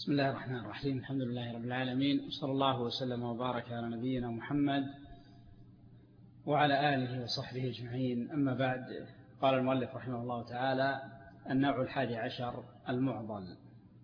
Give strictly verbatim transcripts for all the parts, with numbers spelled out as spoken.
بسم الله الرحمن الرحيم. الحمد لله رب العالمين، وصلى الله وسلم وبارك على نبينا محمد وعلى آله وصحبه أجمعين. أما بعد، قال المؤلف رحمه الله تعالى: النوع الحادي عشر المعضل.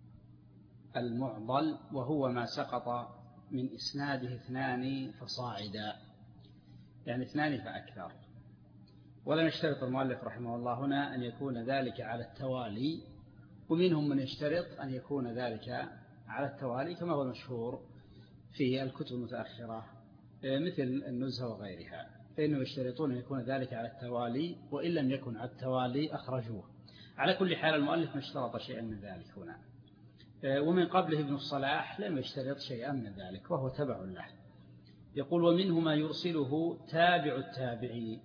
المعضل وهو ما سقط من إسناده اثنان فصاعدا، يعني اثنان فأكثر. ولم يشترط المؤلف رحمه الله هنا أن يكون ذلك على التوالي، ومنهم من يشترط أن يكون ذلك على التوالي كما هو المشهور في الكتب المتأخرة مثل النزهة وغيرها، فإنهم يشترطون أن يكون ذلك على التوالي، وإن لم يكن على التوالي أخرجوه. على كل حال المؤلف ما اشترط شيئا من ذلك هنا، ومن قبله ابن الصلاح لم يشترط شيئا من ذلك وهو تبع له. يقول: ومنه ما يرسله تابع التابعي.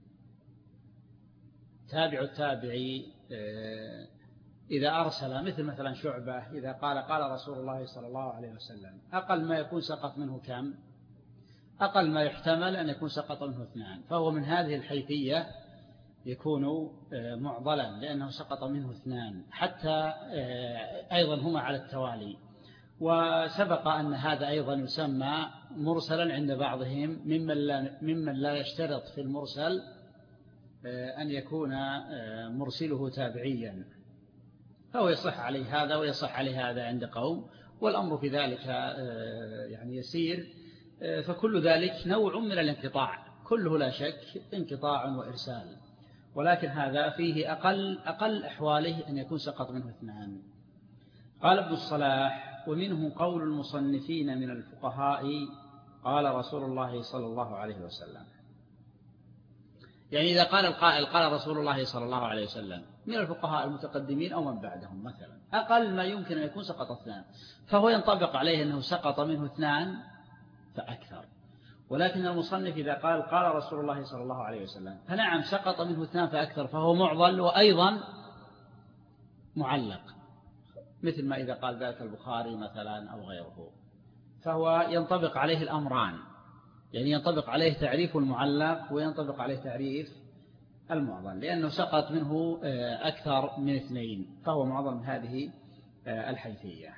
تابع التابعي إذا أرسل، مثل مثلا شعبة إذا قال قال رسول الله صلى الله عليه وسلم، أقل ما يكون سقط منه كم؟ أقل ما يحتمل أن يكون سقط منه اثنان، فهو من هذه الحيثية يكون معضلا لأنه سقط منه اثنان، حتى أيضا هما على التوالي. وسبق أن هذا أيضا يسمى مرسلا عند بعضهم، ممن لا, ممن لا يشترط في المرسل أن يكون مرسله تابعيا، فهو يصح عليه هذا ويصح عليه هذا عند قوم، والأمر في ذلك يعني يسير. فكل ذلك نوع من الانقطاع، كله لا شك انقطاع وإرسال، ولكن هذا فيه أقل, أقل أحواله أن يكون سقط منه اثنان. قال ابن الصلاح: ومنه قول المصنفين من الفقهاء قال رسول الله صلى الله عليه وسلم. يعني إذا قال القائل قال رسول الله صلى الله عليه وسلم من الفقهاء المتقدمين أو من بعدهم مثلا، أقل ما يمكن أن يكون سقط اثنان، فهو ينطبق عليه أنه سقط منه اثنان فأكثر. ولكن المصنف إذا قال قال رسول الله صلى الله عليه وسلم، فنعم سقط منه اثنان فأكثر، فهو معضل وأيضا معلق، مثل ما إذا قال ذلك البخاري مثلا أو غيره، فهو ينطبق عليه الأمران، يعني ينطبق عليه تعريف المعلق وينطبق عليه تعريف المعضل، لأنه سقط منه أكثر من اثنين، فهو معضل من هذه الحيثية.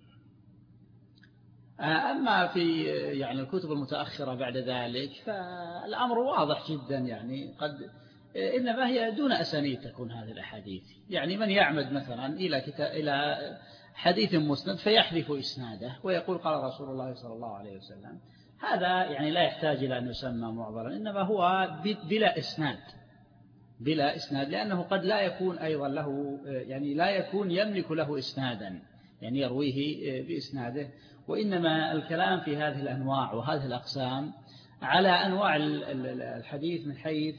أما في يعني الكتب المتأخرة بعد ذلك فالأمر واضح جدا، يعني قد إنما هي دون أسانيد تكون هذه الأحاديث. يعني من يعمد مثلا إلى كتاب إلى حديث مسند فيحذف إسناده ويقول قال رسول الله صلى الله عليه وسلم، هذا يعني لا يحتاج إلى أن يسمى معضلا، إنما هو بلا إسناد، بلا إسناد، لأنه قد لا يكون أيضا له، يعني لا يكون يملك له إسنادا، يعني يرويه بإسناده. وإنما الكلام في هذه الأنواع وهذه الأقسام على أنواع الحديث من حيث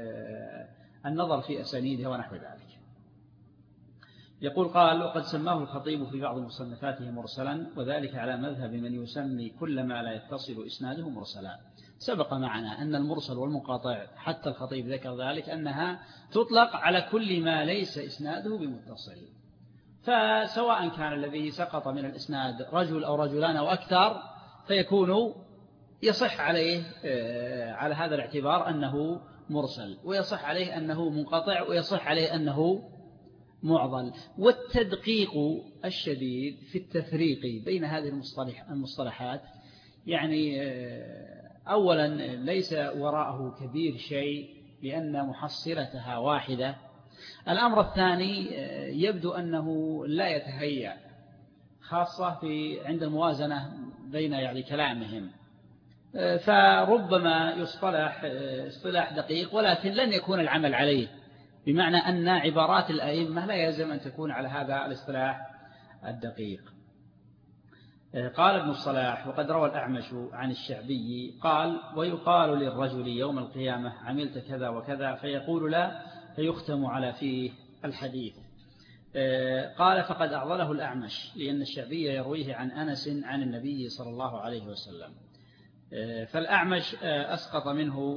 النظر في أسانيده ونحو ذلك. يقول: قال: وقد سماه الخطيب في بعض مصنفاته مرسلا، وذلك على مذهب من يسمي كل ما لا يتصل إسناده مرسلا. سبق معنا أن المرسل والمنقطع حتى الخطيب ذكر ذلك أنها تطلق على كل ما ليس إسناده بمتصل، فسواء كان الذي سقط من الإسناد رجل أو رجلان أو أكثر فيكون يصح عليه على هذا الاعتبار أنه مرسل، ويصح عليه أنه منقطع، ويصح عليه أنه معضل. والتدقيق الشديد في التفريق بين هذه المصطلحات يعني أولا ليس وراءه كبير شيء لأن محصلتها واحدة. الأمر الثاني يبدو أنه لا يتهيأ، خاصة في عند الموازنة بين يعني كلامهم، فربما يصطلح اصطلاح دقيق ولكن لن يكون العمل عليه، بمعنى أن عبارات الأئمة لا يلزم أن تكون على هذا الاصطلاح الدقيق. قال ابن الصلاح: وقد روى الأعمش عن الشعبي قال: ويقال للرجل يوم القيامة عملت كذا وكذا، فيقول لا، فيختم على فيه الحديث. قال: فقد أعضله الأعمش لأن الشعبي يرويه عن أنس عن النبي صلى الله عليه وسلم، فالأعمش أسقط منه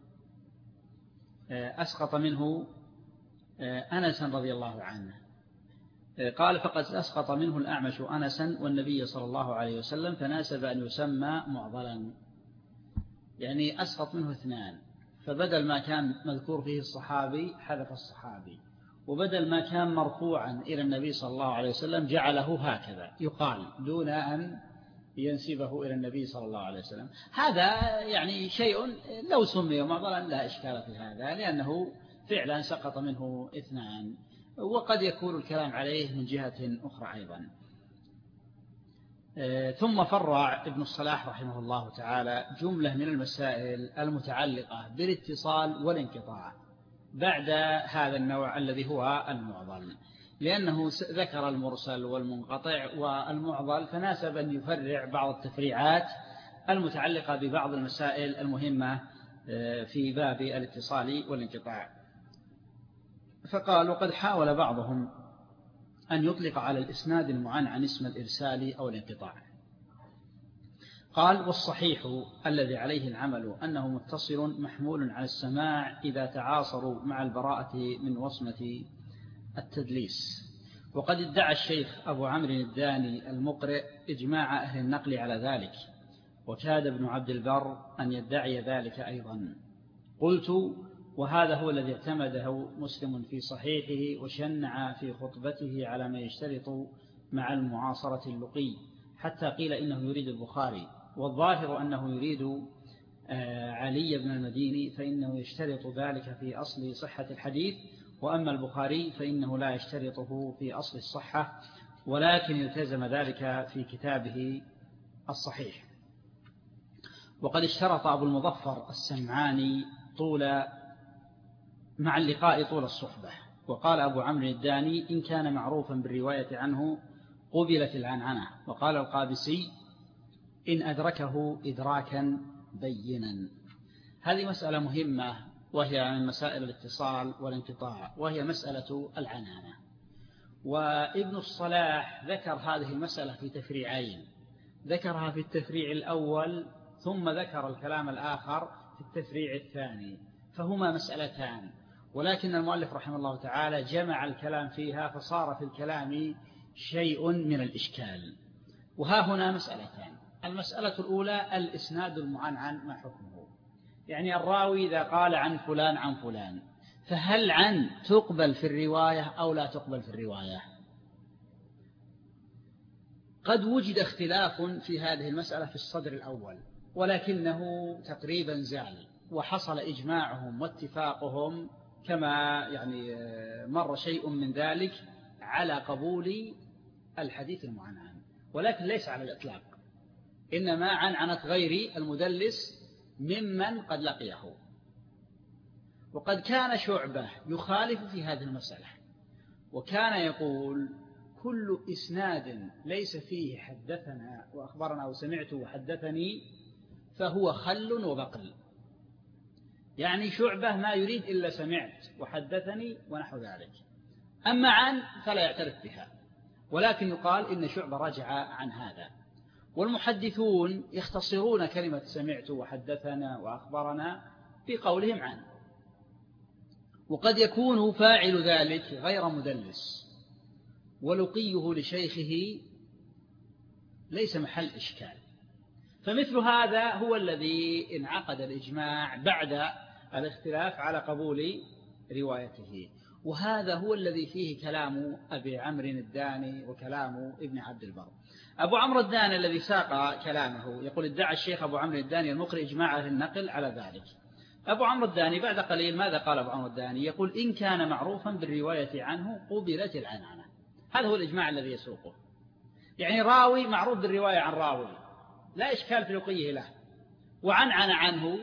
أسقط منه أنس رضي الله عنه. قال: فقد أسقط منه الأعمش أنسا والنبي صلى الله عليه وسلم، فناسب أن يسمى معضلا، يعني أسقط منه اثنان، فبدل ما كان مذكور فيه الصحابي حذف الصحابي، وبدل ما كان مرفوعا إلى النبي صلى الله عليه وسلم جعله هكذا يقال دون أن ينسبه إلى النبي صلى الله عليه وسلم. هذا يعني شيء لو سمي معضلا لا إشكال في هذا، لأنه فعلا سقط منه اثنان، وقد يكون الكلام عليه من جهة أخرى أيضا. ثم فرع ابن الصلاح رحمه الله تعالى جملة من المسائل المتعلقة بالاتصال والانقطاع بعد هذا النوع الذي هو المعضل، لأنه ذكر المرسل والمنقطع والمعضل، فناسب أن يفرع بعض التفريعات المتعلقة ببعض المسائل المهمة في باب الاتصال والانقطاع. فقال: وقد حاول بعضهم أن يطلق على الإسناد المعنعن اسم الإرسال أو الانقطاع. قال: والصحيح الذي عليه العمل أنه متصل محمول على السماع إذا تعاصروا مع البراءة من وصمة التدليس. وقد ادعى الشيخ أبو عمرو الداني المقرئ إجماع أهل النقل على ذلك، وكاد ابن عبد البر أن يدعي ذلك أيضا. قلت: وهذا هو الذي اعتمده مسلم في صحيحه وشنع في خطبته على ما يشترط مع المعاصرة اللقي، حتى قيل إنه يريد البخاري، والظاهر أنه يريد علي بن المديني فإنه يشترط ذلك في أصل صحة الحديث، وأما البخاري فإنه لا يشترطه في أصل الصحة، ولكن يلتزم ذلك في كتابه الصحيح. وقد اشترط أبو المظفر السمعاني طول مع اللقاء طول الصحبة. وقال أبو عمرو الداني: إن كان معروفا بالرواية عنه قبلت العنعنة. وقال القابسي: إن أدركه إدراكا بينا. هذه مسألة مهمة، وهي من مسائل الاتصال والانقطاع، وهي مسألة العنعنة. وابن الصلاح ذكر هذه المسألة في تفريعين، ذكرها في التفريع الأول ثم ذكر الكلام الآخر في التفريع الثاني، فهما مسألتان، ولكن المؤلف رحمه الله تعالى جمع الكلام فيها فصار في الكلام شيء من الإشكال. وها هنا مسألتان. المسألة الأولى: الإسناد المعنعن ما حكمه؟ يعني الراوي إذا قال عن فلان عن فلان، فهل عن تقبل في الرواية أو لا تقبل في الرواية؟ قد وجد اختلاف في هذه المسألة في الصدر الأول، ولكنه تقريبا زال، وحصل إجماعهم واتفاقهم كما يعني مر شيء من ذلك على قبول الحديث المعنعن، ولكن ليس على الإطلاق، إنما عنعنت غير المدلس ممن قد لقيه. وقد كان شعبة يخالف في هذه المسألة، وكان يقول: كل إسناد ليس فيه حدثنا وأخبرنا وسمعت وحدثني فهو خل وبقل. يعني شعبة ما يريد إلا سمعت وحدثني ونحو ذلك، أما عن فلا يعترف بها، ولكن يقال إن شعبة رجع عن هذا. والمحدثون يختصرون كلمة سمعت وحدثنا وأخبرنا بقولهم عن، وقد يكون فاعل ذلك غير مدلس ولقيه لشيخه ليس محل إشكال. فمثل هذا هو الذي انعقد الإجماع بعد الاختلاف على قبول روايته، وهذا هو الذي فيه كلام أبي عمرو الداني وكلام ابن عبد البر. أبو عمرو الداني الذي ساق كلامه يقول: ادعى الشيخ أبو عمرو الداني المقرئ إجماع أهل النقل على ذلك. أبو عمرو الداني بعد قليل ماذا قال أبو عمرو الداني؟ يقول: إن كان معروفا بالرواية عنه قبلت العنعنة. هذا هو الإجماع الذي يسوقه، يعني راوي معروف بالرواية عن راوي لا إشكال في لقيه له، وعنعن عنه،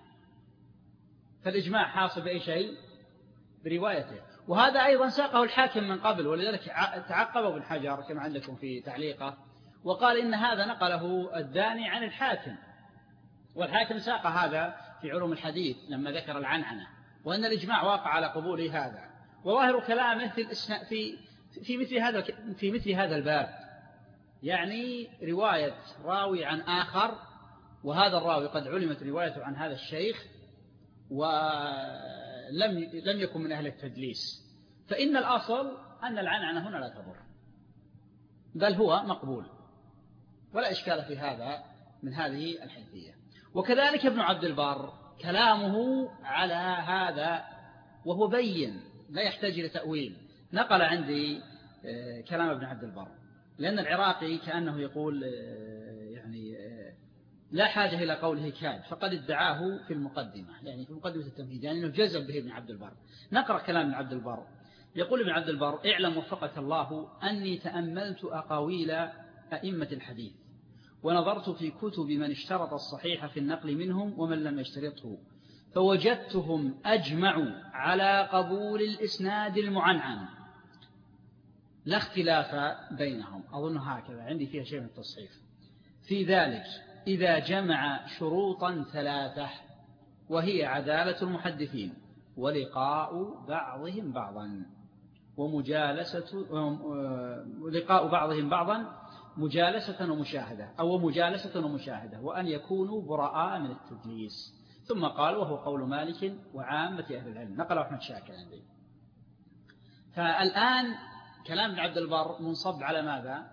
فالإجماع حاصل بأي شيء؟ بروايته. وهذا أيضا ساقه الحاكم من قبل، ولذلك تعقبه ابن حجر كما عندكم في تعليقه، وقال إن هذا نقله الداني عن الحاكم، والحاكم ساق هذا في علوم الحديث لما ذكر العنعنة، وأن الإجماع واقع على قبول هذا. وظاهر كلامه في في في مثل هذا في مثل هذا الباب، يعني رواية راوي عن آخر، وهذا الراوي قد علمت روايته عن هذا الشيخ ولم لم يكن من أهل التدليس، فإن الأصل أن العنعنة هنا لا تضر، بل هو مقبول ولا إشكال في هذا من هذه الحيثية. وكذلك ابن عبد البر كلامه على هذا وهو بين لا يحتاج إلى تأويل، نقل عندي كلام ابن عبد البر، لأن العراقي كأنه يقول يعني لا حاجة إلى قوله كاد، فقد ادعاه في المقدمة، يعني في مقدمة التمهيد، يعني أنه جزم به ابن عبد البر. نقرأ كلام ابن عبد البر. يقول ابن عبد البر: اعلم وفقك الله أني تأملت أقاويل أئمة الحديث، ونظرت في كتب من اشترط الصحيح في النقل منهم ومن لم يشترطه، فوجدتهم أجمعوا على قبول الإسناد المعنعن لا اختلاف بينهم. أظن هكذا عندي فيها شيء من التصحيف في ذلك، إذا جمع شروطا ثلاثة، وهي عدالة المحدثين، ولقاء بعضهم بعضا، ومجالسة لقاء بعضهم بعضا مجالسة ومشاهدة، أو مجالسة ومشاهدة، وأن يكونوا براء من التدليس. ثم قال: وهو قول مالك وعامة أهل العلم. نقل أحمد شاكر عندي. فالآن كلام ابن عبد البر منصب على ماذا؟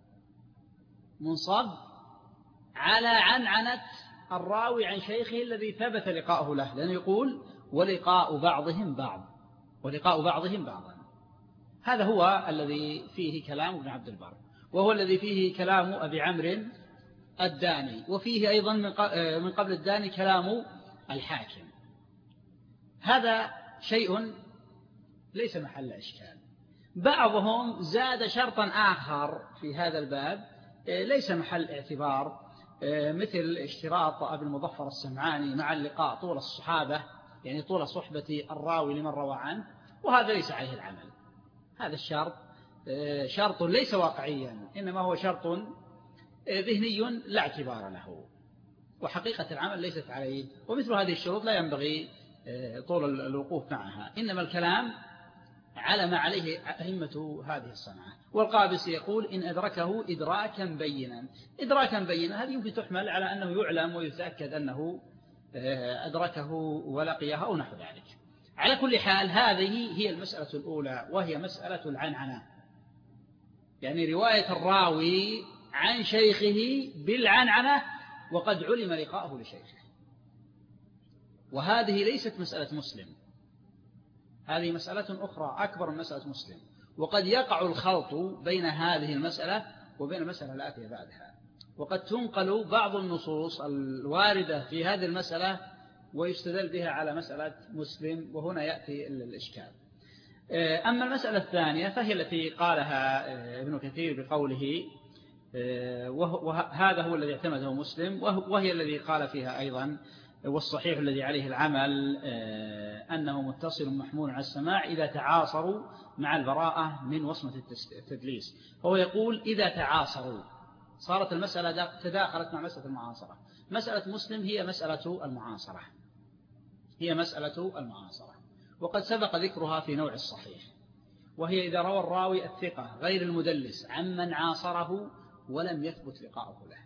منصب على عنعنة الراوي عن شيخه الذي ثبت لقاؤه له، لأنه يقول: ولقاء بعضهم بعض، ولقاء بعضهم بعضا. هذا هو الذي فيه كلام ابن عبد البر، وهو الذي فيه كلام أبي عمرو الداني، وفيه أيضا من قبل الداني كلام الحاكم. هذا شيء ليس محل إشكال. بعضهم زاد شرطا آخر في هذا الباب ليس محل اعتبار، مثل اشتراط أبي المظفر السمعاني مع اللقاء طول الصحابة، يعني طول صحبة الراوي لمن روى عنه، وهذا ليس عليه العمل. هذا الشرط شرط ليس واقعيا، إنما هو شرط ذهني لا اعتبار له، وحقيقة العمل ليست عليه. ومثل هذه الشروط لا ينبغي طول الوقوف معها، إنما الكلام على ما عليه أئمة هذه الصنعة. والقابسي يقول: إن أدركه إدراكا بينا. إدراكا بينا هذه يمكن تحمل على أنه يعلم ويتأكد أنه أدركه ولقيه أو نحو ذلك. على كل حال هذه هي المسألة الأولى، وهي مسألة العنعنة، يعني رواية الراوي عن شيخه بالعنعنة وقد علم لقاءه لشيخه. وهذه ليست مسألة مسلم، هذه مسألة أخرى أكبر من مسألة مسلم. وقد يقع الخلط بين هذه المسألة وبين المسألة الآتية بعدها، وقد تنقل بعض النصوص الواردة في هذه المسألة ويستدل بها على مسألة مسلم، وهنا يأتي الإشكال. أما المسألة الثانية فهي التي قالها ابن كثير بقوله وهذا هو الذي اعتمده مسلم، وهي الذي قال فيها أيضا: والصحيح الذي عليه العمل أنه متصل محمول على السماع إذا تعاصروا مع البراءة من وصمة التدليس. هو يقول: إذا تعاصروا، صارت المسألة تداخلت مع مسألة المعاصرة. مسألة مسلم هي مسألة المعاصرة، هي مسألة المعاصرة، وقد سبق ذكرها في نوع الصحيح، وهي إذا روى الراوي الثقة غير المدلس عمن عاصره ولم يثبت لقاؤه له.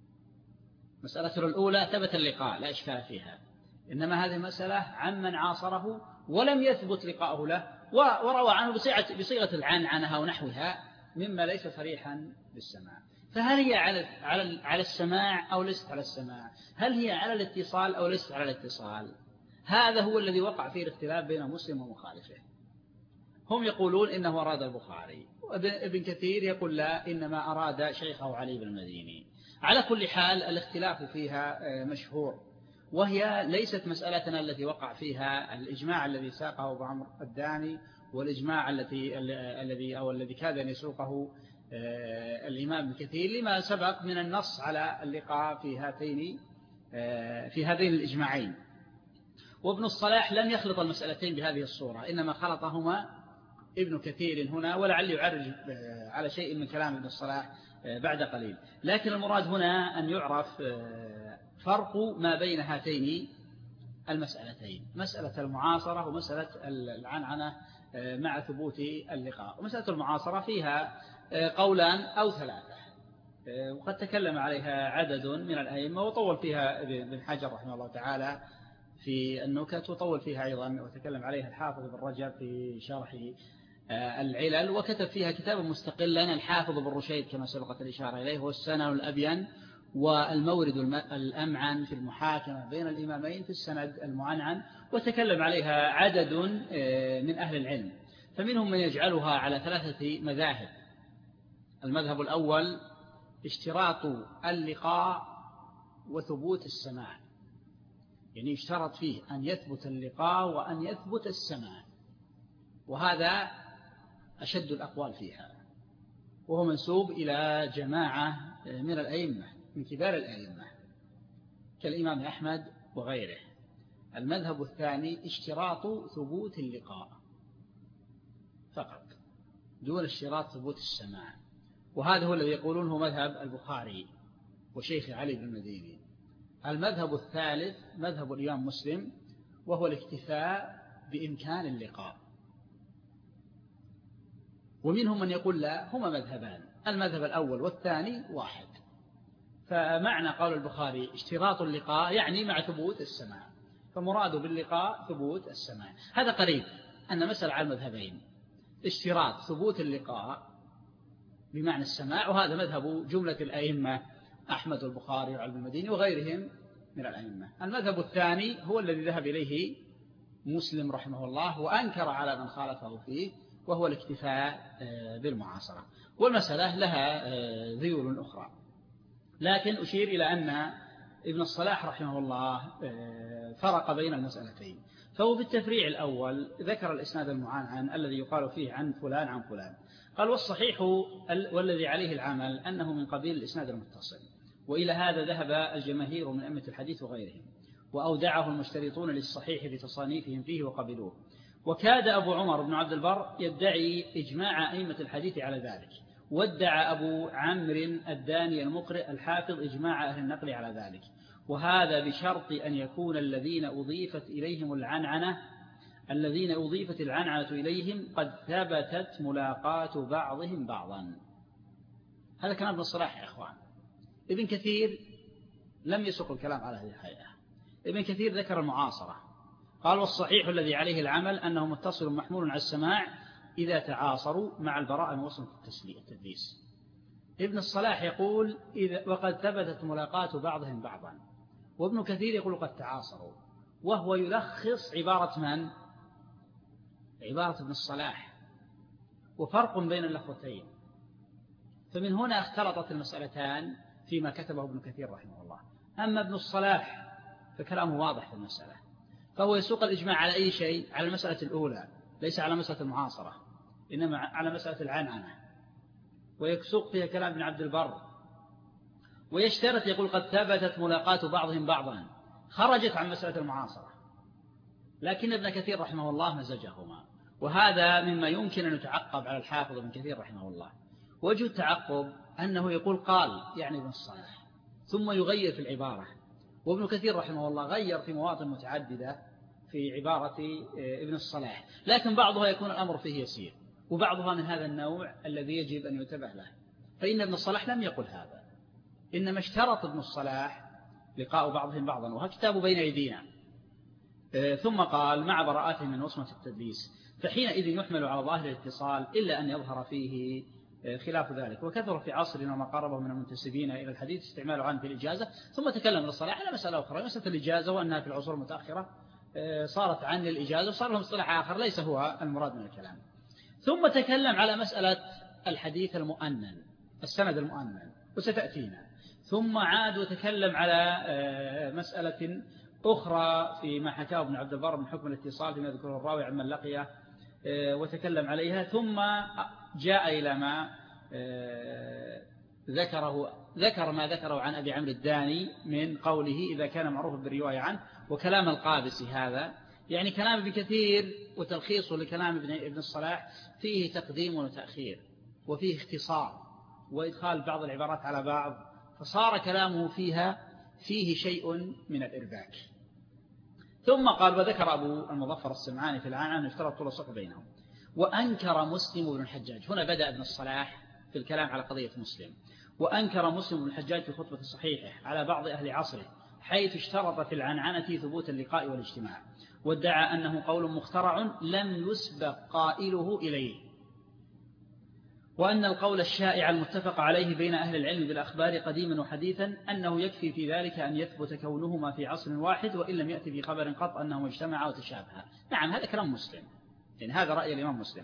مسألة الأولى ثبت اللقاء لا إشكال فيها، إنما هذه المسألة عمن عاصره ولم يثبت لقاؤه له وروى عنه بصيغة العنعنة ونحوها مما ليس صريحا بالسماع. فهل هي على على على السماع أو ليست على السماع؟ هل هي على الاتصال أو ليست على الاتصال؟ هذا هو الذي وقع فيه الاختلاف بين مسلم ومخالفه. هم يقولون إنه أراد البخاري، وابن كثير يقول لا، إنما أراد شيخه علي بن المديني. على كل حال الاختلاف فيها مشهور، وهي ليست مسألتنا التي وقع فيها الإجماع الذي ساقه أبو عمرو الداني، والإجماع التي الذي أو الذي كاد أن يسوقه الإمام ابن كثير، لما سبق من النص على اللقاء في هاتين في هذين الإجماعين. وابن الصلاح لم يخلط المسألتين بهذه الصورة، إنما خلطهما ابن كثير هنا، ولعل يعرج على شيء من كلام ابن الصلاح بعد قليل. لكن المراد هنا أن يعرف فرق ما بين هاتين المسألتين، مسألة المعاصرة ومسألة العنعنة مع ثبوت اللقاء. ومسألة المعاصرة فيها قولان أو ثلاثة، وقد تكلم عليها عدد من الأئمة، وطول فيها ابن حجر رحمه الله تعالى في النكت، وطول فيها أيضا وتكلم عليها الحافظ بن رجب في شرح العلل، وكتب فيها كتابا مستقلا الحافظ بن رشيد كما سبقت الإشارة إليه، هو السنن الأبين والمورد الأمعن في المحاكمة بين الإمامين في السند المعنعن، وتكلم عليها عدد من أهل العلم. فمنهم من يجعلها على ثلاثة مذاهب. المذهب الأول اشتراط اللقاء وثبوت السماع، يعني يشترط فيه أن يثبت اللقاء وأن يثبت السماع، وهذا أشد الأقوال فيها، وهو منسوب إلى جماعة من الأئمة من كبار الأئمة كالإمام أحمد وغيره. المذهب الثاني اشتراط ثبوت اللقاء فقط دون اشتراط ثبوت السماع، وهذا هو الذي يقولون هو مذهب البخاري وشيخ علي بن المديني. المذهب الثالث مذهب الإمام مسلم، وهو الاكتفاء بإمكان اللقاء. ومنهم من يقول لا، هما مذهبان، المذهب الأول والثاني واحد. فمعنى قول البخاري اشتراط اللقاء يعني مع ثبوت السماع، فمراده باللقاء ثبوت السماع. هذا قريب أن مسألة على المذهبين، اشتراط ثبوت اللقاء بمعنى السماع، وهذا مذهب جملة الأئمة أحمد والبخاري وعلي بن المديني وغيرهم من الأئمة. المذهب الثاني هو الذي ذهب إليه مسلم رحمه الله وأنكر على من خالفه فيه، وهو الاكتفاء بالمعاصرة. والمسألة لها ذيول أخرى، لكن أشير إلى أن ابن الصلاح رحمه الله فرق بين المسألتين. فهو في التفريع الأول ذكر الإسناد المعنعن الذي يقال فيه عن فلان عن فلان، قال والصحيح والذي عليه العمل أنه من قبيل الإسناد المتصل، وإلى هذا ذهب الجماهير من أئمة الحديث وغيرهم، وأودعه المشترطون للصحيح بتصانيفهم فيه وقبلوه. وكاد أبو عمر بن عبد البر يدعي إجماع أئمة الحديث على ذلك، وادعى أبو عمرو الداني المقرئ الحافظ إجماع أهل النقل على ذلك، وهذا بشرط أن يكون الذين أضيفت إليهم العنعنة الذين أضيفت العنعنة إليهم قد ثبتت ملاقاة بعضهم بعضا. هذا كلام ابن الصلاح يا أخوان. ابن كثير لم يسق الكلام على هذه الهيئة. ابن كثير ذكر المعاصرة، قال والصحيح الذي عليه العمل أنه متصل محمول على السماع إذا تعاصروا مع البراءة من وصف التدليس. ابن الصلاح يقول إذا وقد ثبتت ملاقاة بعضهم بعضا، وابن كثير يقول قد تعاصروا، وهو يلخص عبارة من؟ عبارة ابن الصلاح، وفرق بين اللفظتين. فمن هنا اختلطت المسألتان فيما كتبه ابن كثير رحمه الله. أما ابن الصلاح فكلامه واضح في المسألة، فهو يسوق الإجماع على أي شيء؟ على المسألة الأولى، ليس على مسألة المعاصرة، إنما على مسألة العنعنة، ويسوق فيها كلام ابن عبد البر، ويشترط يقول قد ثبتت ملاقاة بعضهم بعضا، خرجت عن مسألة المعاصرة. لكن ابن كثير رحمه الله مزجهما، وهذا مما يمكن أن يتعقب على الحافظ ابن كثير رحمه الله. وجه التعقب أنه يقول قال يعني ابن الصلاح، ثم يغير في العبارة. وابن كثير رحمه الله غير في مواطن متعددة في عبارة ابن الصلاح، لكن بعضها يكون الأمر فيه يسير، وبعضها من هذا النوع الذي يجب أن ينتبه له. فإن ابن الصلاح لم يقل هذا، إنما اشترط ابن الصلاح لقاء بعضهم بعضا، وهذا كتابه بين أيدينا. ثم قال مع براءتهم من وصمة التدليس، فحينئذ يحمل على ظاهر الاتصال إلا أن يظهر فيه خلاف ذلك. وكثر في عصرنا ما قربه من المنتسبين إلى الحديث استعمال عنه في الإجازة. ثم تكلم ابن الصلاح على مسألة أخرى، مسألة الإجازة، وأنها في العصور المتأخرة صارت عن الإجازة وصار لهم اصطلاح آخر ليس هو المراد من الكلام. ثم تكلم على مسألة الحديث المؤنن، السند المؤنن، وستأتينا. ثم عاد وتكلم على مسألة أخرى فيما حكاه ابن عبد البر من حكم الاتصال فيما يذكره الراوي عن من لقيه، وتكلم عليها. ثم جاء إلى ما ذكره ذكر ما ذكره عن أبي عمرو الداني من قوله إذا كان معروفا بالرواية عنه، وكلام القابسي. هذا يعني كلام ابن كثير وتلخيصه لكلام ابن ابن الصلاح فيه تقديم وتأخير، وفيه اختصار وإدخال بعض العبارات على بعض، فصار كلامه فيها فيه شيء من الإرباك. ثم قال وذكر أبو المظفر السمعاني في العنعنة أن اشترط طول الصحبة بينهم. وأنكر مسلم بن الحجاج، هنا بدأ ابن الصلاح في الكلام على قضية مسلم. وأنكر مسلم بن الحجاج في خطبة صحيحه على بعض أهل عصره، حيث اشترط في العنعنة ثبوت اللقاء والاجتماع، وادعى أنه قول مخترع لم يسبق قائله إليه، وأن القول الشائع المتفق عليه بين أهل العلم بالأخبار قديما وحديثا أنه يكفي في ذلك أن يثبت كونهما في عصر واحد، وإن لم يأتي في خبر قط أنهما اجتمعا وتشابها. نعم هذا كلام مسلم، يعني هذا رأي الإمام مسلم.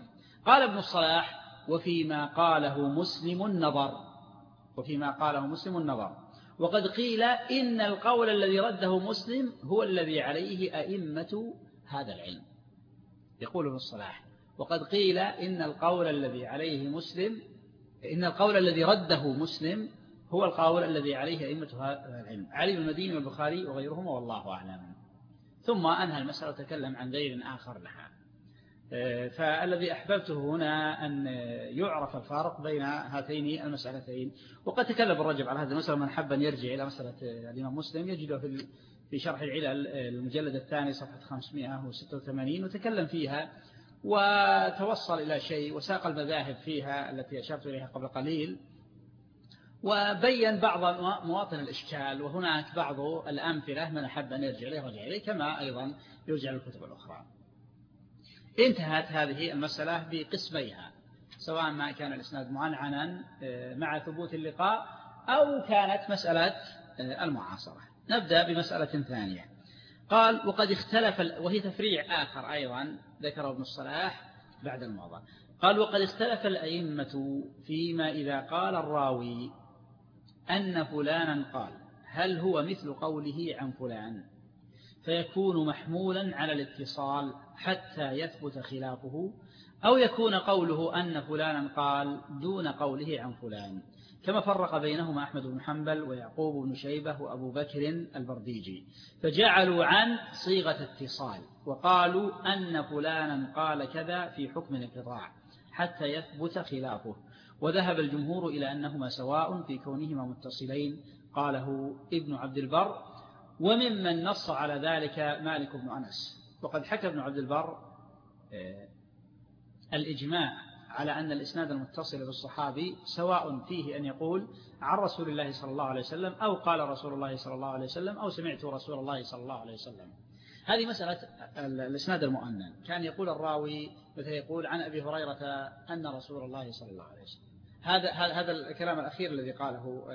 قال ابن الصلاح: وفيما قاله مسلم النظر وفيما قاله مسلم النظر وقد قيل إن القول الذي رده مسلم هو الذي عليه أئمة هذا العلم. يقول ابن الصلاح: وقد قيل إن القول الذي عليه مسلم إن القول الذي رده مسلم هو القول الذي عليه أئمة هذا العلم، علي بن المديني والبخاري وغيرهما، والله أعلم. ثم أنهى المسألة وتكلم عن دليل آخر لها. فالذي أحببته هنا أن يعرف الفارق بين هاتين المسألتين. وقد تكلم الرجب على هذه المسألة، من حب أن يرجع إلى مسألة الإمام مسلم يجده في في شرح العلل المجلد الثاني صفحة خمسمائة وستة وثمانين، وتكلم فيها وتوصل إلى شيء وساق المذاهب فيها التي أشرت إليها قبل قليل، وبين بعض مواطن الإشكال، وهناك بعض الأمثلة من أحب أن يرجع إليه رجع إليه، كما أيضا يرجع للكتب الأخرى. انتهت هذه المسألة بقسميها، سواء ما كان الإسناد معنعنا مع ثبوت اللقاء أو كانت مسألة المعاصرة. نبدأ بمسألة ثانية. قال: وقد اختلف، وهي تفريع آخر أيضا ذكره ابن الصلاح بعد الموضع. قال: وقد اختلف الأئمة فيما إذا قال الراوي أن فلانا قال هل هو مثل قوله عن فلان، فيكون محمولا على الاتصال حتى يثبت خلافه، أو يكون قوله أن فلانا قال دون قوله عن فلان، كما فرق بينهما أحمد بن حنبل ويعقوب بن شيبة وأبو بكر البرديجي، فجعلوا عن صيغة اتصال وقالوا أن فلانا قال كذا في حكم الانقطاع حتى يثبت خلافه. وذهب الجمهور إلى أنهما سواء في كونهما متصلين، قاله ابن عبد البر. وممن نص على ذلك مالك بن أنس. وقد حكى ابن عبد البر الإجماع على أن الإسناد المتصل بالصحابي سواء فيه أن يقول عن رسول الله صلى الله عليه وسلم، أو قال رسول الله صلى الله عليه وسلم، أو سمعت رسول الله صلى الله عليه وسلم. هذه مسألة الإسناد المؤنن. كان يقول الراوي مثل يقول عن أبي هريرة أن رسول الله صلى الله عليه وسلم. هذا هذا الكلام الأخير الذي قاله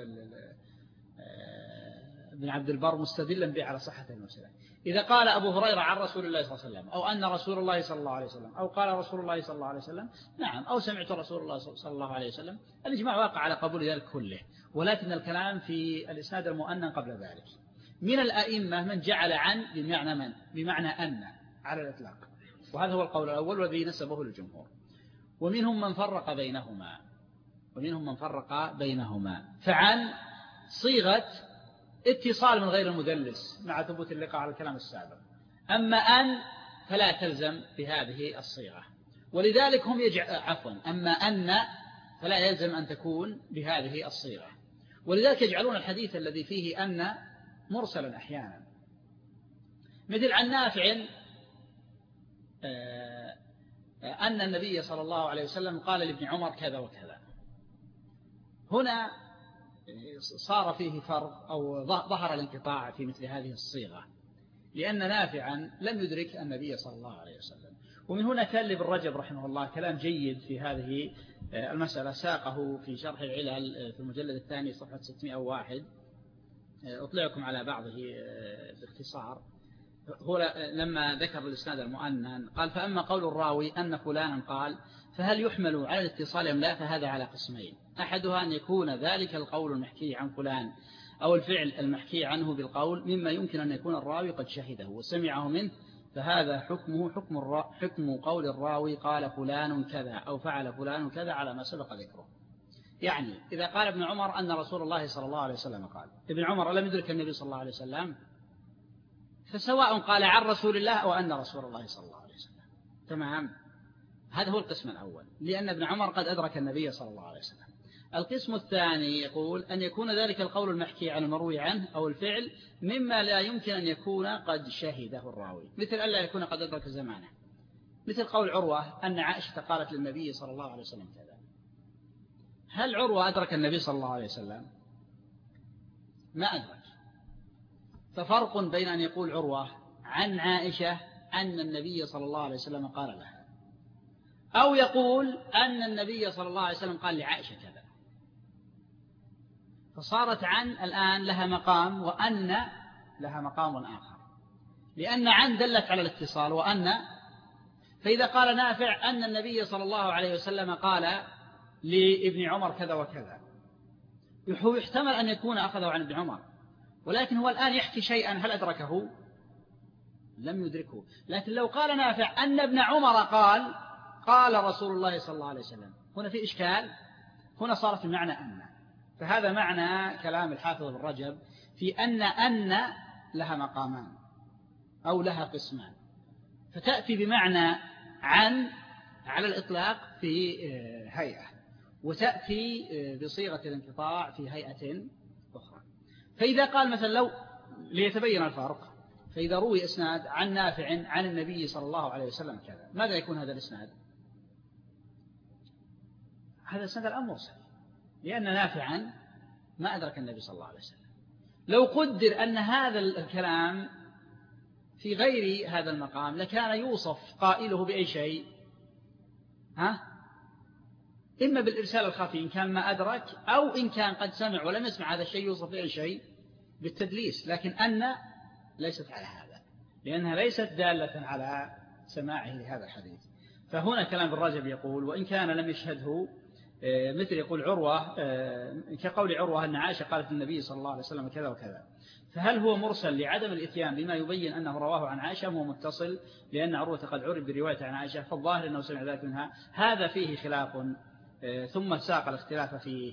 ابن عبد البر مستدلا به على صحة المسألة. إذا قال أبو هريرة عن رسول الله صلى الله عليه وسلم، أو أن رسول الله صلى الله عليه وسلم، أو قال رسول الله صلى الله عليه وسلم، نعم، أو سمعت رسول الله صلى الله عليه وسلم، الإجماع واقع على قبول ذلك كله. ولكن الكلام في الإسناد المؤنن قبل ذلك. من الأئمة من جعل عن بمعنى من بمعنى أن على الإطلاق، وهذا هو القول الأول والذي نسبه للجمهور. ومنهم من فرق بينهما ومنهم من فرق بينهما فعن صيغة اتصال من غير المدلس مع ثبوت اللقاء على الكلام السابق. أما أن فلا تلزم بهذه الصيغة، ولذلك هم يجعل عفوا أما أن فلا يلزم أن تكون بهذه الصيغة، ولذلك يجعلون الحديث الذي فيه أن مرسلا أحيانا، مثل عن نافع أن النبي صلى الله عليه وسلم قال لابن عمر كذا وكذا. هنا صار فيه فرق أو ظهر الانقطاع في مثل هذه الصيغة، لأن نافعا لم يدرك النبي صلى الله عليه وسلم. ومن هنا كان لابن رجب رحمه الله كلام جيد في هذه المسألة، ساقه في شرح العلل في المجلد الثاني صفحة ستمائة وواحد، أطلعكم على بعضه باختصار. هو لما ذكر الإسناد المؤنن قال: فأما قول الراوي أن فلانا قال فهل يحمل على الاتصال أم لا؟ فهذا على قسمين: أحدها أن يكون ذلك القول المحكي عن فلان أو الفعل المحكي عنه بالقول مما يمكن أن يكون الراوي قد شهده وسمعه منه، فهذا حكمه حكم, الرا... حكم قول الراوي قال فلان كذا أو فعل فلان كذا على ما سبق ذكره. يعني إذا قال ابن عمر أن رسول الله صلى الله عليه وسلم قال، ابن عمر لم يدرك النبي صلى الله عليه وسلم، فسواء قال عن رسول الله أو أن رسول الله صلى الله عليه وسلم. تمام؟ هذا هو القسم الأول، لأن ابن عمر قد أدرك النبي صلى الله عليه وسلم. القسم الثاني يقول أن يكون ذلك القول المحكي عن المروي عنه أو الفعل مما لا يمكن أن يكون قد شهده الراوي، مثل ألا يكون قد أدرك زمانه، مثل قول عروة أن عائشة قالت للنبي صلى الله عليه وسلم كذا. هل عروة أدرك النبي صلى الله عليه وسلم؟ ما أدرك. ففرق بين أن يقول عروة عن عائشة أن النبي صلى الله عليه وسلم قال لها، أو يقول أن النبي صلى الله عليه وسلم قال لعائشة كذا. فصارت عن الآن لها مقام، وأن لها مقام آخر، لأن عن دلت على الاتصال، وأن فإذا قال نافع أن النبي صلى الله عليه وسلم قال لابن عمر كذا وكذا، يحتمل أن يكون أخذه عن ابن عمر، ولكن هو الآن يحكي شيئا هل أدركه؟ لم يدركه. لكن لو قال نافع أن ابن عمر قال قال رسول الله صلى الله عليه وسلم، هنا في إشكال، هنا صارت المعنى أن. فهذا معنى كلام الحافظ ابن رجب في أن أن لها مقامان أو لها قسمان، فتأتي بمعنى عن على الإطلاق في هيئة، وتأتي بصيغة الانقطاع في هيئة أخرى. فإذا قال مثلا لو ليتبين الفرق، فإذا روي إسناد عن نافع عن النبي صلى الله عليه وسلم كذا، ماذا يكون هذا الإسناد؟ هذا الإسناد الآن مرسل، لأن نافعا ما أدرك النبي صلى الله عليه وسلم. لو قدر أن هذا الكلام في غير هذا المقام لكان يوصف قائله بأي شيء؟ ها؟ إما بالإرسال الخفي إن كان ما أدرك، أو إن كان قد سمع ولم يسمع هذا الشيء يوصف بأي شيء؟ بالتدليس. لكن أن ليست على هذا، لأنها ليست دالة على سماعه لهذا الحديث. فهنا كلام ابن رجب يقول وإن كان لم يشهده، مثل يقول عروة كقول عروة أن عائشة قالت للنبي صلى الله عليه وسلم كذا وكذا، فهل هو مرسل لعدم الإتيان بما يبين أنه رواه عن عائشة، هو متصل لأن عروة قد عرف بالرواية عن عائشة؟ فالظاهر أنه سمع ذلك منها. هذا فيه خلاف، ثم ساق الاختلاف في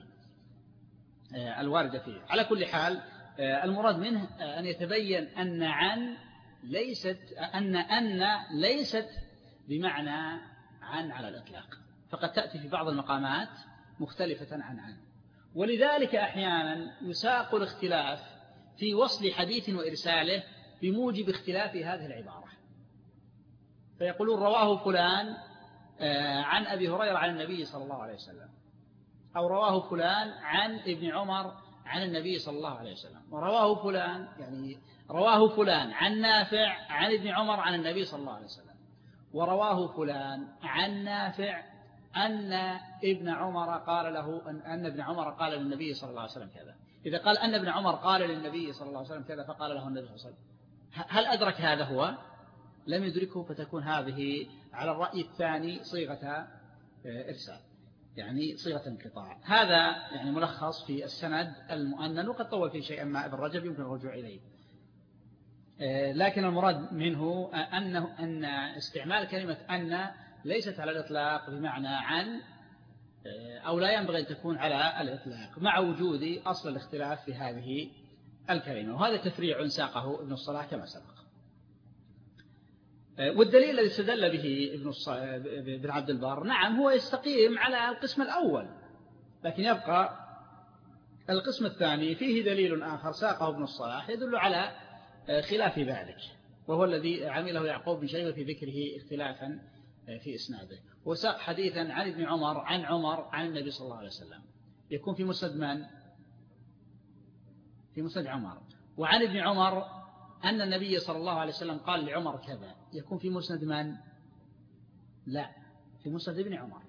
الواردة فيه. على كل حال المراد منه أن يتبين أن عن ليست أن أن ليست بمعنى عن على الإطلاق، فقد تأتي في بعض المقامات مختلفة عن عن. ولذلك أحيانا يساق الاختلاف في وصل حديث وإرساله بموجب اختلاف هذه العبارة، فيقولون رواه فلان عن أبي هريرة عن النبي صلى الله عليه وسلم، أو رواه فلان عن ابن عمر عن النبي صلى الله عليه وسلم، ورواه فلان يعني رواه فلان عن نافع عن ابن عمر عن النبي صلى الله عليه وسلم، ورواه فلان عن نافع أن ابن عمر قال له أن, أن ابن عمر قال للنبي صلى الله عليه وسلم كذا. إذا قال أن ابن عمر قال للنبي صلى الله عليه وسلم كذا فقال له النبي صلى الله عليه وسلم، هل أدرك هذا هو؟ لم يدركه، فتكون هذه على الرأي الثاني صيغة إرسال، يعني صيغة انقطاع. هذا يعني ملخص في السند المؤنن، وقد طول فيه شيئا ما ابن رجب يمكن الرجوع إليه. لكن المراد منه أنه أن استعمال كلمة أن ليست على الإطلاق بمعنى عن، أو لا ينبغي أن تكون على الإطلاق، مع وجود أصل الاختلاف في هذه الكلمة. وهذا تفريع ساقه ابن الصلاح كما سبق. والدليل الذي استدل به ابن بن عبد البر نعم هو يستقيم على القسم الأول، لكن يبقى القسم الثاني فيه دليل آخر ساقه ابن الصلاح يدل على خلاف ذلك، وهو الذي عمله يعقوب بن شيبة في ذكره اختلافا في إسناده. وساق حديثا عن ابن عمر عن عمر عن النبي صلى الله عليه وسلم، يكون في مسند من؟ في مسند عمر. وعن ابن عمر أن النبي صلى الله عليه وسلم قال لعمر كذا، يكون في مسند من؟ لا، في مسند ابن عمر.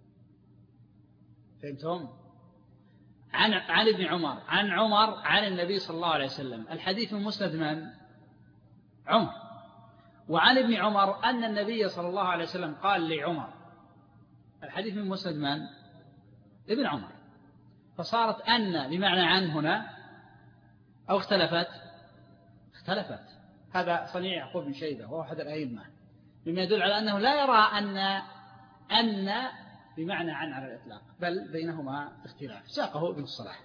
فهمتم؟ عن عن ابن عمر عن عمر عن النبي صلى الله عليه وسلم، الحديث من مسند من؟ عمر. وعن ابن عمر أن النبي صلى الله عليه وسلم قال لعمر، الحديث من مسند من؟ ابن عمر. فصارت أن بمعنى عن هنا أو اختلفت؟ اختلفت. هذا صنيع يعقوب بن شيبة وهو أحد الأئمة، مما يدل على أنه لا يرى أن أن بمعنى عن على الإطلاق، بل بينهما اختلاف. ساقه ابن الصلاح.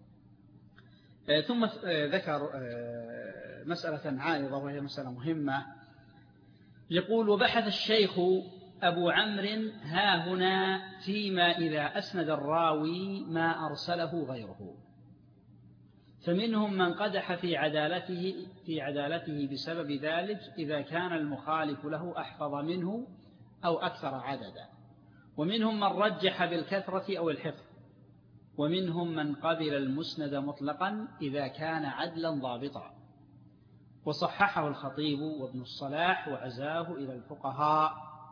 ثم ذكر مسألة عارضة وهي مسألة مهمة، يقول وبحث الشيخ أبو عمرو ها هنا فيما إذا أسند الراوي ما أرسله غيره، فمنهم من قدح في عدالته في عدالته بسبب ذلك إذا كان المخالف له أحفظ منه أو أكثر عددا، ومنهم من رجح بالكثرة أو الحفظ، ومنهم من قبل المسند مطلقا إذا كان عدلا ضابطا. وصححه الخطيب وابن الصلاح وعزاه إلى الفقهاء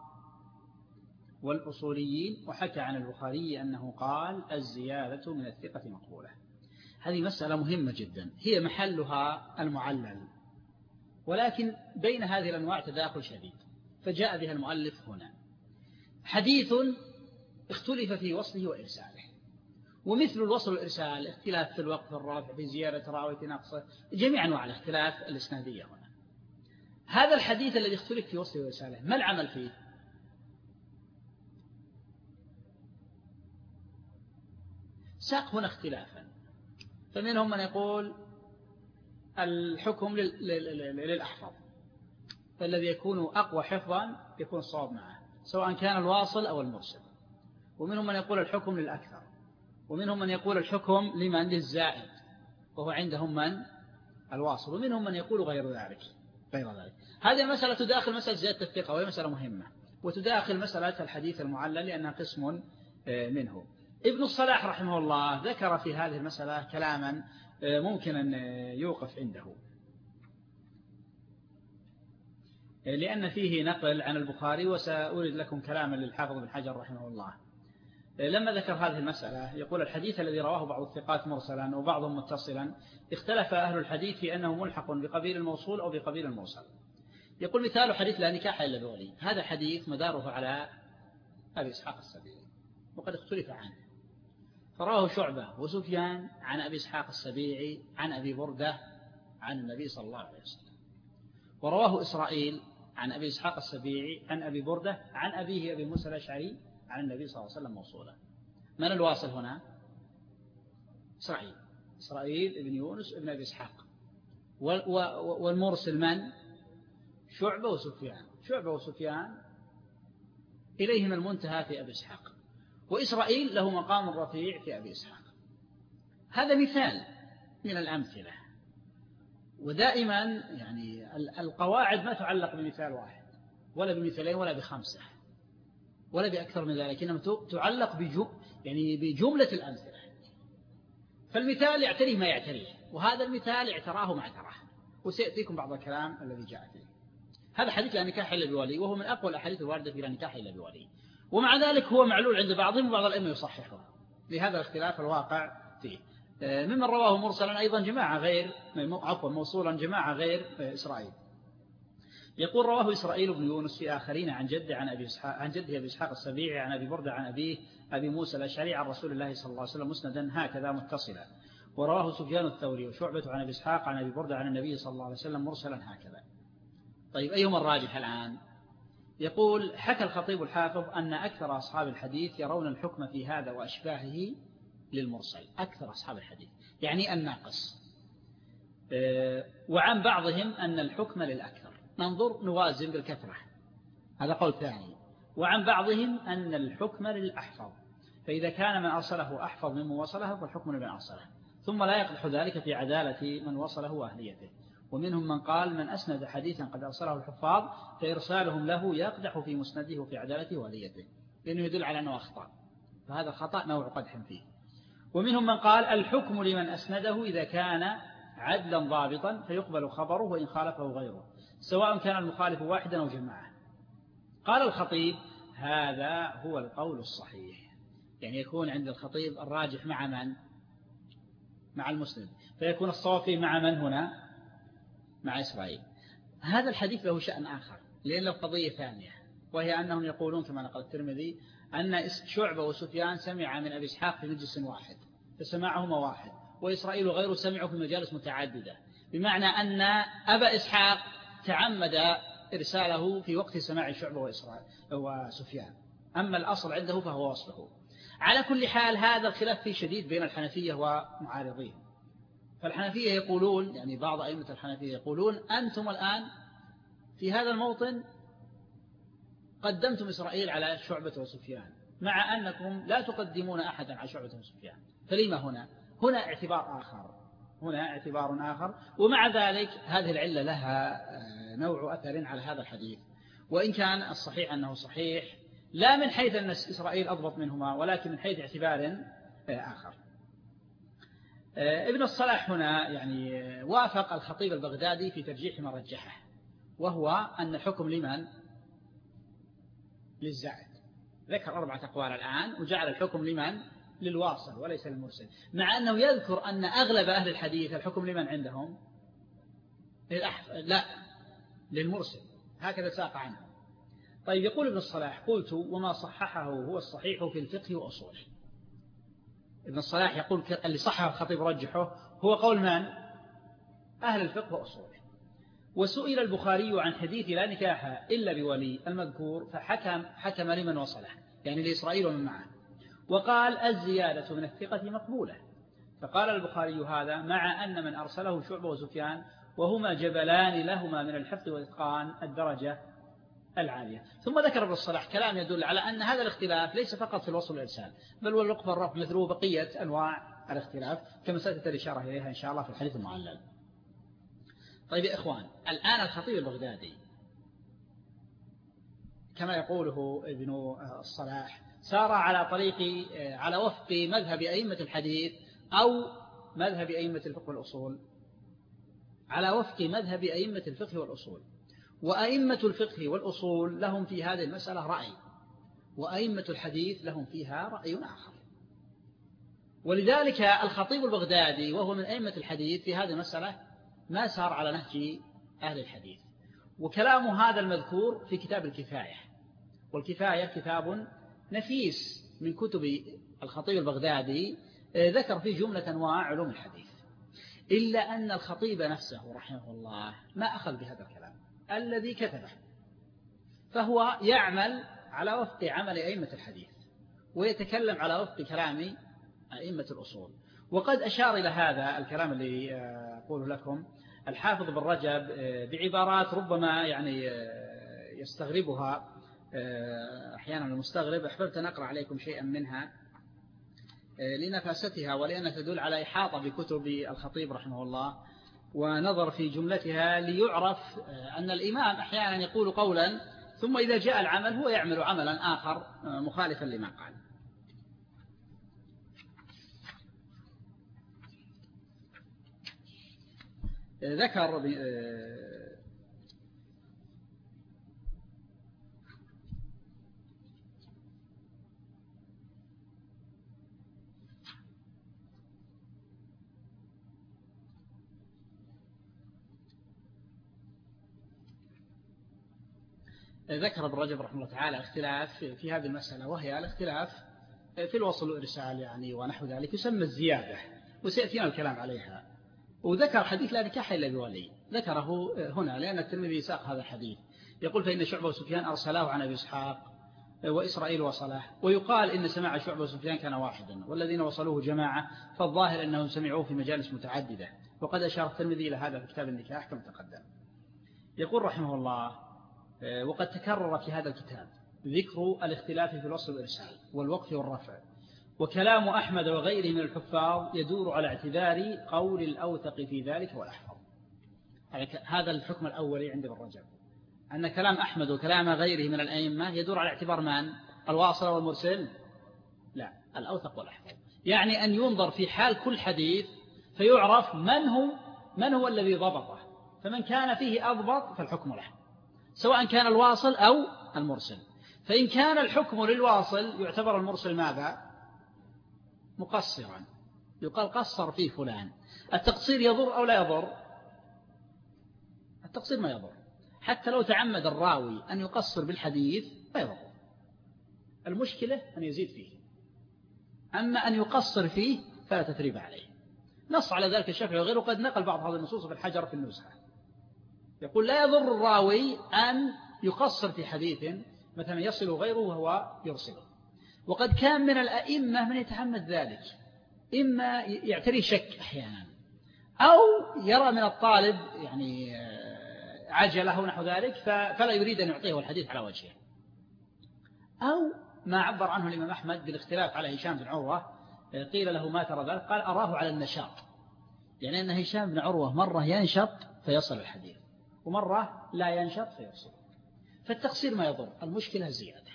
والأصوليين، وحكى عن البخاري أنه قال الزيادة من الثقة مقبولة. هذه مسألة مهمة جدا، هي محلها المعلل، ولكن بين هذه الأنواع تداخل شديد. فجاء بها المؤلف هنا. حديث اختلف في وصله وإرساله، ومثل الوصل والإرسال اختلاف في الوقف الرافع في زيادة راوي في نقصه، جميع أنواع الاختلاف الإسنادية هنا. هذا الحديث الذي اختلف في وصله وإرساله ما العمل فيه؟ ساق هنا اختلافا، فمنهم من يقول الحكم للأحفظ، فالذي يكون أقوى حفظا يكون الصواب معه سواء كان الواصل أو المرسل. ومنهم من يقول الحكم للأكثر، ومنهم من يقول الحكم لمن للزائد وهو عندهم من الواصل، ومنهم من يقول غير ذلك غير ذلك. هذه المسألة تداخل مسألة زيادة الثقة، وهي مسألة مهمة، وتداخل مسألة الحديث المعلل لأنها قسم منه. ابن الصلاح رحمه الله ذكر في هذه المسألة كلاما ممكن أن يوقف عنده، لأن فيه نقل عن البخاري، وسأورد لكم كلاما للحافظ بن حجر رحمه الله لما ذكر هذه المسألة. يقول الحديث الذي رواه بعض الثقات مرسلا وبعضهم متصلا اختلف أهل الحديث في أنه ملحق بقبيل الموصول أو بقبيل الموصل. يقول مثال حديث لا نكاح إلا بولي، هذا حديث مداره على أبي إسحاق السبيعي وقد اختلف عنه، فراه شعبة وسفيان عن أبي إسحاق السبيعي عن أبي بردة عن النبي صلى الله عليه وسلم، ورواه إسرائيل عن أبي إسحاق السبيعي عن أبي بردة عن أبيه أبي موسى الأشعري عن النبي صلى الله عليه وسلم موصولا. من الواصل هنا؟ إسرائيل إسرائيل ابن يونس ابن أبي إسحاق، والمرسل من؟ شعبة وسفيان شعبة وسفيان إليهم المنتهى في أبي إسحاق، وإسرائيل له مقام رفيع في أبي إسحاق. هذا مثال من الأمثلة، ودائما يعني القواعد ما تعلق بمثال واحد ولا بمثالين ولا بخمسة ولا بأكثر من ذلك، إنما تعلق بجو يعني بجملة الأمثلة. فالمثال يعتريه ما يعتريه، وهذا المثال اعتراه ما اعتراه، وسيأتيكم بعض الكلام الذي جاء فيه. هذا حديث لا نكاح إلا بولي، وهو من أقوى الأحاديث الواردة في لا نكاح إلا بولي، ومع ذلك هو معلول عند بعضهم وبعض الأئمة يصححه لهذا الاختلاف الواقع فيه. ممن رواه مرسلا أيضا جماعة غير عفوا موصولا جماعة غير إسرائيل. يقول رواه إسرائيل بن يونس في آخرين عن جده عن أبي إسحاق عن جده أبي إسحاق السبيعي عن أبي بردة عن أبيه أبي موسى الأشعري عن رسول الله صلى الله عليه وسلم مسندا هكذا متصلا. ورواه سفيان الثوري وشعبة عن أبي إسحاق عن أبي بردة عن النبي صلى الله عليه وسلم مرسلا هكذا. طيب أيهما الراجح الآن؟ يقول حكى الخطيب الحافظ أن أكثر أصحاب الحديث يرون الحكم في هذا وأشباهه للمرسل، أكثر أصحاب الحديث يعني الناقص، وعن بعضهم أن الحكم للأكثر. ننظر نوازن بالكثرة، هذا قول ثاني. وعن بعضهم أن الحكم للأحفظ، فإذا كان من أرسله أحفظ ممن وصله فالحكم لمن أرسله، ثم لا يقدح ذلك في عدالة من وصله وأهليته. ومنهم من قال من أسند حديثا قد أرسله الحفاظ فإرسالهم له يقدح في مسنده وفي عدالته وأهليته، لأنه يدل على أنه أخطأ، فهذا خطأ نوع قدح فيه. ومنهم من قال الحكم لمن أسنده إذا كان عدلا ضابطا فيقبل خبره وإن خالفه غيره، سواء كان المخالف واحدا أو جماعة. قال الخطيب هذا هو القول الصحيح، يعني يكون عند الخطيب الراجح مع من؟ مع المسند، فيكون الصواب فيه مع من هنا؟ مع إسرائيل. هذا الحديث له شأن آخر، لأن له قضية ثانية، وهي أنهم يقولون كما نقل الترمذي أن شعبة وسفيان سمع من أبي إسحاق في مجلس واحد فسمعهما واحد، وإسرائيل وغيره سمعوا في مجالس متعددة، بمعنى أن أبا إسحاق تعمد إرساله في وقت سماع شعبة وإسرائيل وسفيان، أما الأصل عنده فهو وصله. على كل حال هذا الخلاف فيه شديد بين الحنفية ومعارضين. فالحنفية يقولون يعني بعض أئمة الحنفية يقولون أنتم الآن في هذا الموطن قدمتم إسرائيل على شعبة وسفيان، مع أنكم لا تقدمون أحدا على شعبة وسفيان، فلما هنا؟ هنا اعتبار آخر هنا اعتبار آخر ومع ذلك هذه العلة لها نوع أثر على هذا الحديث، وإن كان الصحيح أنه صحيح لا من حيث أن إسرائيل أضبط منهما، ولكن من حيث اعتبار آخر. ابن الصلاح هنا يعني وافق الخطيب البغدادي في ترجيح ما رجحه، وهو أن الحكم لمن؟ للزائد. ذكر أربعة أقوال الآن وجعل الحكم لمن؟ للواصل وليس للمرسل، مع أنه يذكر أن أغلب أهل الحديث الحكم لمن عندهم؟ للأحف... لا للمرسل، هكذا ساق عنه. طيب يقول ابن الصلاح قلت وما صححه هو الصحيح في الفقه وأصوله. ابن الصلاح يقول اللي صححه الخطيب رجحه هو قول من؟ أهل الفقه وأصوله. وسئل البخاري عن حديث لا نكاح إلا بولي المذكور فحكم حكم لمن وصله يعني لإسرائيل ومن معه، وقال الزيادة من الثقة مقبولة. فقال البخاري هذا مع أن من أرسله شعبة وسفيان وهما جبلان لهما من الحفظ والإتقان الدرجة العالية. ثم ذكر ابن الصلاح كلام يدل على أن هذا الاختلاف ليس فقط في الوصل والإرسال بل والوقف والرفع مثله بقية أنواع الاختلاف كما ستأتي الإشارة إليها إن شاء الله في الحديث المعلل. طيب يا إخوان، الآن الخطيب البغدادي كما يقوله ابن الصلاح سار على طريق على وفق مذهب أئمة الحديث أو مذهب أئمة الفقه والأصول، على وفق مذهب أئمة الفقه والأصول. وأئمة الفقه والأصول لهم في هذه المسألة رأي، وأئمة الحديث لهم فيها رأي آخر. ولذلك الخطيب البغدادي وهو من أئمة الحديث في هذه المسألة ما سار على نهج أهل الحديث. وكلام هذا المذكور في كتاب الكفاية، والكفاية كتاب نفيس من كتب الخطيب البغدادي ذكر فيه جملة أنواع علوم الحديث، إلا أن الخطيب نفسه رحمه الله ما أخذ بهذا الكلام الذي كتبه، فهو يعمل على وفق عمل أئمة الحديث ويتكلم على وفق كلام أئمة الأصول. وقد أشار إلى هذا الكلام اللي أقول لكم الحافظ بن رجب بعبارات ربما يعني يستغربها أحيانا المستغرب. أحببت أن أقرأ عليكم شيئا منها لنفاستها ولأنها تدل على إحاطة بكتب الخطيب رحمه الله ونظر في جملتها ليعرف أن الإمام أحيانا يقول قولا ثم إذا جاء العمل هو يعمل عملا آخر مخالفا لما قال. ذكر ذكر ابن رجب رحمه الله تعالى اختلاف في هذه المسألة، وهي الاختلاف في الوصل والإرسال يعني ونحو ذلك يسمى الزيادة، وسيأتينا الكلام عليها. وذكر حديث لا نكاح إلا بولي، ذكره هنا لأن الترمذي ساق هذا الحديث. يقول فإن شعبة وسفيان أرسلاه عن أبي إسحاق وإسرائيل وصله، ويقال إن سماع شعبة وسفيان كان واحدا والذين وصلوه جماعة، فالظاهر أنهم سمعوه في مجالس متعددة، وقد أشار الترمذي إلى هذا في كتاب النكاح كما تقدم. يقول رحمه الله وقد تكرر في هذا الكتاب ذكر الاختلاف في الوصل والإرسال والوقف والرفع، وكلام أحمد وغيره من الحفاظ يدور على اعتبار قول الأوثق في ذلك والأحفظ. هذا الحكم الأولي عند ابن رجب، أن كلام أحمد وكلام غيره من الأئمة يدور على اعتبار من؟ الواصل والمرسل؟ لا، الأوثق والأحفظ. يعني أن ينظر في حال كل حديث فيعرف من هو من هو الذي ضبطه، فمن كان فيه أضبط فالحكم له سواء كان الواصل أو المرسل. فإن كان الحكم للواصل يعتبر المرسل ماذا؟ مقصرا، يقال قصر فيه فلان. التقصير يضر أو لا يضر؟ التقصير ما يضر، حتى لو تعمد الراوي أن يقصر بالحديث لا يضر، المشكلة أن يزيد فيه، أما أن يقصر فيه فلا تثريب عليه. نص على ذلك الشافعي وغيره، قد نقل بعض هذه النصوص في الحجر في النزهة، يقول لا يضر الراوي أن يقصر في حديث مثلا يصل غيره وهو يرسله. وقد كان من الأئمة من يتعمد ذلك، إما يعتري شك أحيانا، أو يرى من الطالب يعني عجله ونحو ذلك فلا يريد أن يعطيه الحديث على وجهه، أو ما عبر عنه الإمام أحمد بالاختلاف على هشام بن عروة، قيل له ما ترى ذلك؟ قال أراه على النشاط، يعني أن هشام بن عروة مرة ينشط فيصل الحديث ومرة لا ينشط فيصل، فالتقصير ما يضر، المشكلة الزيادة.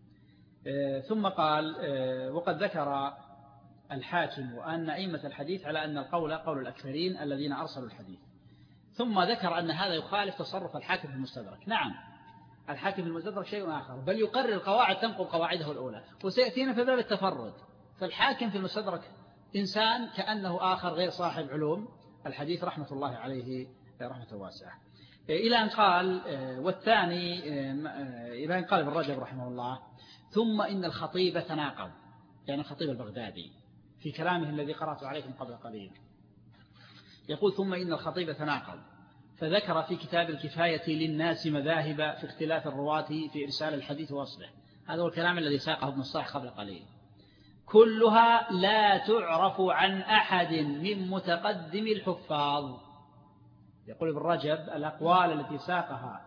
ثم قال وقد ذكر الحاكم وأن أئمة الحديث على أن القول قول الأكثرين الذين أرسلوا الحديث، ثم ذكر أن هذا يخالف تصرف الحاكم في المستدرك. نعم، الحاكم في المستدرك شيء آخر، بل يقرر قواعد تنقض قواعده الأولى، وسيأتينا في باب التفرد. فالحاكم في المستدرك إنسان كأنه آخر غير صاحب علوم الحديث رحمة الله عليه رحمة واسعة. إلى أن قال والثاني إلى أن قال ابن رجب رحمه الله ثم إن الخطيب تناقض، يعني الخطيب البغدادي في كلامه الذي قرأته عليكم قبل قليل يقول ثم إن الخطيب تناقض، فذكر في كتاب الكفاية للناس مذاهب في اختلاف الرواة في إرسال الحديث ووصله. هذا هو الكلام الذي ساقه ابن الصلاح قبل قليل. كلها لا تعرف عن أحد من متقدم الحفاظ. يقول ابن رجب الأقوال التي ساقها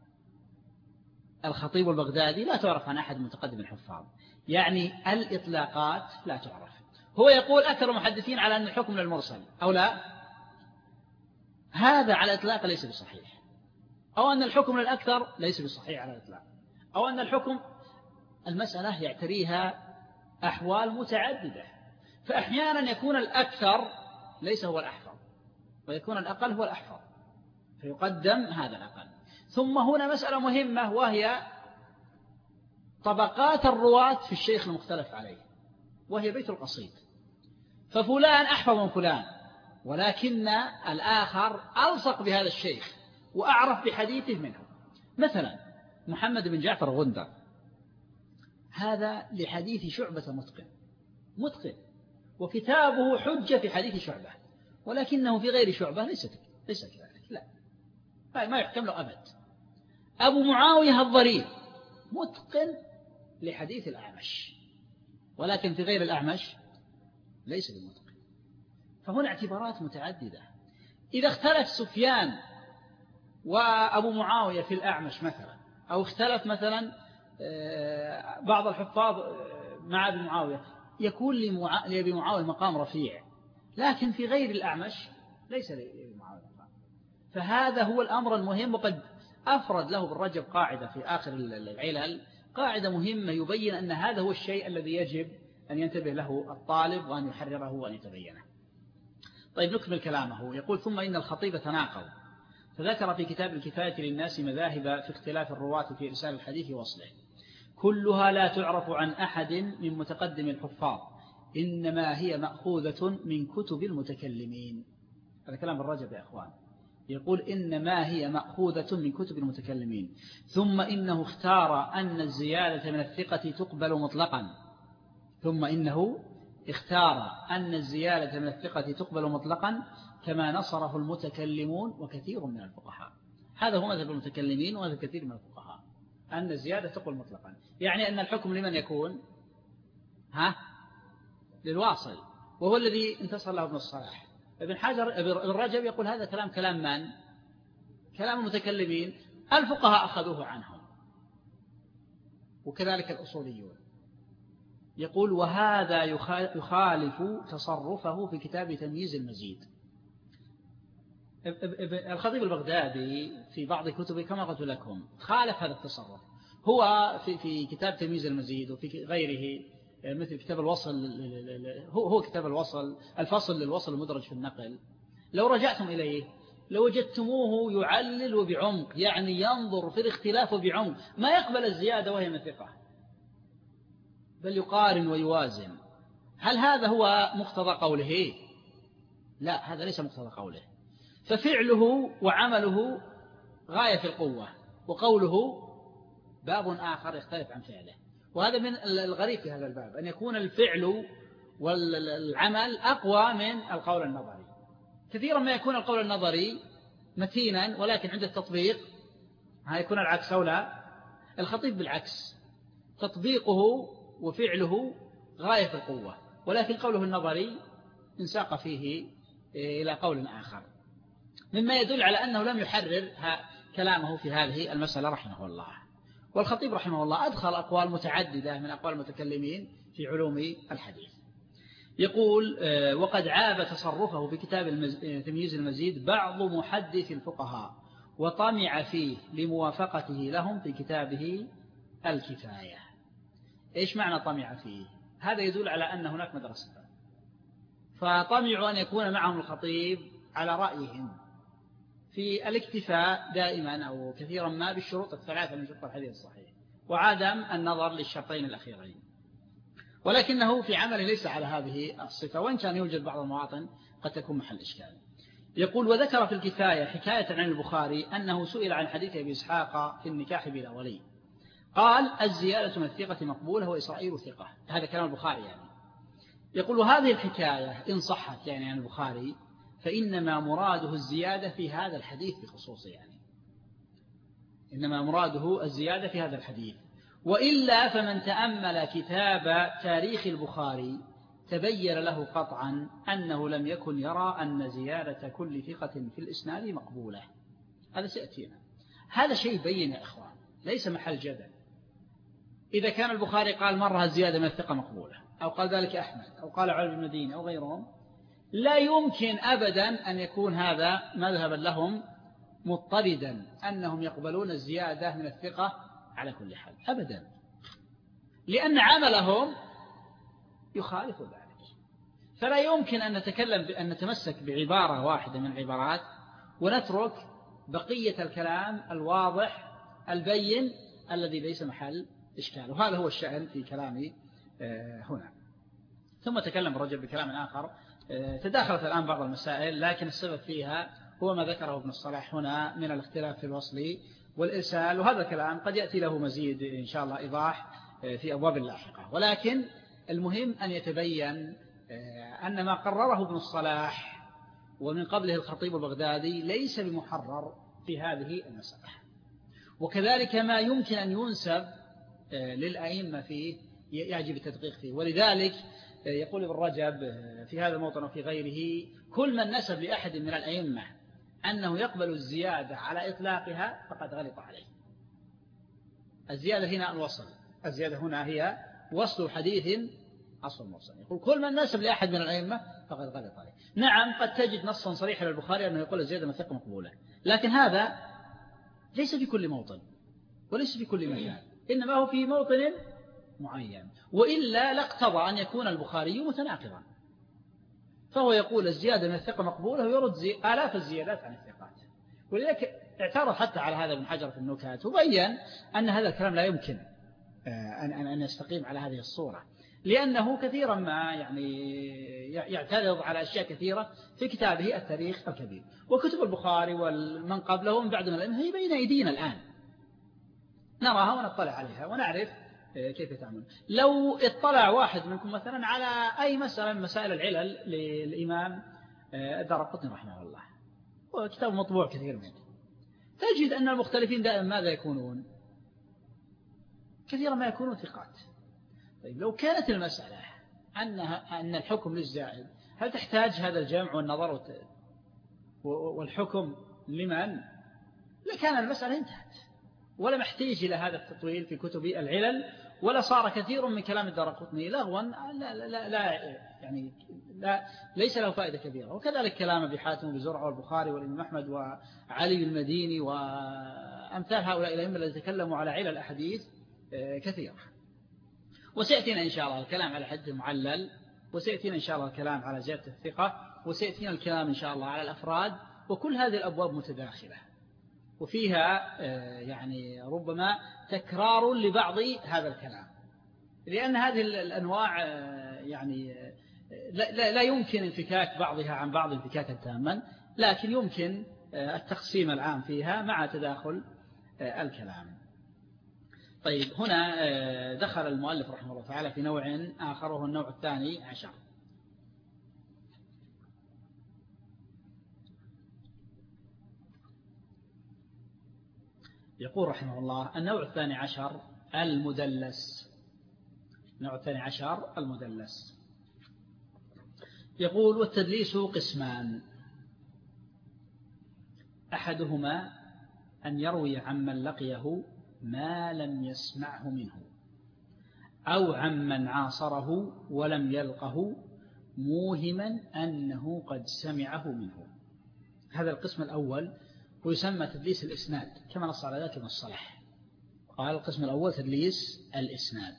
الخطيب البغدادي لا تعرف عن أحد متقدم الحفاظ، يعني الإطلاقات لا تعرف. هو يقول أكثر المحدثين على أن الحكم للمرسل أو لا، هذا على الإطلاق ليس بصحيح، أو أن الحكم للأكثر ليس بصحيح على الإطلاق، أو أن الحكم المسألة يعتريها أحوال متعددة، فأحيانا يكون الأكثر ليس هو الأحفظ ويكون الأقل هو الأحفظ فيقدم هذا الأقل. ثم هنا مسألة مهمة وهي طبقات الرواة في الشيخ المختلف عليه، وهي بيت القصيد، ففلان أحفظ من فلان ولكن الآخر ألصق بهذا الشيخ وأعرف بحديثه منه. مثلا محمد بن جعفر غندر هذا لحديث شعبة متقن متقن وكتابه حجة في حديث شعبة، ولكنه في غير شعبة ليس ليس كذلك، لا ما يحكم له أبد. أبو معاوية الضرير متقن لحديث الأعمش، ولكن في غير الأعمش ليس بمتقن. فهنا اعتبارات متعددة. إذا اختلف سفيان وأبو معاوية في الأعمش مثلا، أو اختلف مثلا بعض الحفاظ مع أبي معاوية، يكون لأبي معاوية مقام رفيع، لكن في غير الأعمش ليس لأبي معاوية مقام. فهذا هو الأمر المهم، وقد أفرد له بالرجب قاعدة في آخر العلل، قاعدة مهمة يبين أن هذا هو الشيء الذي يجب أن ينتبه له الطالب وأن يحرره وأن يتبينه. طيب نكمل كلامه. يقول ثم إن الخطيب تناقض، فذكر في كتاب الكفاية للناس مذاهب في اختلاف الرواة في إرسال الحديث ووصله، كلها لا تعرف عن أحد من متقدم الحفاظ، إنما هي مأخوذة من كتب المتكلمين. هذا كلام الرجب يا أخوان، يقول إنما هي مأخوذة من كتب المتكلمين. ثم إنه اختار أن الزيادة من الثقة تقبل مطلقا ثم إنه اختار أن الزيادة من الثقة تقبل مطلقا كما نصره المتكلمون وكثير من الفقهاء. هذا هو مذهب المتكلمين ومذهب كثير من الفقهاء، أن الزيادة تقبل مطلقا، يعني أن الحكم لمن يكون ها للواصل، وهو الذي انتصر له ابن الصلاح. ابن حجر ابن رجب يقول هذا كلام كلام من؟ كلام المتكلمين، الفقهاء أخذوه عنهم وكذلك الأصوليون. يقول وهذا يخالف تصرفه في كتاب تمييز المزيد. الخطيب البغدادي في بعض كتبه كما قلت لكم خالف هذا التصرف. هو في في كتاب تمييز المزيد وفي غيره مثل كتاب الوصل، هو هو كتاب الوصل الفصل للوصل المدرج في النقل، لو رجعتم إليه لوجدتموه يعلل بعمق، يعني ينظر في الاختلاف بعمق، ما يقبل الزيادة وهي من ثقة، بل يقارن ويوازن. هل هذا هو مقتضى قوله؟ لا، هذا ليس مقتضى قوله. ففعله وعمله غاية في القوة، وقوله باب آخر يختلف عن فعله. وهذا من الغريب في هذا الباب، أن يكون الفعل والعمل أقوى من القول النظري. كثيرا ما يكون القول النظري متينا، ولكن عند التطبيق هيكون العكس أو لا. الخطيب بالعكس، تطبيقه وفعله غاية في القوة، ولكن قوله النظري انساق فيه إلى قول آخر، مما يدل على أنه لم يحرر كلامه في هذه المسألة رحمه الله. والخطيب رحمه الله أدخل أقوال متعددة من أقوال المتكلمين في علوم الحديث. يقول وقد عاب تصرفه في كتاب تمييز المزيد بعض محدث الفقهاء وطمع فيه لموافقته لهم في كتابه الكفاية. إيش معنى طمع فيه؟ هذا يدل على أن هناك مدرسة، فطمعوا أن يكون معهم الخطيب على رأيهم في الاكتفاء دائما أو كثيرا ما بالشروط الثلاثة من شروط الحديث الصحيح، وعدم النظر للشرطين الأخيرين، ولكنه في عمله ليس على هذه الصفة، وإن كان يوجد بعض المواطن قد تكون محل إشكال. يقول وذكر في الكفاية حكاية عن البخاري أنه سئل عن حديث أبي إسحاق في النكاح بلا ولي قال الزيادة من الثقة مقبولة وإسرائيل ثقة. هذا كلام البخاري يعني. يقول هذه الحكاية إن صحت يعني عن البخاري فإنما مراده الزيادة في هذا الحديث بخصوصه يعني إنما مراده الزيادة في هذا الحديث. وإلا فمن تأمل كتاب تاريخ البخاري تبين له قطعا أنه لم يكن يرى أن زيادة كل ثقة في الإسناد مقبولة. هذا سيأتينا. هذا شيء بين يا إخوان ليس محل جدل. إذا كان البخاري قال مرة الزيادة من الثقة مقبولة أو قال ذلك أحمد أو قال علي بن المديني أو غيرهم لا يمكن أبدا أن يكون هذا مذهبا لهم مضطردا أنهم يقبلون الزيادة من الثقة على كل حال أبدا، لأن عملهم يخالف ذلك. فلا يمكن أن نتكلم أن نتمسك بعبارة واحدة من العبارات ونترك بقية الكلام الواضح البين الذي ليس محل إشكال. وهذا هو الشأن في كلامي هنا. ثم تكلم الرجل بكلام آخر تداخلت الآن بعض المسائل لكن السبب فيها هو ما ذكره ابن الصلاح هنا من الاختلاف في الوصل والإرسال، وهذا الكلام قد يأتي له مزيد إن شاء الله إيضاح في أبواب لاحقة. ولكن المهم أن يتبين أن ما قرره ابن الصلاح ومن قبله الخطيب البغدادي ليس بمحرر في هذه المسألة، وكذلك ما يمكن أن ينسب للأئمة فيه يجب التدقيق فيه. ولذلك يقول ابن رجب في هذا الموطن وفي غيره كل من نسب لأحد من الأئمة أنه يقبل الزيادة على إطلاقها فقد غلط عليه. الزيادة هنا الوصل، الزيادة هنا هي وصل حديث أصل مرسل. يقول كل من نسب لأحد من الأئمة فقد غلط عليه. نعم قد تجد نصا صريحا للبخاري أنه يقول الزيادة من ثقة مقبولة، لكن هذا ليس في كل موطن وليس في كل مكان، إنما هو في موطن معين، وإلا لاقتضى أن يكون البخاري متناقضا. فهو يقول الزيادة من الثقة مقبولة ويرد زي... آلاف الزيادات عن الثقات. ولذلك اعترض حتى على هذا ابن حجر في النكات وبين أن هذا الكلام لا يمكن أن أن يستقيم على هذه الصورة، لأنه كثيرا ما يعني يعترض على أشياء كثيرة في كتابه التاريخ الكبير. وكتب البخاري والمن قبله من بعد من الأئمة هي بين أيدينا الآن نراها ونطلع عليها ونعرف كيف تعمل. لو اطلع واحد منكم مثلا على أي مسألة من مسائل العلل للإمام الدارقطني رحمه الله وكتاب مطبوع كثير منه، تجد أن المختلفين دائما ماذا يكونون؟ كثيرا ما يكونون ثقات. طيب لو كانت المسألة أنها أن الحكم للزائد هل تحتاج هذا الجمع والنظر والحكم لمن؟ لكان المسألة انتهت ولا محتاج إلى هذا التطويل في كتب العلل، ولا صار كثير من كلام الدارقطني لغوا لا, لا, لا يعني لا ليس له فائدة كبيرة. وكذلك كلام أبي حاتم وزرع والبخاري والإمام أحمد وعلي المديني وأمثال هؤلاء الأئمة الذين تكلموا على علل الأحاديث كثيرة. وسيأتينا إن شاء الله الكلام على حد معلل، وسيأتينا إن شاء الله الكلام على زيادة الثقة، وسيأتينا الكلام إن شاء الله على الأفراد. وكل هذه الأبواب متداخلة وفيها يعني ربما تكرار لبعض هذا الكلام، لأن هذه الأنواع يعني لا, لا يمكن انفكاك بعضها عن بعض انفكاكا تاما، لكن يمكن التقسيم العام فيها مع تداخل الكلام. طيب هنا دخل المؤلف رحمه الله تعالى في نوع آخر وهو النوع الثاني عشر. يقول رحمه الله النوع الثاني عشر المدلس. النوع الثاني عشر المدلس. يقول والتدليس قسمان، أحدهما أن يروي عمن لقيه ما لم يسمعه منه أو عمن عاصره ولم يلقه موهما أنه قد سمعه منه. هذا القسم الأول ويسمى تدليس الإسناد كما نص على ذلك ابن الصلاح. قال القسم الأول تدليس الإسناد.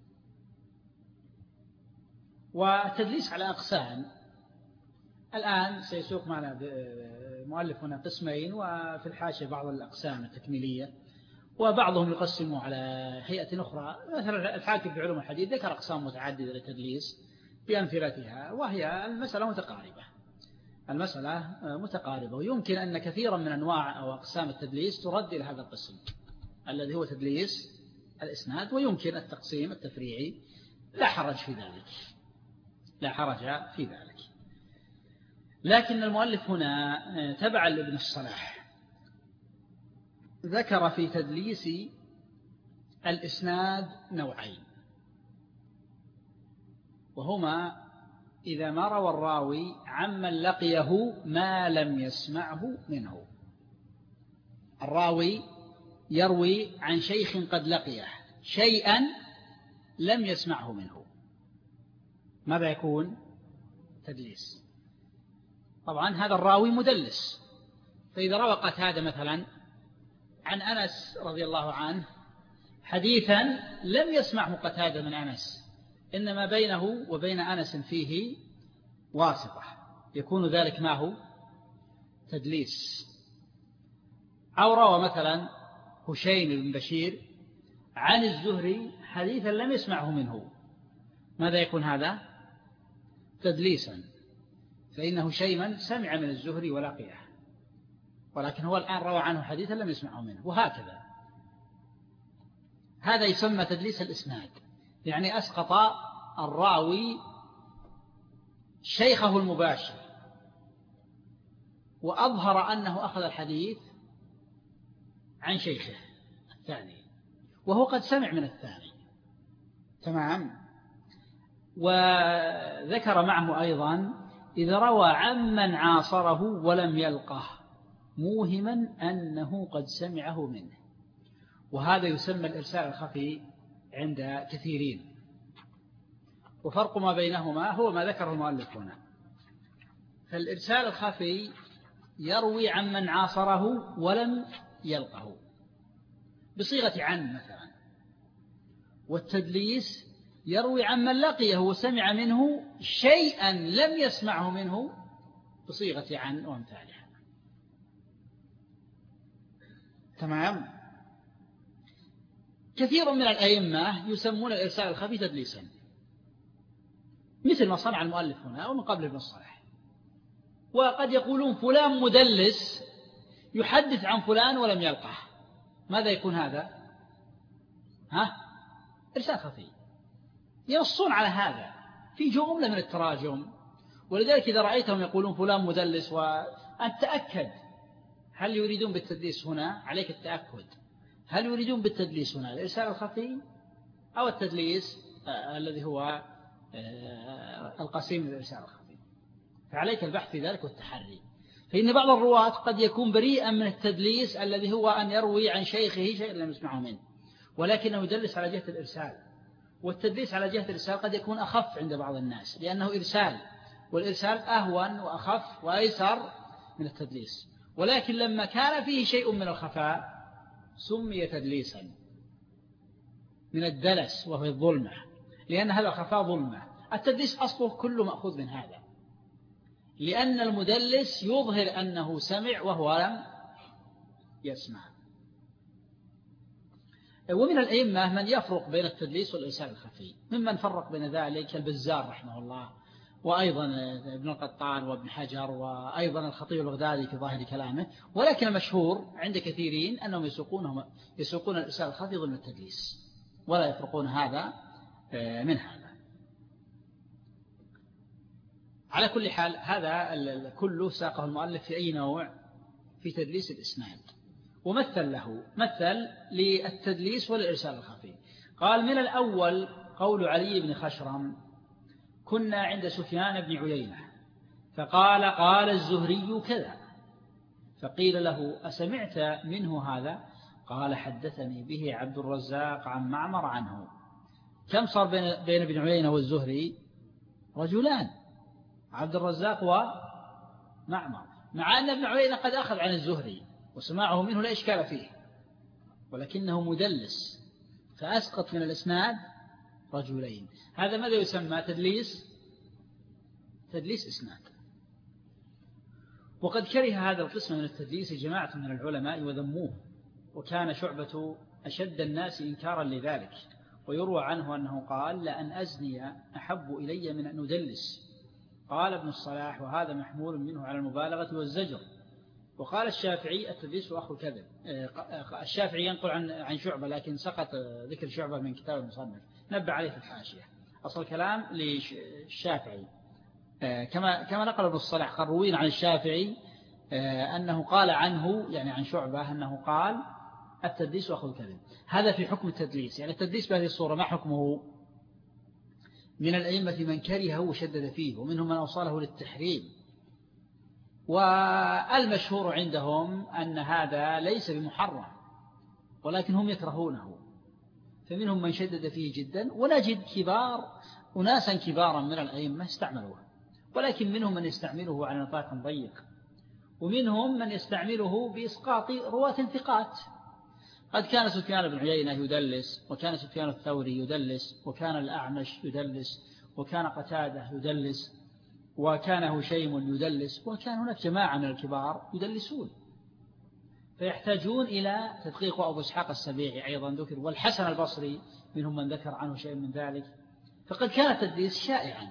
وتدليس على أقسام، الآن سيسوق معنا مؤلف هنا قسمين وفي الحاشية بعض الأقسام التكميلية، وبعضهم يقسموا على هيئة أخرى. مثلا الحاكم في علوم الحديث ذكر أقسام متعددة للتدليس بأمثلتها وهي المسألة متقاربة. المسألة متقاربة، ويمكن أن كثيرا من أنواع أو أقسام التدليس ترد إلى هذا القسم الذي هو تدليس الإسناد، ويمكن التقسيم التفريعي، لا حرج في ذلك، لا حرج في ذلك. لكن المؤلف هنا تبعا لابن الصلاح ذكر في تدليس الإسناد نوعين، وهما إذا ما روى الراوي عمن لقيه ما لم يسمعه منه. الراوي يروي عن شيخ قد لقيه شيئا لم يسمعه منه، ماذا يكون؟ تدليس. طبعا هذا الراوي مدلس، فإذا روى قتادة مثلا عن أنس رضي الله عنه حديثا لم يسمعه قتادة من أنس، إنما بينه وبين أنس فيه واسطة، يكون ذلك ما هو؟ تدليس. أو روى مثلا هشيم بن بشير عن الزهري حديثا لم يسمعه منه، ماذا يكون هذا؟ تدليسا، فإن هشيما سمع من الزهري ولقيه، ولكن هو الآن روى عنه حديثا لم يسمعه منه، وهكذا. هذا يسمى تدليس الإسناد، يعني أسقط الراوي شيخه المباشر وأظهر أنه أخذ الحديث عن شيخه الثاني وهو قد سمع من الثاني. تمام. وذكر معه أيضا إذا روى عمن عاصره ولم يلقه موهما أنه قد سمعه منه، وهذا يسمى الإرسال الخفي عند كثيرين. وفرق ما بينهما هو ما ذكره المؤلف هنا. فالإرسال الخفي يروي عمن عاصره ولم يلقه بصيغة عن مثلا، والتدليس يروي عمن لقيه وسمع منه شيئا لم يسمعه منه بصيغة عن وامثالها. تمام. كثير من الأئمة يسمون الإرسال الخفي تدليسا، مثل ما صنع المؤلف هنا ومن قبل ابن الصلاح. وقد يقولون فلان مدلس يحدث عن فلان ولم يلقه، ماذا يكون هذا؟ ها؟ إرسال خفي. ينصون على هذا في جملة من التراجم. ولذلك إذا رأيتهم يقولون فلان مدلس وأن تأكد هل يريدون بالتدليس هنا، عليك التأكد هل يريدون بالتدليس هنا الإرسال الخفي أو التدليس آه الذي هو آه القسيم من الإرسال الخفي. فعليك البحث في ذلك والتحري، فإن بعض الرواة قد يكون بريئا من التدليس الذي هو أن يروي عن شيخه شيء لم يسمعه منه، ولكنه يدلس على جهة الإرسال. والتدليس على جهة الإرسال قد يكون أخف عند بعض الناس لأنه إرسال، والإرسال أهون وأخف وأيسر من التدليس. ولكن لما كان فيه شيء من الخفاء سمي تدليسا من الدلس وهو الظلمة، لأن هذا الخفاء ظلمة. التدليس أصله كله مأخوذ من هذا، لأن المدلس يظهر أنه سمع وهو لم يسمع. ومن الأئمة من يفرق بين التدليس والإرسال الخفي، ممن فرق بين ذلك البزار رحمه الله، وأيضا ابن القطان وابن حجر، وأيضا الخطيب البغدادي في ظاهر كلامه. ولكن المشهور عند كثيرين أنهم يسوقون يسوقون الإرسال الخفي ضمن التدليس، ولا يفرقون هذا من هذا. على كل حال هذا كله ساقه المؤلف في أي نوع؟ في تدليس الإسناد. ومثل له مثل للتدليس والإرسال الخفي. قال من الأول قول علي بن خشرم كنا عند سفيان بن عيينة فقال قال الزهري كذا، فقيل له أسمعت منه هذا؟ قال حدثني به عبد الرزاق عن معمر عنه. كم صار بين, بين ابن عيينة والزهري؟ رجلان، عبد الرزاق ومعمر، مع أن ابن عيينة قد أخذ عن الزهري وسماعه منه لا إشكال فيه، ولكنه مدلس فأسقط من الإسناد رجلين. هذا ماذا يسمى؟ تدليس تدليس إسناد. وقد كره هذا القسم من التدليس جماعة من العلماء وذموه، وكان شعبة أشد الناس إنكارا لذلك. ويروى عنه أنه قال لأن أزني أحب إلي من أن أدلس، قال ابن الصلاح وهذا محمول منه على المبالغة والزجر. وقال الشافعي التدليس أخو الكذب. الشافعي ينقل عن عن شعبة لكن سقط ذكر شعبة من كتاب المصنف، نبه عليه في الحاشية. أصل الكلام للشافعي كما كما نقل ابن الصلاح قروين عن الشافعي أنه قال عنه يعني عن شعبة أنه قال التدليس أخو الكذب. هذا في حكم التدليس. يعني التدليس بهذه الصورة ما حكمه؟ من الأئمة من كرهه وشدد فيه، ومنهم من أوصله للتحريم. والمشهور عندهم أن هذا ليس بمحرم ولكن هم يكرهونه، فمنهم من شدد فيه جدا، ونجد كبار أناسا كبارا من الأئمة استعملوه، ولكن منهم من يستعمله على نطاق ضيق، ومنهم من يستعمله بإسقاط رواة ثقات. قد كان سفيان بن عيينة يدلس، وكان سفيان الثوري يدلس، وكان الأعمش يدلس، وكان قتادة يدلس، وكان هشيم يدلس، وكان هناك جماعة من الكبار يدلسون، فيحتاجون إلى تدقيق. أبو إسحاق السبيعي أيضا ذكر، والحسن البصري منهم من ذكر عنه شيء من ذلك. فقد كان التدليس شائعا،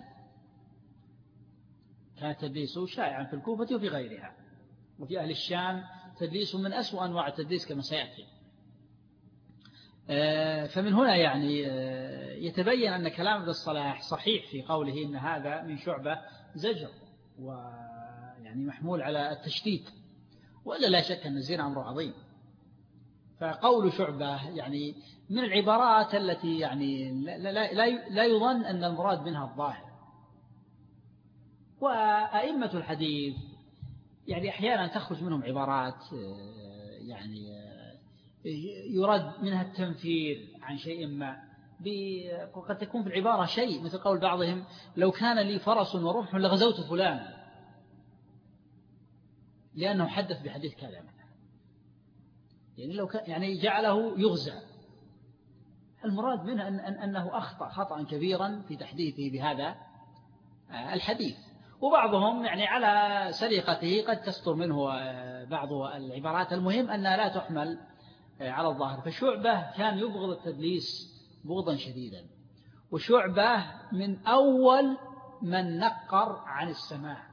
كان التدليس شائعا في الكوفة وفي غيرها، وفي أهل الشام تدليس من أسوأ أنواع التدليس كما سيأتي. فمن هنا يعني يتبين أن كلام ابن الصلاح صحيح في قوله إن هذا من شعبة زجر ويعني محمول على التشديد، وإلا لا شك أن الزنا أمر عظيم. فقول شعبة يعني من العبارات التي يعني لا, لا, لا, لا يظن أن المراد منها الظاهر. وأئمة الحديث يعني أحيانا تخرج منهم عبارات يعني يراد منها التنفير عن شيء ما، وقد تكون في العبارة شيء مثل قول بعضهم لو كان لي فرس ورمح لغزوت فلان، لأنه حدث بحديث كذا، يعني لو كان يعني جعله يغزى. المراد منه أن أنه أخطأ خطأ كبيرا في تحديثه بهذا الحديث. وبعضهم يعني على سرقته قد تستر منه بعض العبارات، المهم أنها لا تحمل على الظاهر. فشعبة كان يبغض التدليس بغضا شديدا، وشعبة من أول من نقر عن السماع،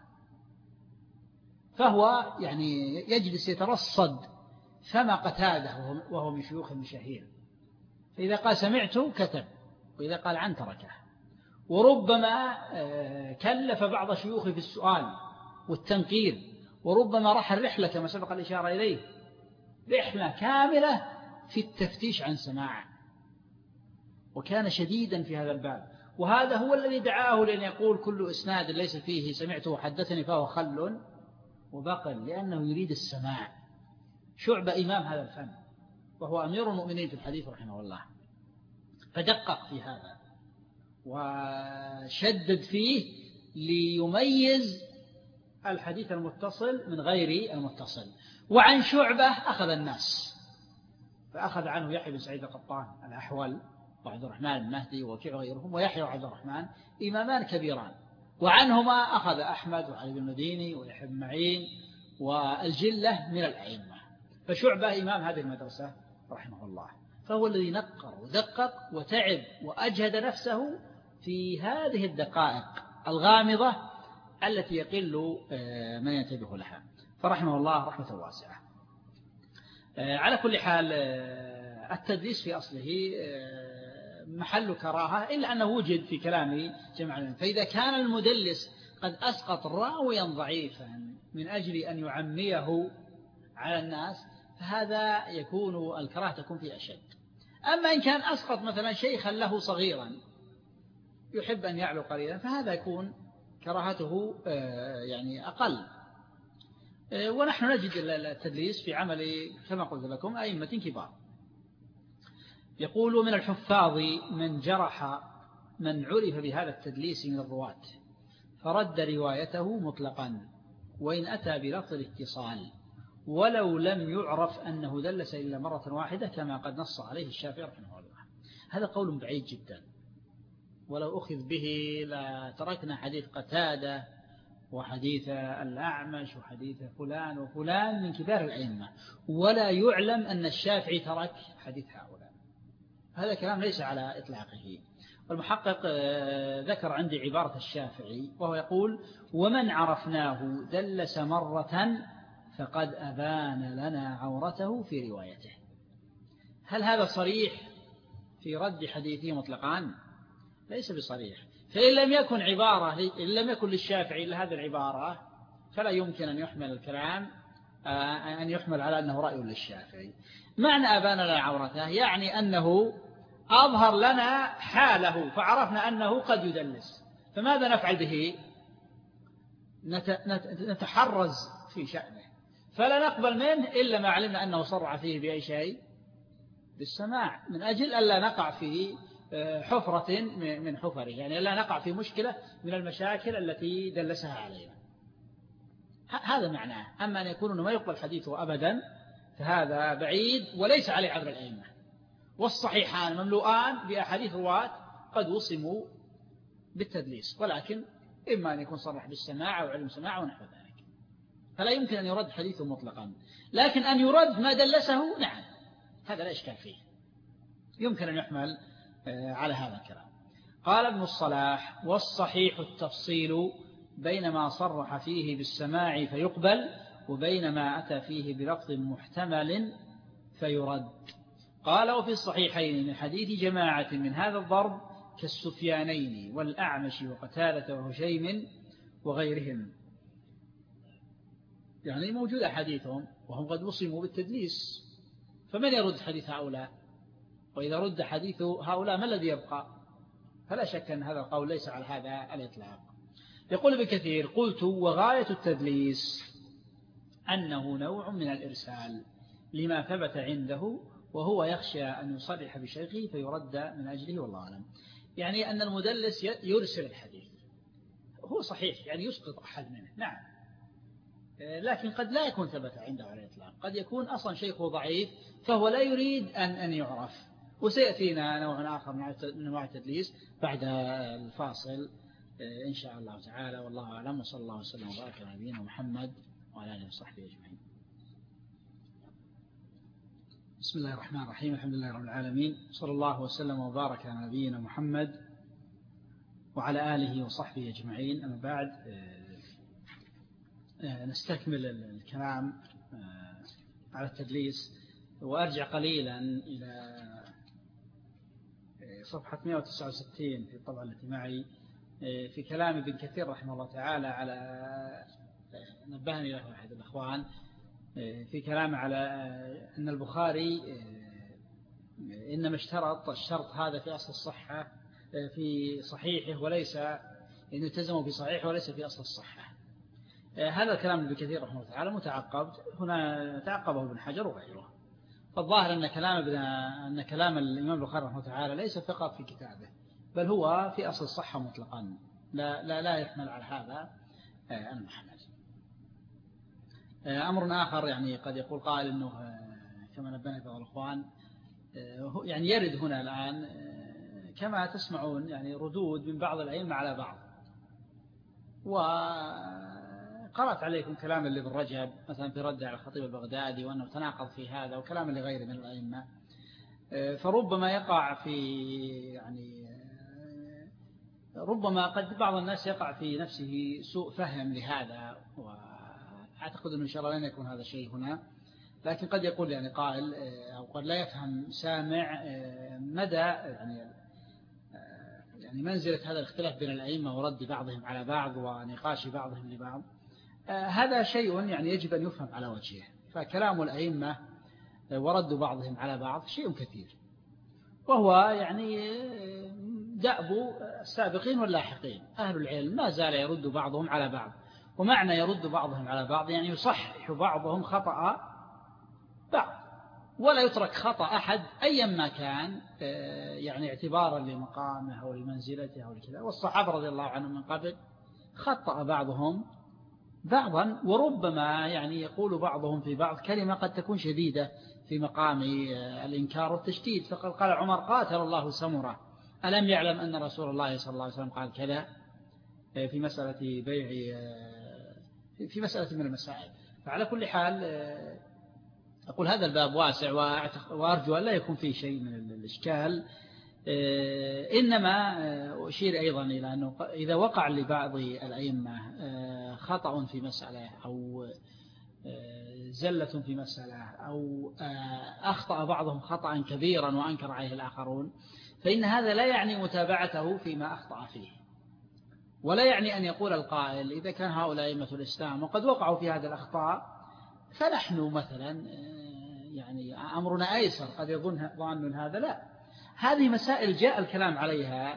فهو يعني يجلس يترصد فما قتاده وهو من شيوخ المشاهير، فإذا قال سمعته كتب، وإذا قال عن تركه. وربما كلف بعض شيوخه في السؤال والتنقير، وربما رحل رحلة كما سبق الإشارة إليه، رحلة كاملة في التفتيش عن سماع، وكان شديدا في هذا الباب. وهذا هو الذي دعاه لأن يقول كل إسناد ليس فيه سمعته وحدثني فهو خل وبقل، لأنه يريد السماع. شعبة إمام هذا الفن، وهو أمير المؤمنين في الحديث رحمه الله، فدقق في هذا وشدد فيه ليميز الحديث المتصل من غير المتصل. وعن شعبة أخذ الناس، فأخذ عنه يحيى بن سعيد القطان الأحول وعبد الرحمن المهدي وكيع غيرهم، ويحيى وعبد الرحمن إمامان كبيران. وعنهما أخذ أحمد وعلي بن المديني ويحيى بن معين والجلة من الأئمة. فشعبة إمام هذه المدرسة رحمه الله، فهو الذي نقر ودقق وتعب وأجهد نفسه في هذه الدقائق الغامضة التي يقل من ينتبه لها، فرحمه الله رحمة واسعة. على كل حال التدليس في أصله محل كراهة، إلا أنه وجد في كلام جمع. فإذا كان المدلس قد أسقط راويا ضعيفا من أجل أن يعميه على الناس، فهذا يكون الكراهة تكون فيه أشد. أما إن كان أسقط مثلا شيخا له صغيرا يحب أن يعلو قليلا، فهذا يكون كراهته يعني أقل. ونحن نجد التدليس في عمل كما قلت لكم أئمة كبار. يقول من الحفاظ من جرح من عرف بهذا التدليس من الرواة فرد روايته مطلقا وإن أتى بلفظ الاتصال، ولو لم يعرف أنه دلس إلا مرة واحدة كما قد نص عليه الشافعي رحمه الله. هذا قول بعيد جدا، ولو أخذ به لتركنا حديث قتادة وحديث الأعمش وحديث فلان وفلان من كبار الأئمة، ولا يعلم أن الشافعي ترك حديث هؤلاء. هذا كلام ليس على إطلاقه. المحقق ذكر عندي عبارة الشافعي وهو يقول: ومن عرفناه دلس مرة فقد أبان لنا عورته في روايته. هل هذا صريح في رد حديثه مطلقا؟ ليس بصريح. فإن لم يكن عبارة إن لم يكن للشافعي إلا هذه العبارة فلا يمكن أن يحمل الكلام أن يحمل على أنه رأي للشافعي. معنى أبان لنا عورته يعني أنه أظهر لنا حاله فعرفنا أنه قد يدلس، فماذا نفعل به؟ نتحرز في شأنه، فلا نقبل منه إلا ما علمنا أنه صرع فيه بأي شيء، بالسماع، من أجل ألا نقع في حفرة من حفره، يعني ألا نقع في مشكلة من المشاكل التي دلسها علينا. هذا معناه. أما أن يكون ما يقبل حديثه أبدا فهذا بعيد وليس عليه عذر الأئمة. والصحيحان مملوءان بأحاديث رواة قد وصموا بالتدليس، ولكن إما أن يكون صرح بالسماع أو علم سماع ونحو ذلك، فلا يمكن أن يرد حديثه مطلقا. لكن أن يرد ما دلسه نعم، هذا لا إشكال فيه، يمكن أن يحمل على هذا الكلام. قال ابن الصلاح: والصحيح التفصيل بين ما صرح فيه بالسماع فيقبل وبين ما أتى فيه بلفظ محتمل فيرد. قال: وفي الصحيحين من حديث جماعة من هذا الضرب كالسفيانين والأعمش وقتادة وهشيم وغيرهم، يعني موجود حديثهم وهم قد وصموا بالتدليس، فمن يرد حديث هؤلاء؟ وإذا رد حديث هؤلاء ما الذي يبقى؟ فلا شك أن هذا القول ليس على هذا الإطلاق. يقول ابن كثير: قلت: وغاية التدليس أنه نوع من الإرسال لما ثبت عنده، وهو يخشى أن يصرح بشيخه فيرد من أجله، والله أعلم. يعني أن المدلس يرسل الحديث، هو صحيح يعني يسقط أحد منه، نعم، لكن قد لا يكون ثبت عنده على الإطلاق، قد يكون أصلا شيخه ضعيف فهو لا يريد أن أن يعرف. وسيأتينا نوع آخر من أنواع التدليس بعد الفاصل إن شاء الله تعالى، والله أعلم، وصلى الله وسلم وبارك على نبينا محمد وعلى آله وصحبه أجمعين. بسم الله الرحمن الرحيم، الحمد لله رب العالمين، صلى الله وسلم وبارك على نبينا محمد وعلى آله وصحبه أجمعين. أما بعد، نستكمل الكلام على التدليس، وأرجع قليلا إلى صفحة مئة وتسعة وستين في الطبعة التي معي، في كلام ابن كثير رحمه الله تعالى على، نبهني له أحد الأخوان في كلام على أن البخاري إنما اشترط الشرط هذا في أصل الصحة في صحيحه، وليس إنه التزموا في صحيحه وليس في أصل الصحة. هذا الكلام ابن كثير رحمه الله تعالى متعقب، هنا تعقبه ابن حجر وغيره. فالظاهر أن كلام ابن أن كلام الإمام البخاري رحمه الله تعالى ليس فقط في كتابه، بل هو في أصل الصحة مطلقا، لا لا لا يحمل على هذا المحمل. أمر آخر، يعني قد يقول قائل أنه كما نبهنا بعض الأخوان، يعني يرد هنا الآن كما تسمعون يعني ردود من بعض الأئمة على بعض، وقرأت عليكم كلام اللي بالرجب مثلا في رد على الخطيب البغدادي وأنه تناقض في هذا، وكلام لغيره من الأئمة، فربما يقع في يعني ربما قد بعض الناس يقع في نفسه سوء فهم لهذا، وأعتقد أنه إن شاء الله لن يكون هذا الشيء هنا، لكن قد يقول يعني قائل أو قد لا يفهم سامع مدى يعني يعني منزلة هذا الاختلاف بين الأئمة ورد بعضهم على بعض ونقاش بعضهم لبعض. هذا شيء يعني يجب أن يفهم على وجهه، فكلام الأئمة ورد بعضهم على بعض شيء كثير، وهو يعني دأب السابقين واللاحقين. أهل العلم ما زال يرد بعضهم على بعض، ومعنى يرد بعضهم على بعض يعني يصحح بعضهم خطأ بعض، ولا يترك خطأ أحد أيا ما كان، يعني اعتبارا لمقامه أو لمنزلته أو لكذا. والصحابة رضي الله عنهم من قبل خطأ بعضهم بعضا، وربما يعني يقول بعضهم في بعض كلمة قد تكون شديدة في مقام الإنكار والتشديد. فقال قال عمر: قاتل الله سمرة، ألم يعلم أن رسول الله صلى الله عليه وسلم قال كذا في مسألة بيع في مسألة من المسائل. فعلى كل حال أقول هذا الباب واسع، وأرجو أن لا يكون فيه شيء من الإشكال، إنما أشير أيضا إلى أنه إذا وقع لبعض الأئمة خطأ في مسألة أو زلة في مسألة أو أخطأ بعضهم خطأ كبيرا وأنكر عليه الآخرون، فإن هذا لا يعني متابعته فيما أخطأ فيه، ولا يعني أن يقول القائل إذا كان هؤلاء أئمة الإسلام وقد وقعوا في هذه الأخطاء فنحن مثلا يعني أمرنا أيسر، قد يظن ظن هذا. لا، هذه مسائل جاء الكلام عليها،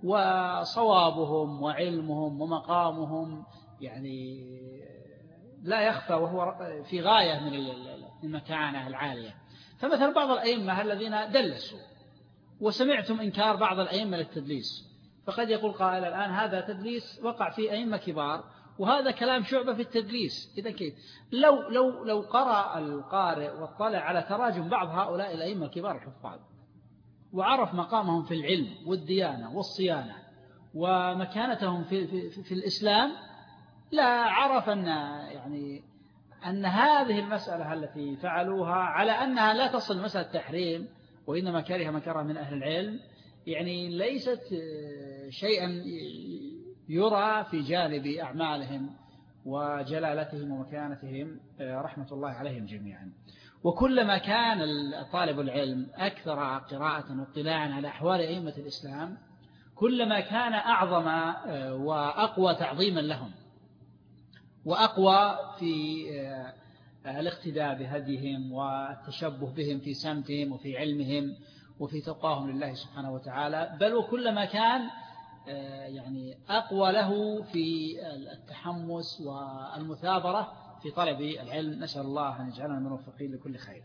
وصوابهم وعلمهم ومقامهم يعني لا يخفى، وهو في غاية من المكانة العالية. فمثلا بعض الأئمة الذين دلسوا، وسمعتم إنكار بعض الأئمة للتدليس، فقد يقول قائل الآن هذا تدليس وقع في أئمة كبار، وهذا كلام شعبة في التدليس. إذا كيف لو لو لو قرأ القارئ واطلع على تراجم بعض هؤلاء الأئمة الكبار الحفاظ، وعرف مقامهم في العلم والديانة والصيانة ومكانتهم في, في, في, في الإسلام، لا عرف أن يعني أن هذه المسألة التي فعلوها على أنها لا تصل مسألة تحريم، وإنما كره من كره من أهل العلم، يعني ليست شيئا يرى في جانب أعمالهم وجلالتهم ومكانتهم رحمة الله عليهم جميعا. وكلما كان طالب العلم أكثر قراءة واطلاعا على أحوال أئمة الإسلام، كلما كان أعظم وأقوى تعظيما لهم، وأقوى في الاقتداء بهديهم والتشبه بهم في سمتهم وفي علمهم وفي تقواهم لله سبحانه وتعالى، بل وكلما كان يعني أقوى له في التحمس والمثابرة في طلب العلم. نسأل الله أن يجعلنا موفقين لكل خير.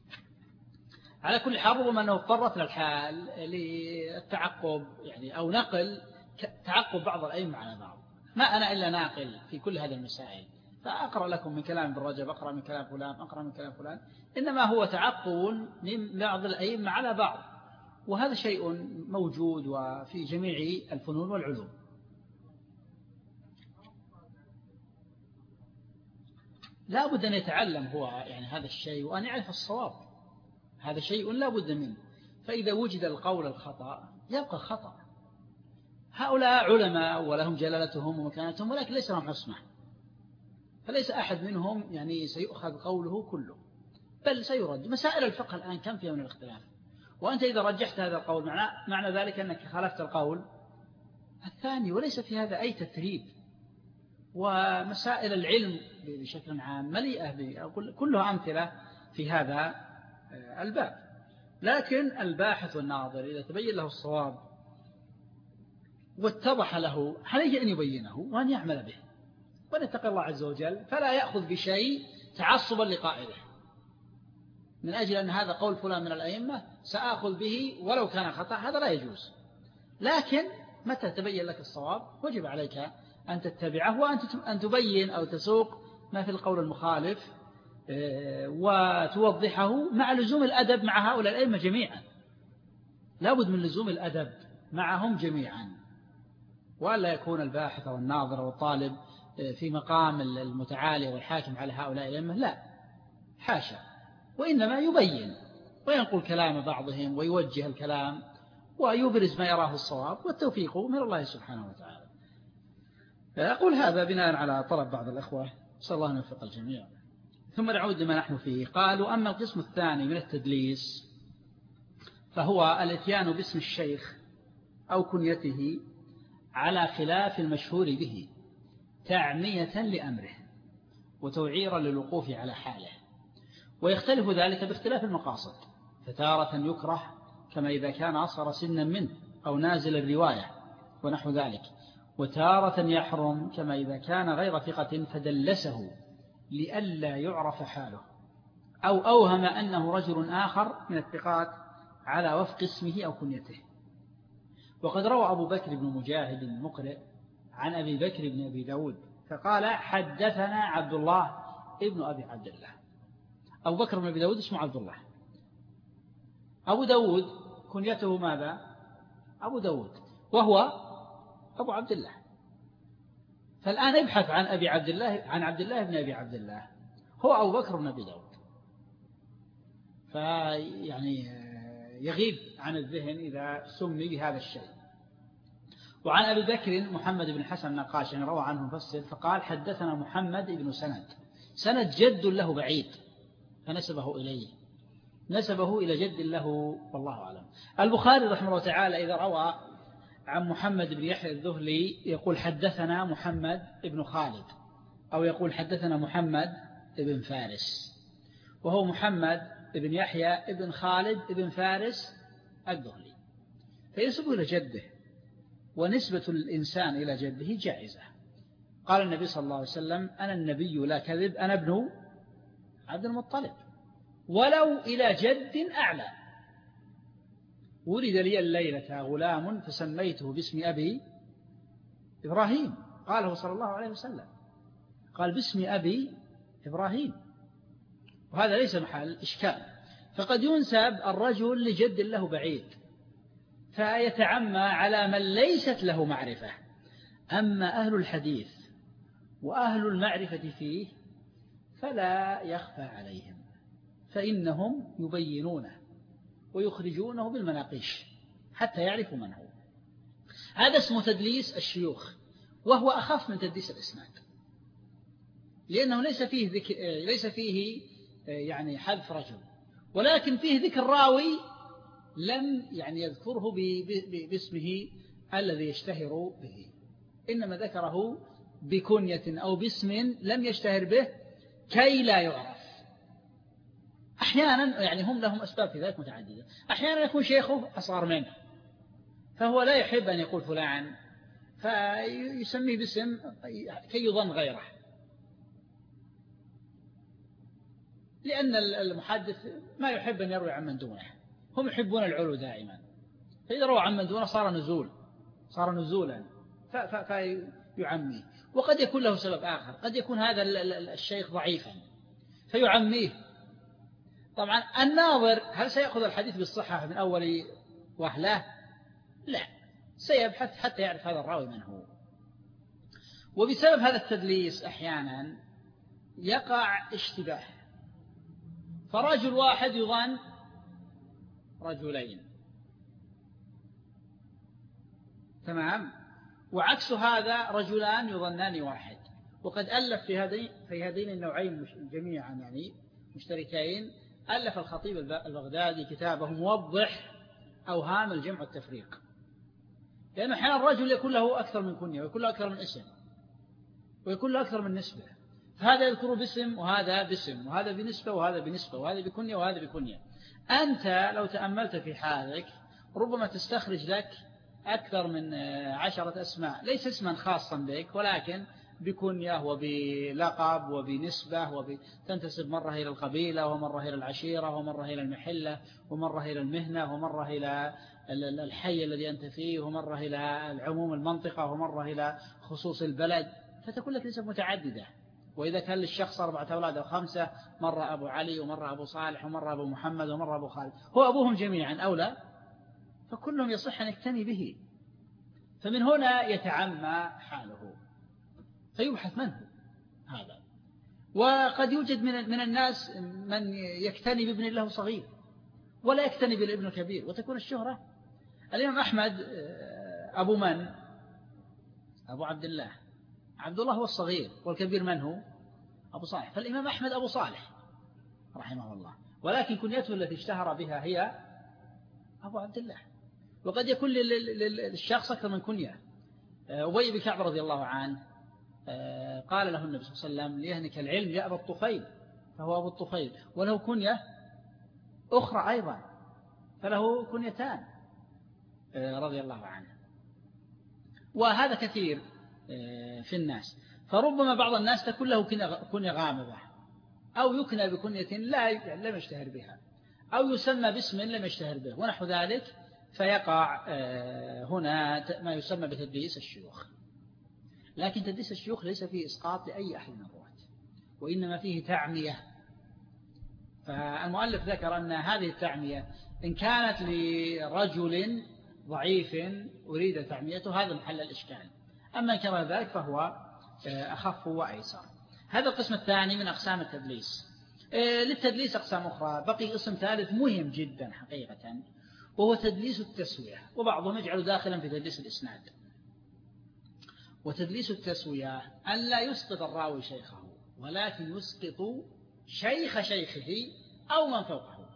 على كل حال ربما أنه اضطرت للحال للتعقب يعني أو نقل تعقب بعض الأئمة على بعض. ما أنا إلا ناقل في كل هذه المسائل، فأقرأ لكم من كلام ابن رجب، أقرأ من كلام فلان، أقرأ من كلام فلان، إنما هو تعقب من بعض الأئمة على بعض، وهذا شيء موجود وفي جميع الفنون والعلوم. لا بد أن يتعلم هو يعني هذا الشيء وأن يعرف الصواب، هذا شيء لا بد منه. فإذا وجد القول الخطأ يبقى خطأ. هؤلاء علماء ولهم جلالتهم ومكانتهم، ولكن ليس لهم عصمة، فليس أحد منهم يعني سيؤخذ قوله كله، بل سيرد. مسائل الفقه الآن كم فيها من الاختلاف، وأنت إذا رجحت هذا القول معنى, معنى ذلك أنك خالفت القول الثاني، وليس في هذا أي تثريب. ومسائل العلم بشكل عام مليئة كلها أمثلة في هذا الباب. لكن الباحث والناظر إذا تبين له الصواب واتضح له عليه أن يبينه وأن يعمل به، وأن يتقي الله عز وجل، فلا يأخذ بشيء تعصبا لقائله من أجل أن هذا قول فلان من الأئمة سأخذ به ولو كان خطأ، هذا لا يجوز. لكن متى تبين لك الصواب وجب عليك أن تتبعه، وأن تبين أو تسوق ما في القول المخالف وتوضحه مع لزوم الأدب مع هؤلاء الأئمة جميعا. لابد من لزوم الأدب معهم جميعا، وألا يكون الباحث والناظر والطالب في مقام المتعالي والحاكم على هؤلاء الأئمة، لا حاشا، وإنما يبين وينقل كلام بعضهم ويوجه الكلام ويبرز ما يراه الصواب، والتوفيق من الله سبحانه وتعالى. أقول هذا بناء على طلب بعض الأخوة، صلى الله أن يوفق الجميع. ثم نعود لما نحن فيه. قالوا: أما القسم الثاني من التدليس فهو الاتيان باسم الشيخ أو كنيته على خلاف المشهور به تعمية لأمره وتوعيرا للوقوف على حاله، ويختلف ذلك باختلاف المقاصد، فتارة يكره كما إذا كان أصغر سنا منه أو نازل الرواية ونحو ذلك، وتارة يحرم كما إذا كان غير ثقة فدلسه لئلا يعرف حاله، أو أوهم أنه رجل آخر من الثقات على وفق اسمه أو كنيته. وقد روى أبو بكر بن مجاهد المقرئ عن أبي بكر بن أبي داود فقال: حدثنا عبد الله ابن أبي عبد الله. أبو بكر بن أبي داود اسمه عبد الله، أبو داود كنيته ماذا؟ أبو داود، وهو أبو عبد الله. فالآن ابحث عن أبي عبد الله، عن عبد الله بن أبي عبد الله، هو أبو بكر بن أبي داود. فيعني يغيب عن الذهن إذا سمي بهذا الشيء. وعن أبي بكر محمد بن حسن النقاش روى عنه مفسر فقال حدثنا محمد بن سند، سند جد له بعيد فنسبه إليه، نسبه إلى جد له والله أعلم. البخاري رحمه الله تعالى إذا روى عن محمد بن يحيى الذهلي يقول حدثنا محمد بن خالد، أو يقول حدثنا محمد بن فارس، وهو محمد بن يحيى بن خالد بن فارس الذهلي، فينسبه إلى جده، ونسبة الإنسان إلى جده جائزة. قال النبي صلى الله عليه وسلم أنا النبي لا كذب، أنا ابن عبد المطلب ولو إلى جد أعلى. ولد لي الليلة غلام فسميته باسم أبي إبراهيم، قاله صلى الله عليه وسلم، قال باسم أبي إبراهيم، وهذا ليس محل إشكال. فقد ينسب الرجل لجد له بعيد فيتعمى على من ليست له معرفة. أما أهل الحديث وأهل المعرفة فيه فلا يخفى عليهم، فإنهم يبينونه ويخرجونه بالمناقيش حتى يعرفوا من هو. هذا اسمه تدليس الشيوخ، وهو أخف من تدليس الإسناد، لأنه ليس فيه ذكر، ليس فيه يعني حذف رجل، ولكن فيه ذكر راوي لم يعني يذكره باسمه الذي يشتهر به، إنما ذكره بكنية أو باسم لم يشتهر به كي لا يعرف. أحيانا يعني هم لهم أسباب في ذلك متعددة، أحيانا يكون شيخه أصغر منه فهو لا يحب أن يقول فلان فيسميه باسم كي يظن غيره، لأن المحدث ما يحب أن يروي عن من دونه، هم يحبون العلو دائما، فإذا روى عن من دونه صار نزول، صار نزولا فيعميه. وقد يكون له سبب آخر، قد يكون هذا الشيخ ضعيفا فيعميه. طبعا الناظر هل سيأخذ الحديث بالصحة من أول وهلة؟ لا، سيبحث حتى يعرف هذا الراوي من هو. وبسبب هذا التدليس أحيانا يقع اشتباه، فرجل واحد يظن رجلين، تمام، وعكس هذا رجلان يظنان واحد. وقد ألف في هذين في هذين النوعين جميعا يعني مشتركين، ألف الخطيب البغدادي كتابه موضح أوهام الجمع والتفريق، لأن أحيانا الرجل يكون له أكثر من كنية، ويكون له أكثر من اسم، ويكون له أكثر من نسبة، فهذا يذكر باسم وهذا باسم، وهذا بنسبة وهذا بنسبة، وهذا بكنية وهذا بكنية. أنت لو تأملت في حالك ربما تستخرج لك أكثر من عشرة أسماء، ليس اسما خاصا بك ولكن بكنية وبلقب وبنسبة، وتنتسب مرة إلى القبيلة ومرة إلى العشيرة ومرة إلى المحلة ومرة إلى المهنة ومرة إلى الحي الذي أنت فيه ومرة إلى العموم المنطقة ومرة إلى خصوص البلد، فتكون لك نسب متعددة. وإذا كان للشخص أربعة أولاد أو خمسة، مرة أبو علي ومرة أبو صالح ومرة أبو محمد ومرة أبو خالد، هو أبوهم جميعا أو لا، فكلهم يصح أن يكتني به. فمن هنا يتعمى حاله فيبحث من هو هذا. وقد يوجد من من الناس من يكتني بابن له صغير ولا يكتني بالابن الكبير، وتكون الشهرة. الإمام أحمد أبو من؟ أبو عبد الله، عبد الله هو الصغير، والكبير من هو؟ أبو صالح. فالإمام أحمد أبو صالح رحمه الله، ولكن كنيته التي اشتهر بها هي أبو عبد الله. وقد يكون للشخص أكثر من كنية. أبي بن كعب رضي الله عنه قال له النبي صلى الله عليه وسلم ليهنك العلم يا أبا الطفيل، فهو أبو الطفيل، وله كنية أخرى أيضا، فله كنيتان رضي الله عنه. وهذا كثير في الناس، فربما بعض الناس تكون له كنية غامضة، أو يكنى بكنية لا لم يشتهر بها، أو يسمى باسم لم يشتهر به ونحو ذلك، فيقع هنا ما يسمى بتدليس الشيوخ. لكن تدليس الشيوخ ليس فيه إسقاط لأي أحد من الرواة، وإنما فيه تعمية. فالمؤلف ذكر أن هذه التعمية إن كانت لرجل ضعيف أريد تعميته هذا محل الإشكال، أما إن كان ذلك فهو أخف وأيسر. هذا القسم الثاني من أقسام التدليس. للتدليس أقسام أخرى، بقي قسم ثالث مهم جدا حقيقة، وهو تدليس التسوية، وبعضهم يجعل داخلا في تدليس الإسناد. وتدليس التسوية أن لا يسقط الراوي شيخه، ولكن يسقط شيخ شيخه أو من فوقه.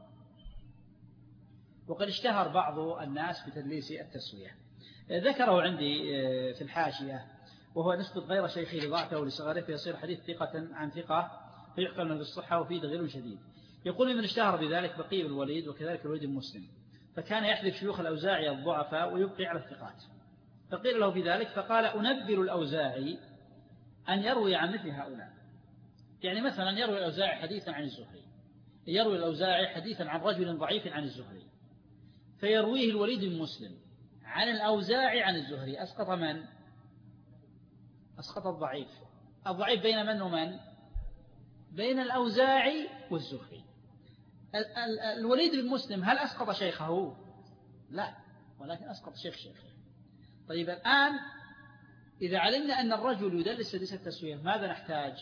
وقد اشتهر بعض الناس بتدليس التسوية، ذكره عندي في الحاشية، وهو نسبة غير شيخه لضعفه ولصغره فيصير حديث ثقة عن ثقة فيحكم بالصحة وفيه تغيير شديد. يقول من اشتهر بذلك بقي بن الوليد وكذلك الوليد بن مسلم، فكان يحذف شيوخ الأوزاعي الضعفاء ويبقي على الثقات. فقيل له في ذلك فقال أنبر الأوزاعي أن يروي عن مثل هؤلاء. يعني مثلا يروي الأوزاعي حديثا عن الزهري، يروي الأوزاعي حديثا عن رجل ضعيف عن الزهري، فيرويه الوليد بن مسلم عن الأوزاعي عن الزهري، أسقط من؟ أسقط الضعيف. الضعيف بين من ومن؟ بين الأوزاعي والزهري. الوليد بن مسلم هل أسقط شيخه؟ لا، ولكن أسقط شيخ شيخه. طيب الآن إذا علمنا أن الرجل يدلس تدليس التسوية ماذا نحتاج؟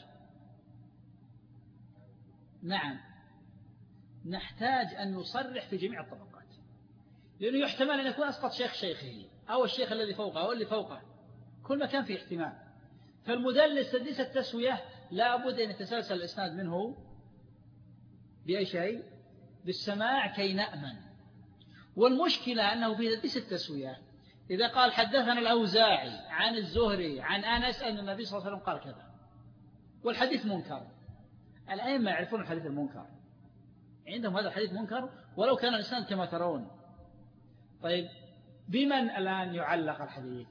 نعم، نحتاج أن يصرح في جميع الطبقات، لأنه يحتمل أن يكون أسقط شيخ شيخه أو الشيخ الذي فوقه أو اللي فوقه، كل ما كان فيه احتمال. فالمدلس تدليس التسوية لا بد أن يتسلسل الإسناد منه بأي شيء؟ بالسماع كي نأمن. والمشكلة أنه في تدليس التسوية إذا قال حدثنا الأوزاعي عن الزهري عن أنس أن النبي صلى الله عليه وسلم قال كذا والحديث منكر، الأئمة يعرفون الحديث المنكر، عندهم هذا الحديث منكر ولو كان الإسناد كما ترون. طيب بمن الآن يعلق الحديث؟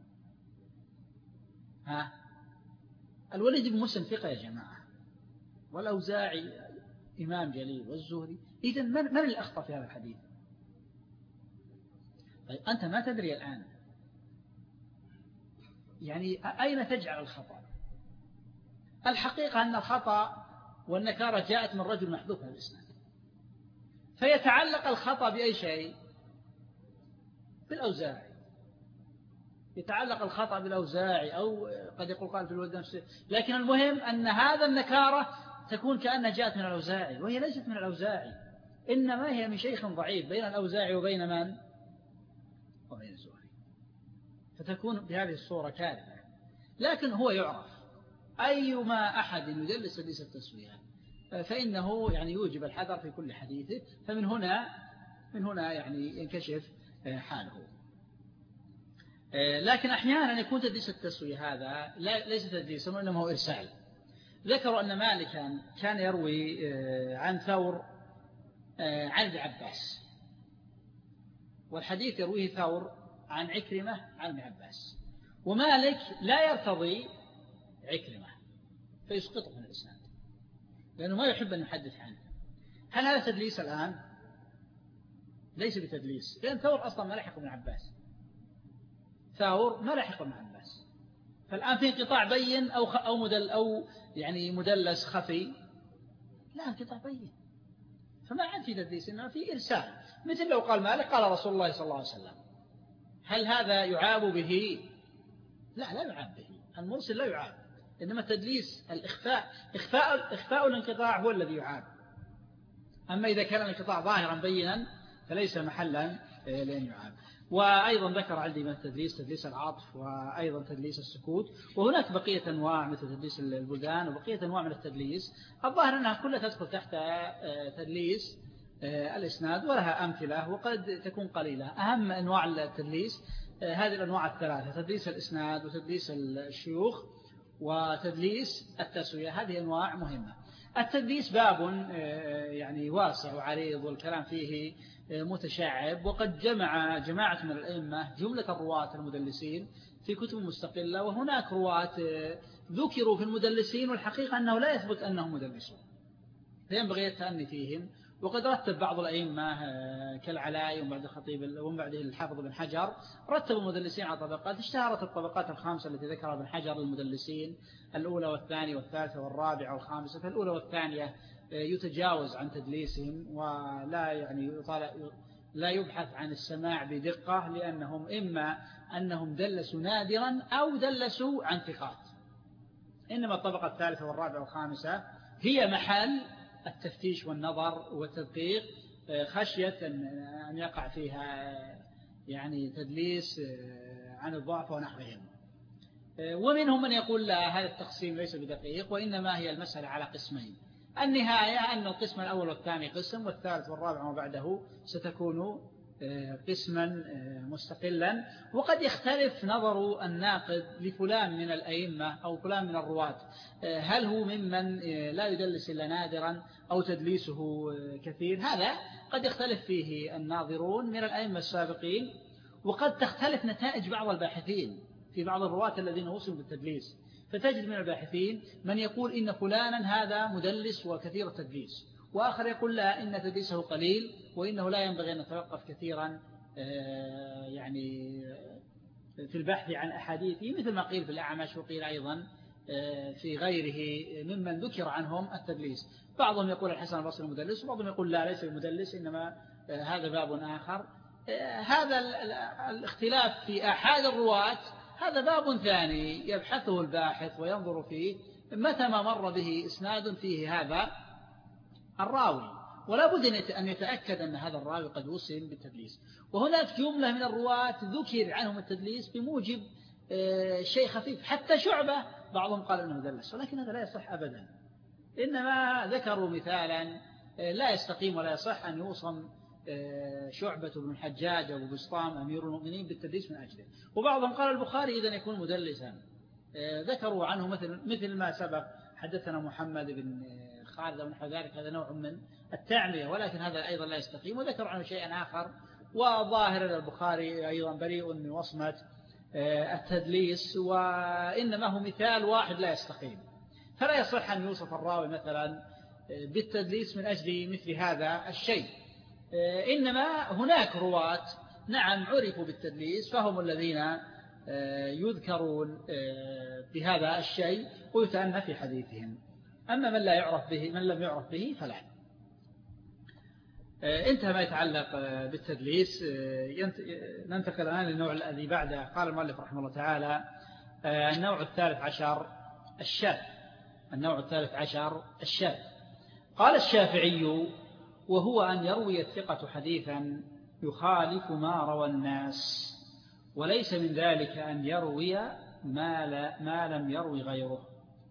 ها؟ الوليد بن مسلم ثقة يا جماعة، والأوزاعي إمام جليل، والزهري، إذن من, من اللي أخطأ في هذا الحديث؟ طيب أنت ما تدري الآن يعني أين تجعل الخطأ؟ الحقيقة أن الخطأ والنكارة جاءت من رجل محذوف من الإسناد، فيتعلق الخطأ بأي شيء؟ بالأوزاعي، يتعلق الخطأ بالأوزاعي، أو قد يقول قال في الولد نفسه، لكن المهم أن هذا النكارة تكون كأنها جاءت من الأوزاعي، وهي ليست من الأوزاعي، إنما هي من شيخ ضعيف بين الأوزاعي وبين من؟ وبين الزهري، فتكون بهذه الصورة كارثة. لكن هو يعرف أيما أحد يدلس تدليس التسوية فإنه يعني يوجب الحذر في كل حديثه، فمن هنا من هنا يعني ينكشف حاله. لكن أحيانا يكون تدليس التسوية هذا ليس تدليسا وإنما هو إرسال. ذكروا أن مالكا كان يروي عن ثور عن ابن عباس، والحديث يرويه ثور عن عكرمة عن ابن عباس، ومالك لا يرتضي عكرمة فيسقطه من الإسناد لأنه ما يحب أن يحدث عنه. هل هذا تدليس الآن؟ ليس بتدليس، لأن ثور أصلا ما لحق ابن عباس، ثور ما لحق ابن عباس، فالآن في انقطاع بين أو أو مدل أو يعني مدلس خفي، لا انقطاع بين، فما عاد في تدليس إنما في إرسال. مثل لو قال مالك قال رسول الله صلى الله عليه وسلم، هل هذا يعاب به؟ لا لا يعاب به، المرسل لا يعاب، إنما تدليس الإخفاء إخفاء إخفاء الانقطاع هو الذي يعاب. أما إذا كان الانقطاع ظاهرا بينا فليس محلا لأن يعاب. وأيضا ذكر عندي من التدليس تدليس العطف، وأيضا تدليس السكوت، وهناك بقية أنواع مثل تدليس البلدان وبقية أنواع من التدليس، الظاهر أنها كلها تدخل تحت تدليس الإسناد ولها أمثلة وقد تكون قليلة. أهم أنواع التدليس هذه الأنواع الثلاثة: تدليس الإسناد وتدليس الشيوخ وتدليس التسوية، هذه أنواع مهمة. التدليس باب يعني واسع وعريض والكلام فيه متشعب، وقد جمع جماعة من الأئمة جملة الرواة المدلسين في كتب مستقلة، وهناك رواة ذكروا في المدلسين والحقيقة أنه لا يثبت أنهم مدلسون، فينبغي التأني فيهم. وقد رتب بعض الأئمة كالعلاء ومن بعد الخطيب ومن بعده الحافظ بن حجر رتب المدلسين على طبقات، اشتهرت الطبقات الخامسة التي ذكرها ابن حجر للمدلسين: الأولى والثانية والثالثة والرابعة والخامسة. فالأولى والثانية يتجاوز عن تدليسهم ولا يعني لا يبحث عن السماع بدقة، لأنهم إما أنهم دلسوا نادرا أو دلسوا عن ثقات، إنما الطبقة الثالثة والرابعة والخامسة هي محل التفتيش والنظر والتدقيق خشية أن يقع فيها يعني تدليس عن الضعف ونحوهم. ومنهم من يقول لا، هذا التقسيم ليس بدقيق، وإنما هي المسألة على قسمين. النهاية أن القسم الأول والثاني قسم، والثالث والرابع وما بعده ستكون قسما مستقلا. وقد يختلف نظر الناقد لفلان من الأئمة أو فلان من الرواة، هل هو ممن لا يدلس إلا نادرا أو تدليسه كثير. هذا قد يختلف فيه الناظرون من الأئمة السابقين، وقد تختلف نتائج بعض الباحثين في بعض الرواة الذين وصلوا بالتدليس. فتجد من الباحثين من يقول إن فلانا هذا مدلس وكثير التدليس، وآخر يقول لا، إن تدليسه قليل وإنه لا ينبغي أن نتوقف كثيرا يعني في البحث عن أحاديثه، مثل ما قيل في الأعمش وقيل أيضا في غيره ممن ذكر عنهم التدليس. بعضهم يقول الحسن البصري مدلس، وبعضهم يقول لا، ليس المدلس، إنما هذا باب آخر. هذا الاختلاف في أحد الرواة هذا باب ثاني يبحثه الباحث وينظر فيه متى ما مر به إسناد فيه هذا الراوي، ولا بد أن يتأكد أن هذا الراوي قد وصل بالتدليس. وهناك جملة من الرواة ذكر عنهم التدليس بموجب شيء خفيف، حتى شعبة بعضهم قال أنه دلس، ولكن هذا لا يصح أبدا. إنما ذكروا مثالا لا يستقيم ولا يصح أن يوصم شعبة بن الحجاج أو بسطام أمير المؤمنين بالتدليس من أجله. وبعضهم قال البخاري إذن يكون مدلسا، ذكروا عنه مثل مثل ما سبق، حدثنا محمد بن خالد ونحو ذلك، هذا نوع من التعمية، ولكن هذا أيضا لا يستقيم. وذكروا عنه شيئا آخر، وظاهر البخاري أيضا بريء من وصمة التدليس، وإنما هو مثال واحد لا يستقيم. فلا يصح أن يوصف الراوي مثلا بالتدليس من أجل مثل هذا الشيء. إنما هناك رواة نعم عرفوا بالتدليس، فهم الذين يذكرون بهذا الشيء ويتأنى في حديثهم. أما من لا يعرف به، من لم يعرف به فلا. انتهى ما يتعلق بالتدليس. ننتقل الآن للنوع الذي بعده. قال المؤلف رحمه الله تعالى: النوع الثالث عشر الشاذ. النوع الثالث عشر الشاذ. قال الشافعي: وهو أن يروي الثقة حديثا يخالف ما روى الناس، وليس من ذلك أن يروي ما, لا ما لم يروي غيره.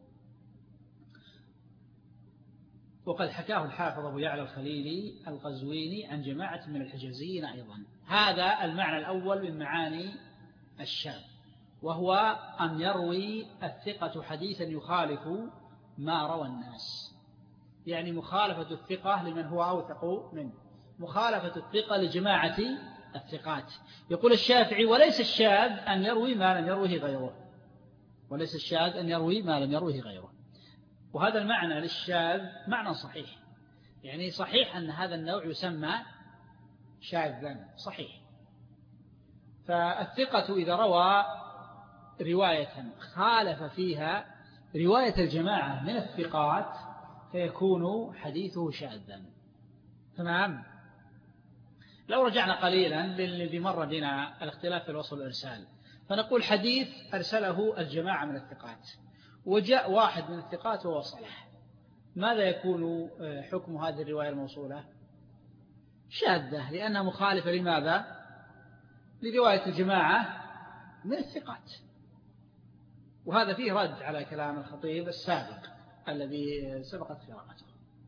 وقد حكاه الحافظ أبو يعلى الخليلي القزويني عن جماعة من الحجازيين أيضا. هذا المعنى الأول من معاني الشاذ، وهو أن يروي الثقة حديثا يخالف ما روى الناس، يعني مخالفة الثقة لمن هو أوثق منه، مخالفة الثقة لجماعة الثقات. يقول الشافعي: وليس الشاذ أن يروي ما لم يروه غيره، وليس الشاذ أن يروي ما لم يروه غيره. وهذا المعنى للشاذ معنى صحيح، يعني صحيح أن هذا النوع يسمى شاذا، صحيح. فالثقة إذا روى رواية خالف فيها رواية الجماعة من الثقات فيكون حديثه شاذا. تمام. لو رجعنا قليلا للذي مر بنا الاختلاف في الوصل والإرسال، فنقول حديث أرسله الجماعة من الثقات وجاء واحد من الثقات ووصله، ماذا يكون حكم هذه الرواية الموصولة؟ شاذة، لأنها مخالفة لماذا؟ لرواية الجماعة من الثقات. وهذا فيه رد على كلام الخطيب السابق الذي سبقت قراءته.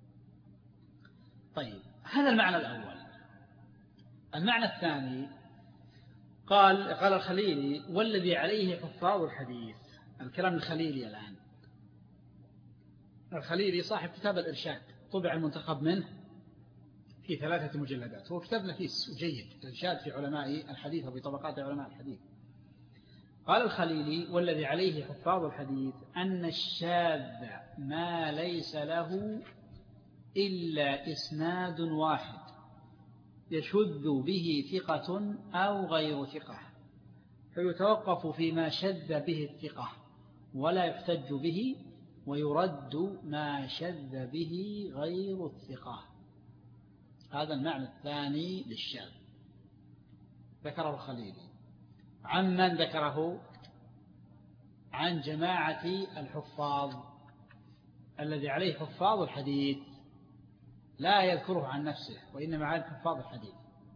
طيب، هذا المعنى الأول. المعنى الثاني قال قال الخليلي: والذي عليه حفاظ الحديث. الكلام الخليلي الآن. الخليلي صاحب كتاب الإرشاد، طبع المنتخب منه في ثلاثة مجلدات، هو كتاب نفيس وجيد، الإرشاد في علماء الحديث وفي طبقات علماء الحديث. قال الخليلي: والذي عليه حفاظ الحديث أن الشاذ ما ليس له إلا إسناد واحد يشذ به ثقة أو غير ثقة، فيتوقف فيما شذ به الثقة ولا يحتج به، ويرد ما شذ به غير الثقة. هذا المعنى الثاني للشاذ ذكره الخليلي. عمن ذكره؟ عن جماعة الحفاظ، الذي عليه حفاظ الحديث لا يذكره عن نفسه وإنما عن حفاظ الحديث.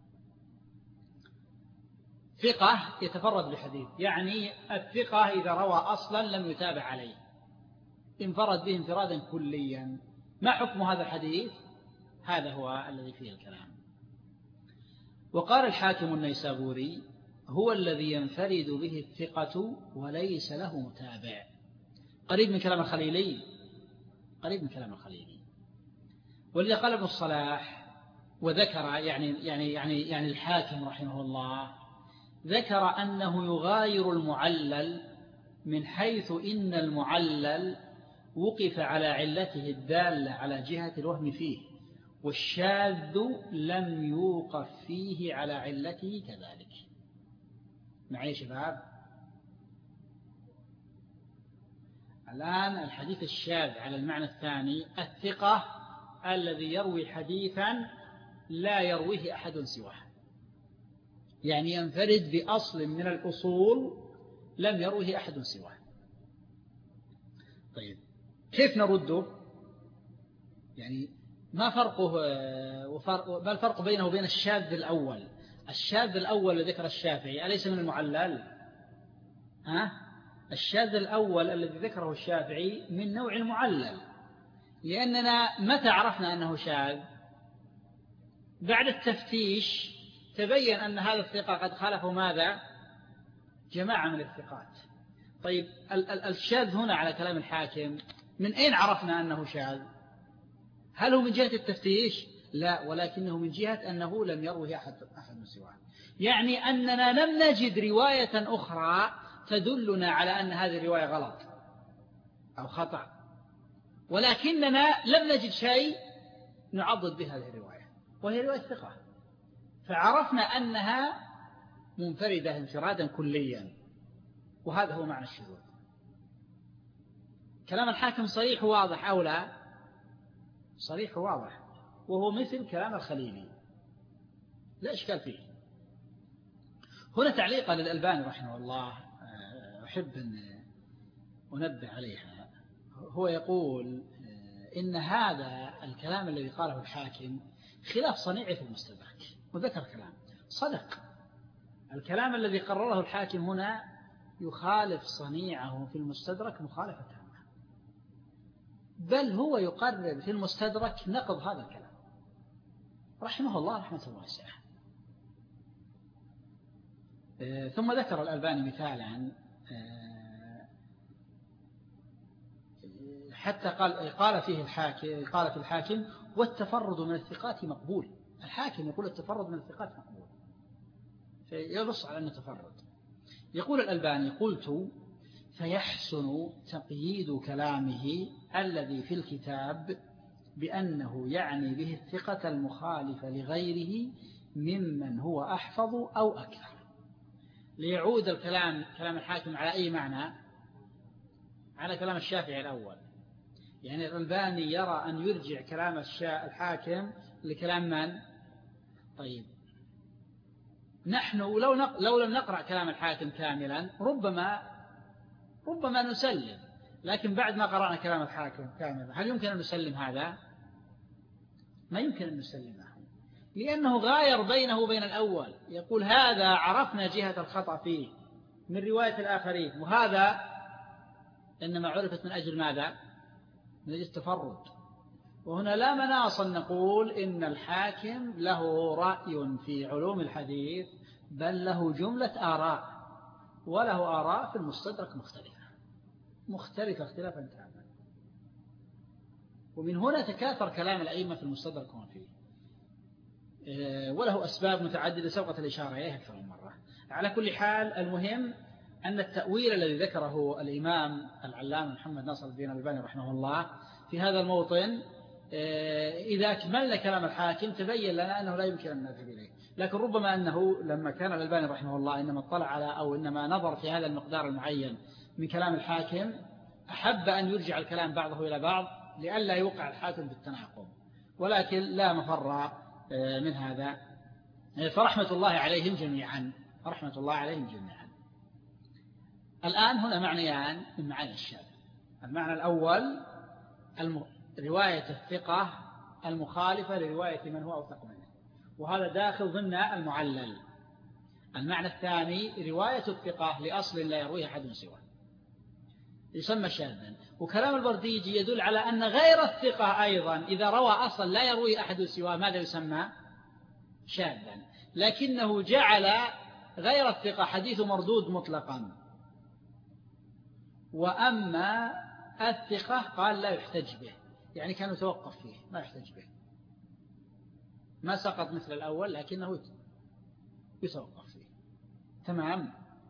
ثقة يتفرد بحديث، يعني الثقة إذا روى أصلا لم يتابع عليه، انفرد به انفرادا كليا. ما حكم هذا الحديث؟ هذا هو الذي فيه الكلام. وقال الحاكم النيسابوري: هو الذي ينفرد به الثقة وليس له متابع. قريب من كلام الخليلي، قريب من كلام الخليلي. ولذا قال ابن الصلاح وذكر يعني يعني يعني يعني الحاكم رحمه الله ذكر أنه يغاير المعلل من حيث إن المعلل وقف على علته الدالة على جهة الوهم فيه، والشاذ لم يوقف فيه على علته كذلك. معي شباب؟ الآن الحديث الشاذ على المعنى الثاني الثقة الذي يروي حديثا لا يرويه أحد سواه، يعني ينفرد بأصل من الأصول لم يروه أحد سواه. طيب كيف نرده؟ يعني ما فرقه ما الفرق بينه وبين الشاذ الأول؟ الشاذ الأول الذي ذكر الشافعي أليس من المعلل؟ ها؟ الشاذ الأول الذي ذكره الشافعي من نوع المعلل، لأننا متى عرفنا أنه شاذ؟ بعد التفتيش تبين أن هذا الثقة قد خالفه ماذا؟ جماعة من الثقات. طيب الشاذ هنا على كلام الحاكم من أين عرفنا أنه شاذ؟ هل هو من جهة التفتيش؟ لا، ولكنه من جهة أنه لم يروه أحد أحد سواه، يعني أننا لم نجد رواية أخرى تدلنا على أن هذه الرواية غلط أو خطأ، ولكننا لم نجد شيء نعضد به هذه الرواية، وهي رواية ثقة، فعرفنا أنها منفردة انفرادا كليا، وهذا هو معنى الشذوذ. كلام الحاكم صريح واضح أو لا؟ صريح واضح، وهو مثل كلام الخليلي لا إشكال فيه. هنا تعليقا للألباني رحمه الله أحب أن أنبه عليها. هو يقول إن هذا الكلام الذي قاله الحاكم خلاف صنيعه في المستدرك، وذكر كلام صدق. الكلام الذي قرره الحاكم هنا يخالف صنيعه في المستدرك مخالفة تامة، بل هو يقرر في المستدرك نقض هذا الكلام رحمه الله رحمة واسعة. ثم ذكر الألباني مثالا حتى قال قال فيه الحاكم قال في الحاكم: والتفرد من الثقات مقبول. الحاكم يقول التفرد من الثقات مقبول، فينص على أنه تفرد. يقول الألباني: قلت فيحسن تقييد كلامه الذي في الكتاب بأنه يعني به الثقة المخالفة لغيره ممن هو أحفظ أو أكثر. ليعود الكلام كلام الحاكم على أي معنى؟ على كلام الشافعي الأول. يعني الألباني يرى أن يرجع كلام الحاكم لكلام من؟ طيب نحن لو نق... لو لم نقرأ كلام الحاكم كاملا ربما ربما نسلم، لكن بعد ما قرأنا كلام الحاكم كاملا هل يمكن أن نسلم هذا؟ ما يمكن أن نسلمه، لأنه غاير بينه وبين الأول. يقول هذا عرفنا جهة الخطأ فيه من رواية الآخرين، وهذا إنما عرفت من أجل ماذا؟ من أجل التفرد. وهنا لا مناص أن نقول إن الحاكم له رأي في علوم الحديث، بل له جملة آراء، وله آراء في المستدرك مختلفة مختلفة اختلافا تاما. ومن هنا تكاثر كلام الأئمة في المستدرك وما فيه، وله أسباب متعددة سبقت الإشارة إليها أكثر من مرة. على كل حال المهم أن التأويل الذي ذكره الإمام العلامة محمد ناصر الدين الألباني رحمه الله في هذا الموطن إذا أكملنا كلام الحاكم تبين لنا أنه لا يمكن أن نذهب إليه، لكن ربما أنه لما كان الألباني رحمه الله إنما اطلع على أو إنما نظر في هذا المقدار المعين من كلام الحاكم أحب أن يرجع الكلام بعضه إلى بعض لئلا يوقع الحاكم بالتناقض، ولكن لا مفر من هذا. فرحمة الله عليهم جميعا، رحمة الله عليهم جميعا. الآن هنا معنيان من معاني الشاذ. المعنى الأول رواية الثقة المخالفة لرواية من هو أوثق منه، وهذا داخل ضمن المعلل. المعنى الثاني رواية الثقة لأصل لا يرويه أحد سواه يسمى شاذا. وكلام البرديجي يدل على أن غير الثقة أيضا إذا روى أصل لا يروي أحد سواه ماذا يسمى شاذا، لكنه جعل غير الثقة حديث مردود مطلقا، وأما الثقة قال لا يحتج به، يعني كان يتوقف فيه ما يحتج به، ما سقط مثل الأول لكنه يتوقف فيه. تمام.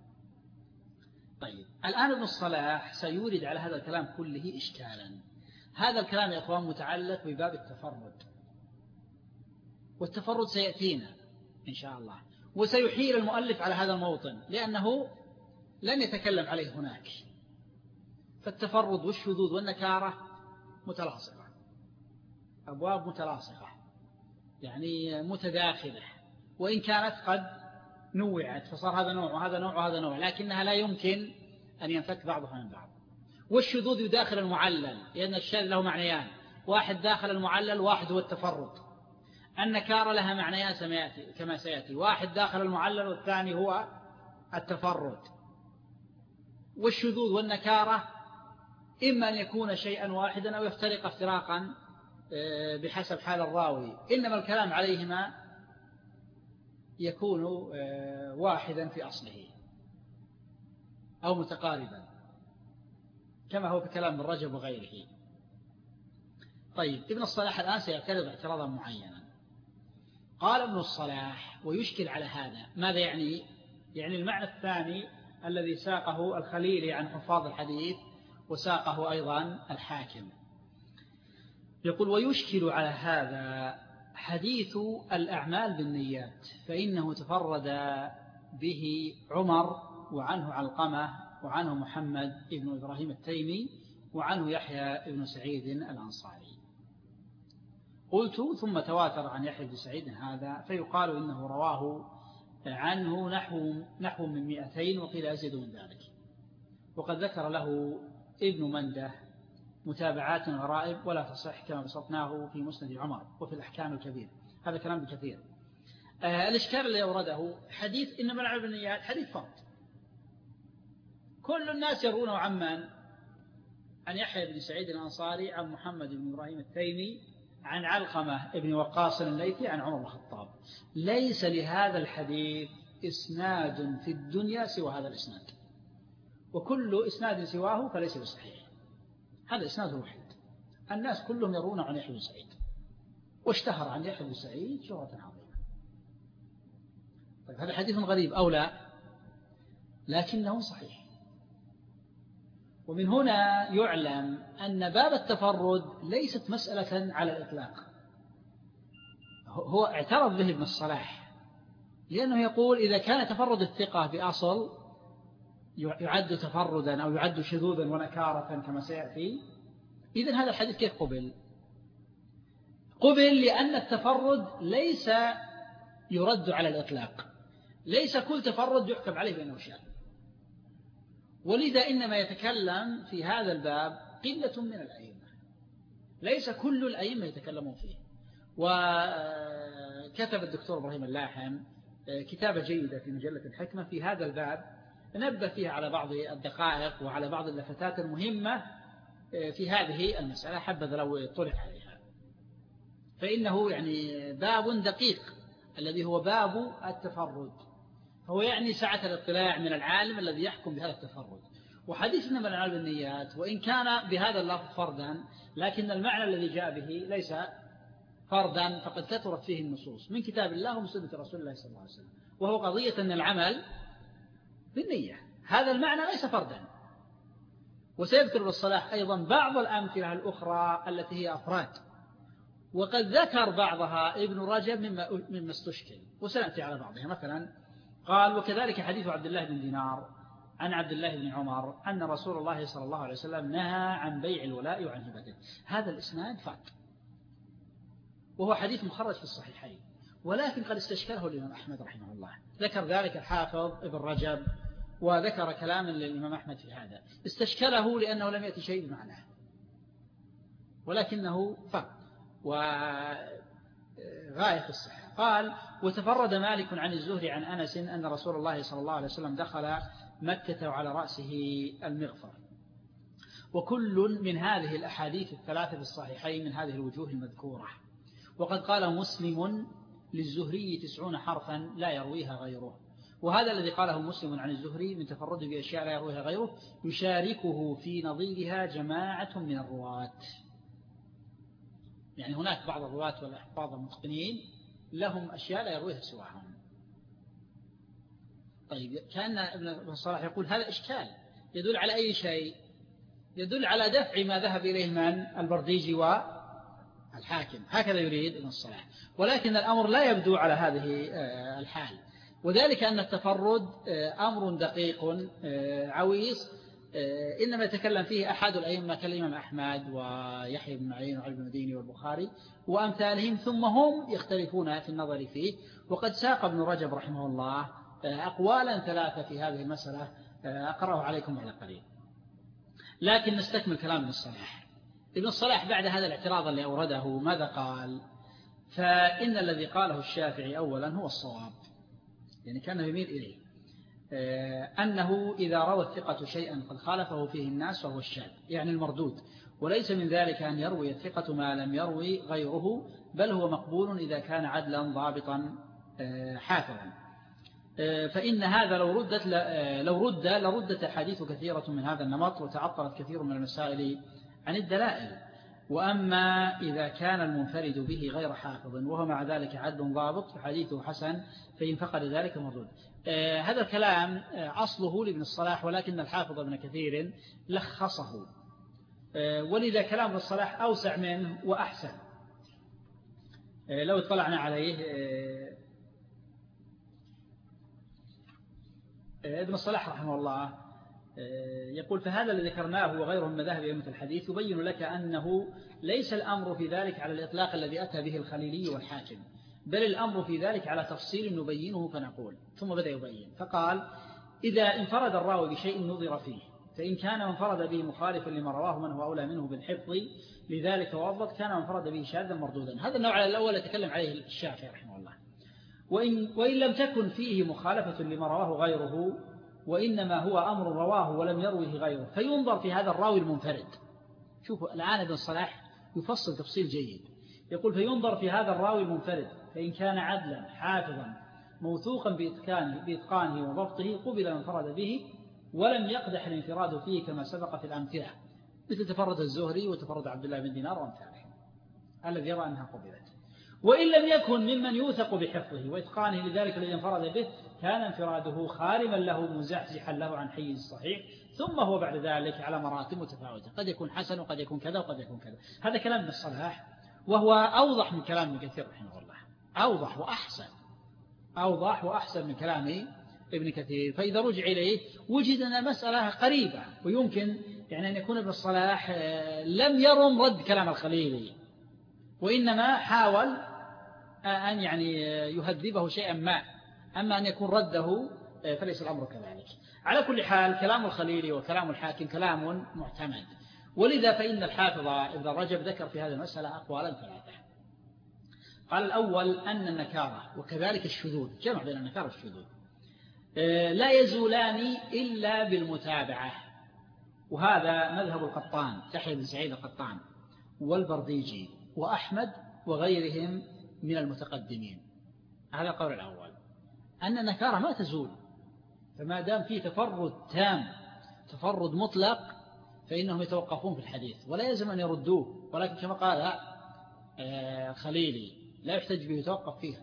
طيب الآن ابن الصلاح سيورد على هذا الكلام كله إشكالا. هذا الكلام يا أخوان متعلق بباب التفرد، والتفرد سيأتينا إن شاء الله، وسيحيل المؤلف على هذا الموطن لأنه لن يتكلم عليه هناك. فالتفرد والشذوذ والنكارة متلاصقة، أبواب متلاصقة يعني متداخلة، وإن كانت قد نوعت فصار هذا نوع وهذا نوع وهذا نوع، لكنها لا يمكن أن ينفك بعضها من بعض. والشذوذ يداخل المعلل لأن الشاذ له معنيان، واحد داخل المعلل واحد هو التفرد. النكارة لها معنيان كما سيأتي، واحد داخل المعلل والثاني هو التفرد. والشذوذ والنكارة إما أن يكون شيئا واحدا أو يفترق افتراقا بحسب حال الراوي، إنما الكلام عليهما يكون واحدا في أصله أو متقاربا كما هو في كلام ابن رجب وغيره. طيب ابن الصلاح الآن سيعترض اعتراضا معينا. قال ابن الصلاح ويشكل على هذا ماذا يعني؟ يعني المعنى الثاني الذي ساقه الخليلي عن حفاظ الحديث وساقه أيضا الحاكم. يقول ويشكل على هذا حديث الأعمال بالنيات، فإنه تفرد به عمر وعنه علقمة وعنه محمد بن إبراهيم التيمي وعنه يحيى بن سعيد الأنصاري. قلت ثم تواتر عن يحيى بن سعيد هذا، فيقال إنه رواه عنه نحو, نحو من مئتين وقيل أزيد من ذلك. وقد ذكر له ابن منده متابعات غرائب ولا تصح كما بسطناه في مسند عمر وفي الأحكام الكبير. هذا كلام بكثير. آه الإشكال الذي أورده حديث إنما الأعمال بالنيات حديث فرد، كل الناس يرونه عمن عن يحيى بن سعيد الأنصاري عن محمد بن إبراهيم التيمي عن علقمة بن وقاص الليثي عن عمر بن الخطاب. ليس لهذا الحديث إسناد في الدنيا سوى هذا الإسناد، وكل إسناد سواه فليس بصحيح. هذا إسناد واحد، الناس كلهم يرون عن يحيى بن سعيد، واشتهر عن يحيى بن سعيد شهرة عظيمة. طيب هذا حديث غريب أو لا؟ لكنه صحيح. ومن هنا يعلم أن باب التفرد ليست مسألة على الإطلاق. هو اعترض به ابن الصلاح لأنه يقول إذا كان تفرد الثقة بأصل يعد تفردا أو يعد شذوذا ونكارة كما سيأتي، إذن هذا الحديث كيف قبل؟ قبل لأن التفرد ليس يرد على الإطلاق، ليس كل تفرد يحكم عليه بأنه شاذ، ولذا إنما يتكلم في هذا الباب قلة من الأئمة، ليس كل الأئمة يتكلمون فيه. وكتب الدكتور إبراهيم اللاحم كتابة جيدة في مجلة الحكمة في هذا الباب، نبه فيها على بعض الدقائق وعلى بعض اللفتات المهمة في هذه المسألة، حبذا لو يطرح عليها. فإنه يعني باب دقيق الذي هو باب التفرد، هو يعني سعة الاطلاع من العالم الذي يحكم بهذا التفرد. وحديثنا من العالم النيات وإن كان بهذا اللفظ فردا، لكن المعنى الذي جاء به ليس فردا، فقد كثرت فيه النصوص من كتاب الله ومن سنة رسول الله صلى الله عليه وسلم، وهو قضية أن العمل بالنية، هذا المعنى ليس فردا. وسيذكر بالصلاح أيضا بعض الأمثلة الأخرى التي هي أفراد، وقد ذكر بعضها ابن رجب مما, مما استشكل، وسنأتي على بعضها. مثلا قال وكذلك حديث عبد الله بن دينار عن عبد الله بن عمر أن رسول الله صلى الله عليه وسلم نهى عن بيع الولاء وعن هبته. هذا الإسناد فات، وهو حديث مخرج في الصحيحين، ولكن قد استشكله الإمام أحمد رحمه الله. ذكر ذلك الحافظ ابن رجب وذكر كلاما للإمام أحمد في هذا، استشكله لأنه لم يأتي شيء بمعناه، ولكنه فات. وغاية الصحة. قال: وتفرد مالك عن الزهري عن أنس أن رسول الله صلى الله عليه وسلم دخل مكة وعلى رأسه المغفر. وكل من هذه الأحاديث الثلاثة في الصحيحين من هذه الوجوه المذكورة. وقد قال مسلم: للزهري تسعون حرفا لا يرويها غيره. وهذا الذي قاله مسلم عن الزهري من تفرده بأشياء لا يرويها غيره يشاركه في نظيرها جماعة من الرواة. يعني هناك بعض الرواة والأحفاظ المتقنين لهم أشياء لا يرويها سواهم. طيب، كان ابن الصلاح يقول هذا إشكال يدل على أي شيء؟ يدل على دفع ما ذهب إليه من البرديجي والحاكم، هكذا يريد ابن الصلاح. ولكن الأمر لا يبدو على هذه الحال، وذلك أن التفرد أمر دقيق عويص إنما يتكلم فيه أحد الأئمة كالإمام أحمد ويحيى بن معين وعلي بن المديني والبخاري وأمثالهم، ثم هم يختلفون في النظر فيه. وقد ساق ابن رجب رحمه الله أقوالا ثلاثة في هذه المسألة أقرأه عليكم بعد قليل. لكن نستكمل كلام ابن الصلاح. ابن الصلاح بعد هذا الاعتراض اللي أورده ماذا قال؟ فإن الذي قاله الشافعي أولا هو الصواب، يعني كان يميل إليه أنه إذا روى الثقة شيئا قد خالفه فيه الناس فهو الشاذ، يعني المردود، وليس من ذلك أن يروي الثقة ما لم يروي غيره، بل هو مقبول إذا كان عدلا ضابطا حافظا. فإن هذا لو ردت لو رد لردت أحاديث كثيرة من هذا النمط وتعطلت كثير من المسائل عن الدلائل. وأما إذا كان المنفرد به غير حافظ وهو مع ذلك عدل ضابط فحديثه حسن، فإن فقد ذلك مردود. آه هذا الكلام آه أصله لابن الصلاح، ولكن الحافظ ابن كثير لخصه، آه ولذا كلام ابن الصلاح أوسع منه وأحسن. آه لو اطلعنا عليه آه آه ابن الصلاح رحمه الله يقول: فهذا الذي ذكرناه وغيره من مذاهب أئمة الحديث يبين لك أنه ليس الأمر في ذلك على الإطلاق الذي أتى به الخليلي والحاكم، بل الأمر في ذلك على تفصيل نبينه فنقول. ثم بدأ يبين فقال: إذا انفرد الراوي بشيء نظر فيه، فإن كان انفرد به مخالفا لما رواه من هو أولى منه بالحفظ لذلك وضبط، كان انفرد به شاذا مردودا. هذا النوع الأول يتكلم عليه الشافعي رحمه الله. وإن, وإن لم تكن فيه مخالفة لما رواه غيره، وإنما هو أمر رواه ولم يروه غيره، فينظر في هذا الراوي المنفرد. شوفوا الآن ابن الصلاح يفصل تفصيل جيد، يقول: فينظر في هذا الراوي المنفرد، فإن كان عدلا حافظا موثوقا بإتقانه, بإتقانه وضبطه قبل من فرد به، ولم يقدح الانفراد فيه كما سبق في الأمثلة، مثل تفرد الزهري وتفرد عبد الله بن دينار وأمثاله الذي يرى أنها قبلت. وإن لم يكن ممن يوثق بحفظه وإتقانه لذلك الذي انفرد به، كان انفراده خارما له مزحزحا له عن حيز الصحيح، ثم هو بعد ذلك على مراتب متفاوتة، قد يكون حسن وقد يكون كذا وقد يكون كذا. هذا كلام ابن الصلاح، وهو أوضح من كلام ابن كثير رحمه الله، أوضح وأحسن أوضح وأحسن من كلام ابن كثير. فإذا رجع إليه وجد أن المسألة قريبة، ويمكن يعني أن يكون ابن الصلاح لم يرم رد كلام الخليلي، وإنما حاول أن يعني يهذبه شيئا ما، أما أن يكون رده فليس الأمر كذلك. على كل حال كلام الخليلي وكلام الحاكم كلام معتمد، ولذا فإن الحافظ ابن رجب ذكر في هذه المسألة أقوالا ثلاثة. قال: الأول أن النكارة وكذلك الشذوذ، جمع بين النكارة والشذوذ، لا يزولان إلا بالمتابعة، وهذا مذهب القطان يحيى بن سعيد القطان والبرديجي وأحمد وغيرهم من المتقدمين. هذا القول الأول، أن النكارة ما تزول، فما دام فيه تفرد تام تفرد مطلق فإنهم يتوقفون في الحديث ولا يلزم أن يردوه، ولكن كما قال خليلي لا يحتج به يتوقف فيها.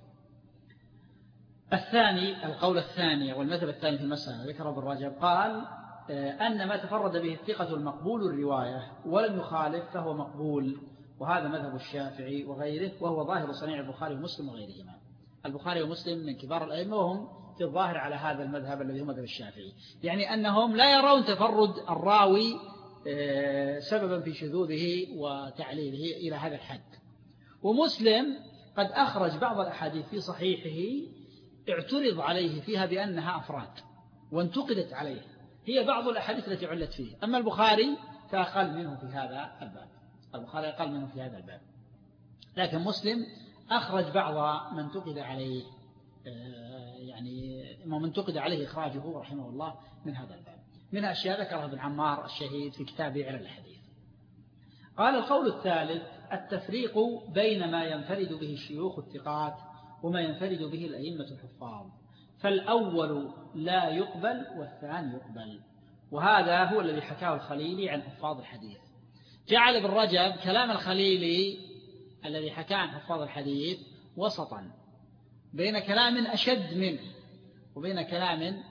الثاني، القول الثاني والمذهب الثاني في المسألة ذكر ابن رجب، قال أن ما تفرد به الثقة المقبول الرواية ولم يخالف فهو مقبول، وهذا مذهب الشافعي وغيره، وهو ظاهر صنيع البخاري ومسلم وغيرهما. البخاري ومسلم من كبار الأئمة، وهم في الظاهر على هذا المذهب الذي هو مذهب الشافعي، يعني أنهم لا يرون تفرد الراوي سببا في شذوذه وتعليله إلى هذا الحد. ومسلم قد أخرج بعض الأحاديث في صحيحه اعترض عليه فيها بأنها أفراد وانتقدت عليه، هي بعض الأحاديث التي علت فيه. أما البخاري فأقل منه في هذا الباب، البخاري أقل منه في هذا الباب. لكن مسلم أخرج بعض من انتقد عليه، يعني من انتقد عليه إخراجه رحمه الله من هذا الباب، من أشياء ذكرها ابن عمار الشهيد في كتابه علل الحديث. قال القول الثالث التفريق بين ما ينفرد به الشيوخ الثقات وما ينفرد به الأئمة الحفاظ، فالأول لا يقبل والثاني يقبل، وهذا هو الذي حكاه الخليلي عن حفاظ الحديث. جعل ابن رجب كلام الخليلي الذي حكاه عن حفاظ الحديث وسطا بين كلام أشد منه وبين كلام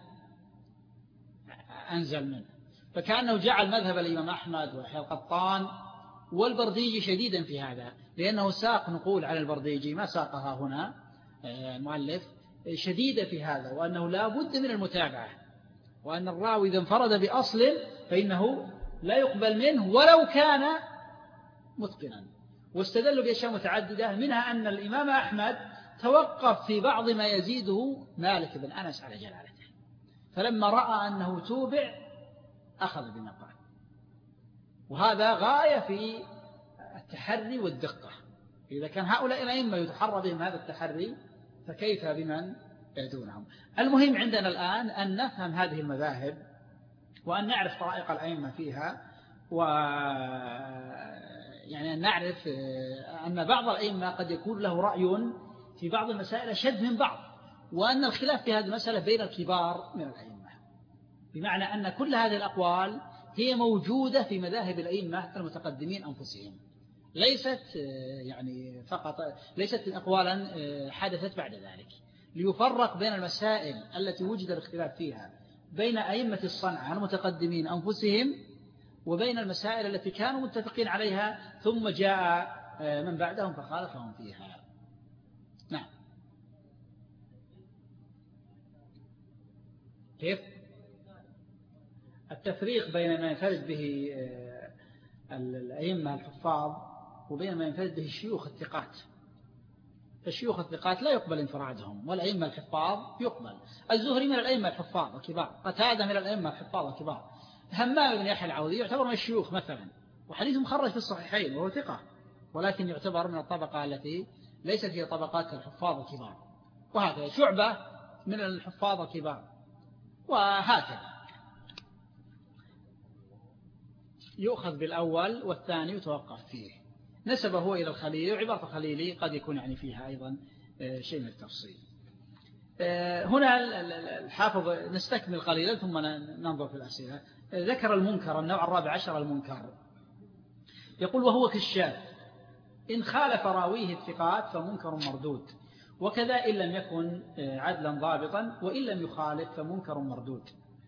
أنزل منه، فكأنه جعل مذهب الإمام أحمد ويحيى القطان والبرديجي شديدا في هذا، لأنه ساق نقول على البرديجي ما ساقها هنا المؤلف شديدة في هذا، وأنه لا بد من المتابعة، وأن الراوي إذا انفرد بأصل فإنه لا يقبل منه ولو كان متقنا. واستدلوا بأشياء متعددة، منها أن الإمام أحمد توقف في بعض ما يزيده مالك بن أنس على جلالته، فلما رأى أنه توبع أخذ بما قال، وهذا غاية في التحري والدقة. إذا كان هؤلاء الأئمة يتحرى بهم هذا التحري فكيف بمن دونهم؟ المهم عندنا الآن أن نفهم هذه المذاهب وأن نعرف طرائق الأئمة فيها، و يعني أن نعرف أن بعض الأئمة قد يكون له رأي في بعض المسائل أشد من بعض، وأن الخلاف في هذه المسألة بين الكبار من الأئمة، بمعنى أن كل هذه الأقوال هي موجودة في مذاهب الأئمة المتقدمين أنفسهم، ليست يعني فقط ليست أقوالا حدثت بعد ذلك، ليفرق بين المسائل التي وجد الاختلاف فيها بين أئمة الصنعة المتقدمين أنفسهم وبين المسائل التي كانوا متفقين عليها ثم جاء من بعدهم فخالفهم فيها. نعم. كيف؟ التفريق بين ما ينفرد به الأئمة الحفاظ وبين ما ينفرد به الشيوخ الثقات. فالشيوخ الثقات لا يقبل انفرادهم، والأئمة الحفاظ يقبل. الزهري من الأئمة الحفاظ الكبار، قتادة من الأئمة الحفاظ الكبار، همام بن يحيى العوذي يعتبر من الشيوخ مثلا، وحديثه مخرج في الصحيحين وهو ثقة، ولكن يعتبر من الطبقة التي ليست هي طبقات الحفاظ الكبار. وهكذا شعبة من الحفاظ الكبار، وهكذا يؤخذ بالأول والثاني يتوقف فيه. نسبه هو إلى الخليلي، وعبارة الخليلي قد يكون يعني فيها أيضا شيء من التفصيل. هنا الحافظ نستكمل قليلا ثم ننظر في الأسئلة. ذكر المنكر، النوع الرابع عشر المنكر، يقول وهو كالشاذ إن خالف راويه الثقات فمنكر مردود، وكذا إن لم يكن عدلا ضابطا وإن لم يخالف فمنكر مردود.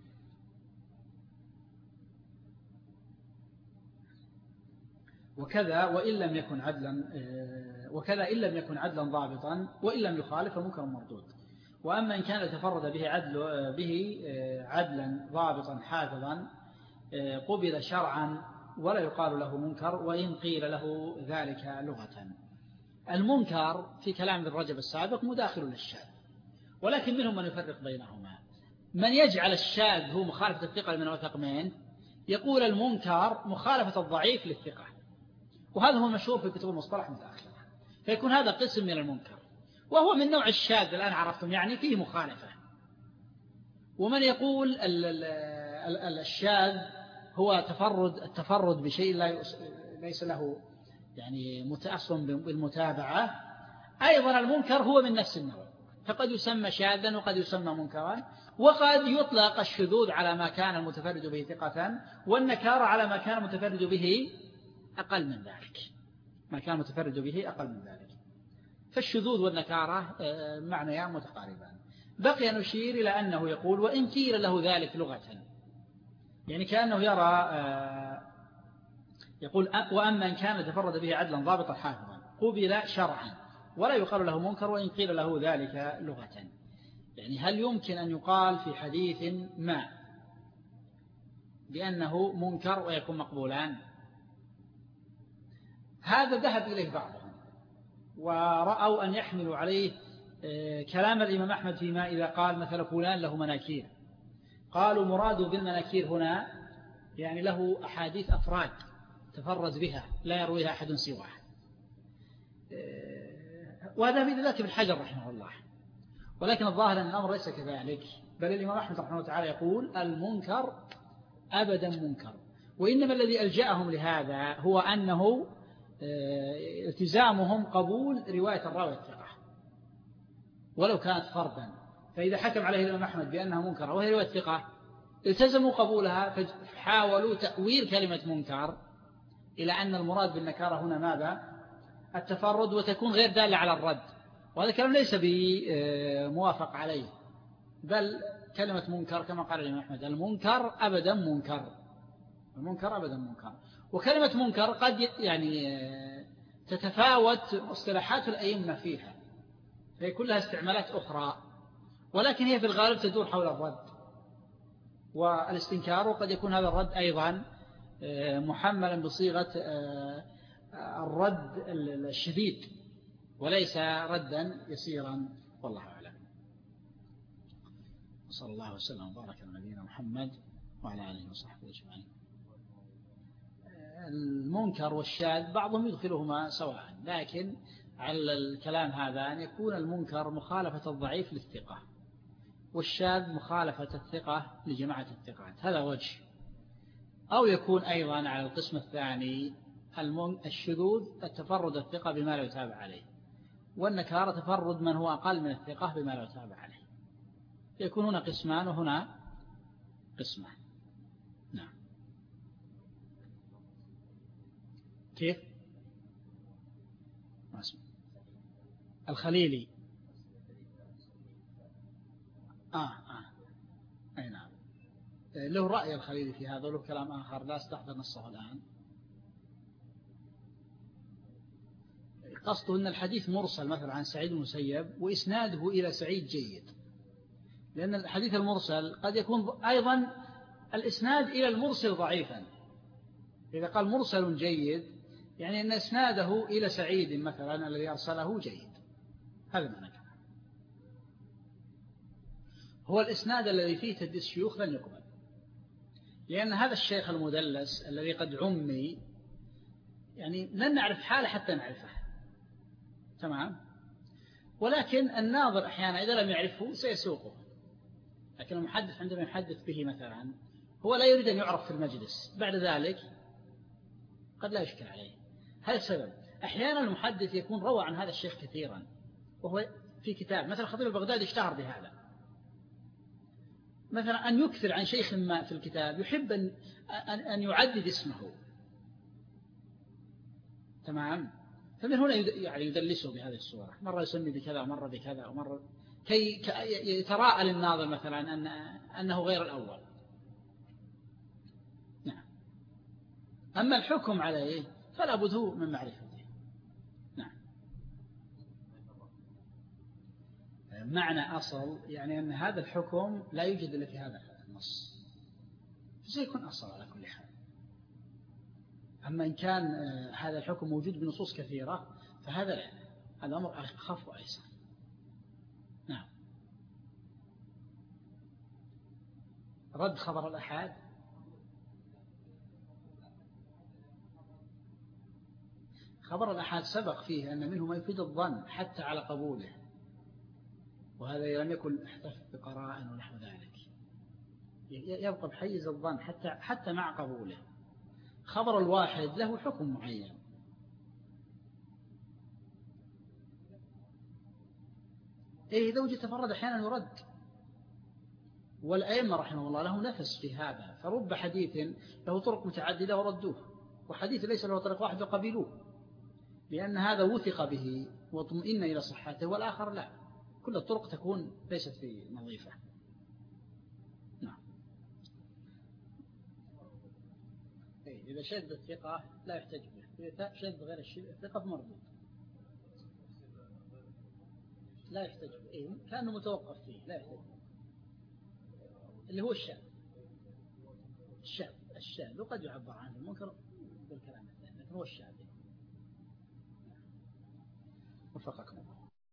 وكذا وإن لم يكن عدلا وكذا إن لم يكن عدلا ضابطا وإن لم يخالف فمنكر مردود. وأما إن كان تفرد به عدل به عدلا ضابطا حافظا قبل شرعا ولا يقال له منكر وإن قيل له ذلك لغة. المنكر في كلام ابن رجب السابق مداخل للشاذ، ولكن منهم من يفرق بينهما. من يجعل الشاذ هو مخالفة الثقة من الوثقمين يقول المنكر مخالفة الضعيف للثقة، وهذا هو المشهور في كتب المصطلح متأخرة، فيكون هذا قسم من المنكر، وهو من نوع الشاذ الآن عرفتم، يعني فيه مخالفة. ومن يقول الشاذ هو تفرد التفرد بشيء لا ليس له يعني متأصل بالمتابعة، أيضا المنكر هو من نفس النوع، فقد يسمى شاذا وقد يسمى منكرا، وقد يطلق الشذوذ على ما كان المتفرد به ثقة، والنكارة على ما كان المتفرد به أقل من ذلك، ما كان متفرد به أقل من ذلك. فالشذوذ والنكارة معنيان متقاربان. بقي نشير إلى أنه يقول وإن قيل له ذلك لغة، يعني كأنه يرى يقول وأما إن كان تفرد به عدلا ضابطا حافظا قبل شرعا ولا يقال له منكر وإن قيل له ذلك لغة. يعني هل يمكن أن يقال في حديث ما بأنه منكر ويكون مقبولان؟ هذا ذهب إليه بعضهم، ورأوا أن يحملوا عليه كلام الإمام أحمد فيما إذا قال مثلا فلان له مناكير، قالوا مراده بالمناكير هنا يعني له أحاديث أفراد تفرد بها لا يرويها أحد سواه. وهذا في ذلك ابن حجر رحمه الله. ولكن الظاهر أن الأمر ليس كذلك، بل الإمام أحمد رحمه الله تعالى يقول المنكر أبدا منكر، وإنما الذي ألجأهم لهذا هو أنه التزامهم قبول رواية الراوي الثقة ولو كانت فردا، فإذا حكم عليه الإمام أحمد بأنها منكرة وهي رواية ثقة التزموا قبولها، فحاولوا تأويل كلمة منكر إلى أن المراد بالنكارة هنا ماذا؟ التفرد، وتكون غير دالة على الرد، وهذا كلام ليس بموافق عليه، بل كلمة منكر كما قال الإمام أحمد المنكر أبدا منكر، المنكر أبدا منكر. وكلمة منكر قد يعني تتفاوت اصطلاحات الأئمة فيها، هي كلها استعمالات أخرى، ولكن هي في الغالب تدور حول الرد والاستنكار، وقد يكون هذا الرد أيضا محملا بصيغة الرد الشديد وليس ردا يسيرا، والله أعلم. صلى الله وسلم وبارك على نبينا محمد وعلى آله وصحبه أجمعين. المنكر والشاذ بعضهم يدخلهما سواء، لكن على الكلام هذا أن يكون المنكر مخالفة الضعيف للثقة، والشاذ مخالفة الثقة لجماعة الثقات، هذا وجه. أو يكون أيضا على القسم الثاني الشذوذ التفرد الثقة بما لا يتابع عليه، والنكارة تفرد من هو أقل من الثقة بما لا يتابع عليه. يكون هنا قسمان وهنا قسمان. نعم. كيف؟ ما اسمه الخليلي. آه آه أي نعم، له رأي الخليلي في هذا وله كلام آخر لا استحضر نصه الآن. قصده أن الحديث مرسل مثلا عن سعيد المسيب وإسناده إلى سعيد جيد، لأن الحديث المرسل قد يكون أيضا الإسناد إلى المرسل ضعيفا. إذا قال مرسل جيد يعني أن إسناده إلى سعيد مثلا الذي أرسله جيد، هذا معنى كلام. هو الإسناد الذي فيه تدليس شيوخ لن يقبل، لأن هذا الشيخ المدلس الذي قد عمي يعني لن نعرف حاله حتى نعرفه، تمام؟ ولكن الناظر أحيانا إذا لم يعرفه سيسوقه، لكن المحدث عندما يحدث به مثلا هو لا يريد أن يعرف في المجلس، بعد ذلك قد لا يشكل عليه. هذا السبب أحيانا المحدث يكون روى عن هذا الشيخ كثيرا وهو في كتاب، مثلا الخطيب البغدادي اشتهر بهذا، مثلا أن يكثر عن شيخ ما في الكتاب يحب أن أن يعدد اسمه، تمام؟ فمن هنا يعني يدلسه بهذه الصورة، مرة يسمي بكذا ومرة بكذا ومرة كي يتراءى للناظر مثلا أن أنه غير الأول. نعم. أما الحكم عليه فلا بد من معرفته. نعم. معنى أصل يعني أن هذا الحكم لا يوجد إلا في هذا النص، سيكون أصل على كل حال. أما إن كان هذا الحكم موجود بنصوص كثيرة فهذا لا، هذا أمر أخف وأيسر. نعم. رد خبر الأحاد، خبر الأحاد سبق فيه أن منه ما يفيد الظن حتى على قبوله، وهذا لم يكن احتف بقرائن ونحو ذلك، يبقى بحيز الظن حتى حتى مع قبوله. خبر الواحد له حكم معين. إيه إذا وجد تفرد أحيانا يرد، والأئمة رحمه الله له نفس في هذا، فرب حديث له طرق متعددة وردوه، وحديث ليس له طريق واحد وقبلوه، لأن هذا وثق به واطمئن إلى صحته، والآخر لا، كل الطرق تكون ليست في نظيفة. نعم. إذا شد الثقة لا يحتاج به، إذا شد غير الثقة فمردود لا يحتاج به، إيه؟ كأنه متوقف فيه لا يحتاج به، اللي هو الشاذ. الشاذ الشاذ وقد يعبر عنه المنكر بالكلام الثاني، لكن هو الشاذ. وفقكم الله.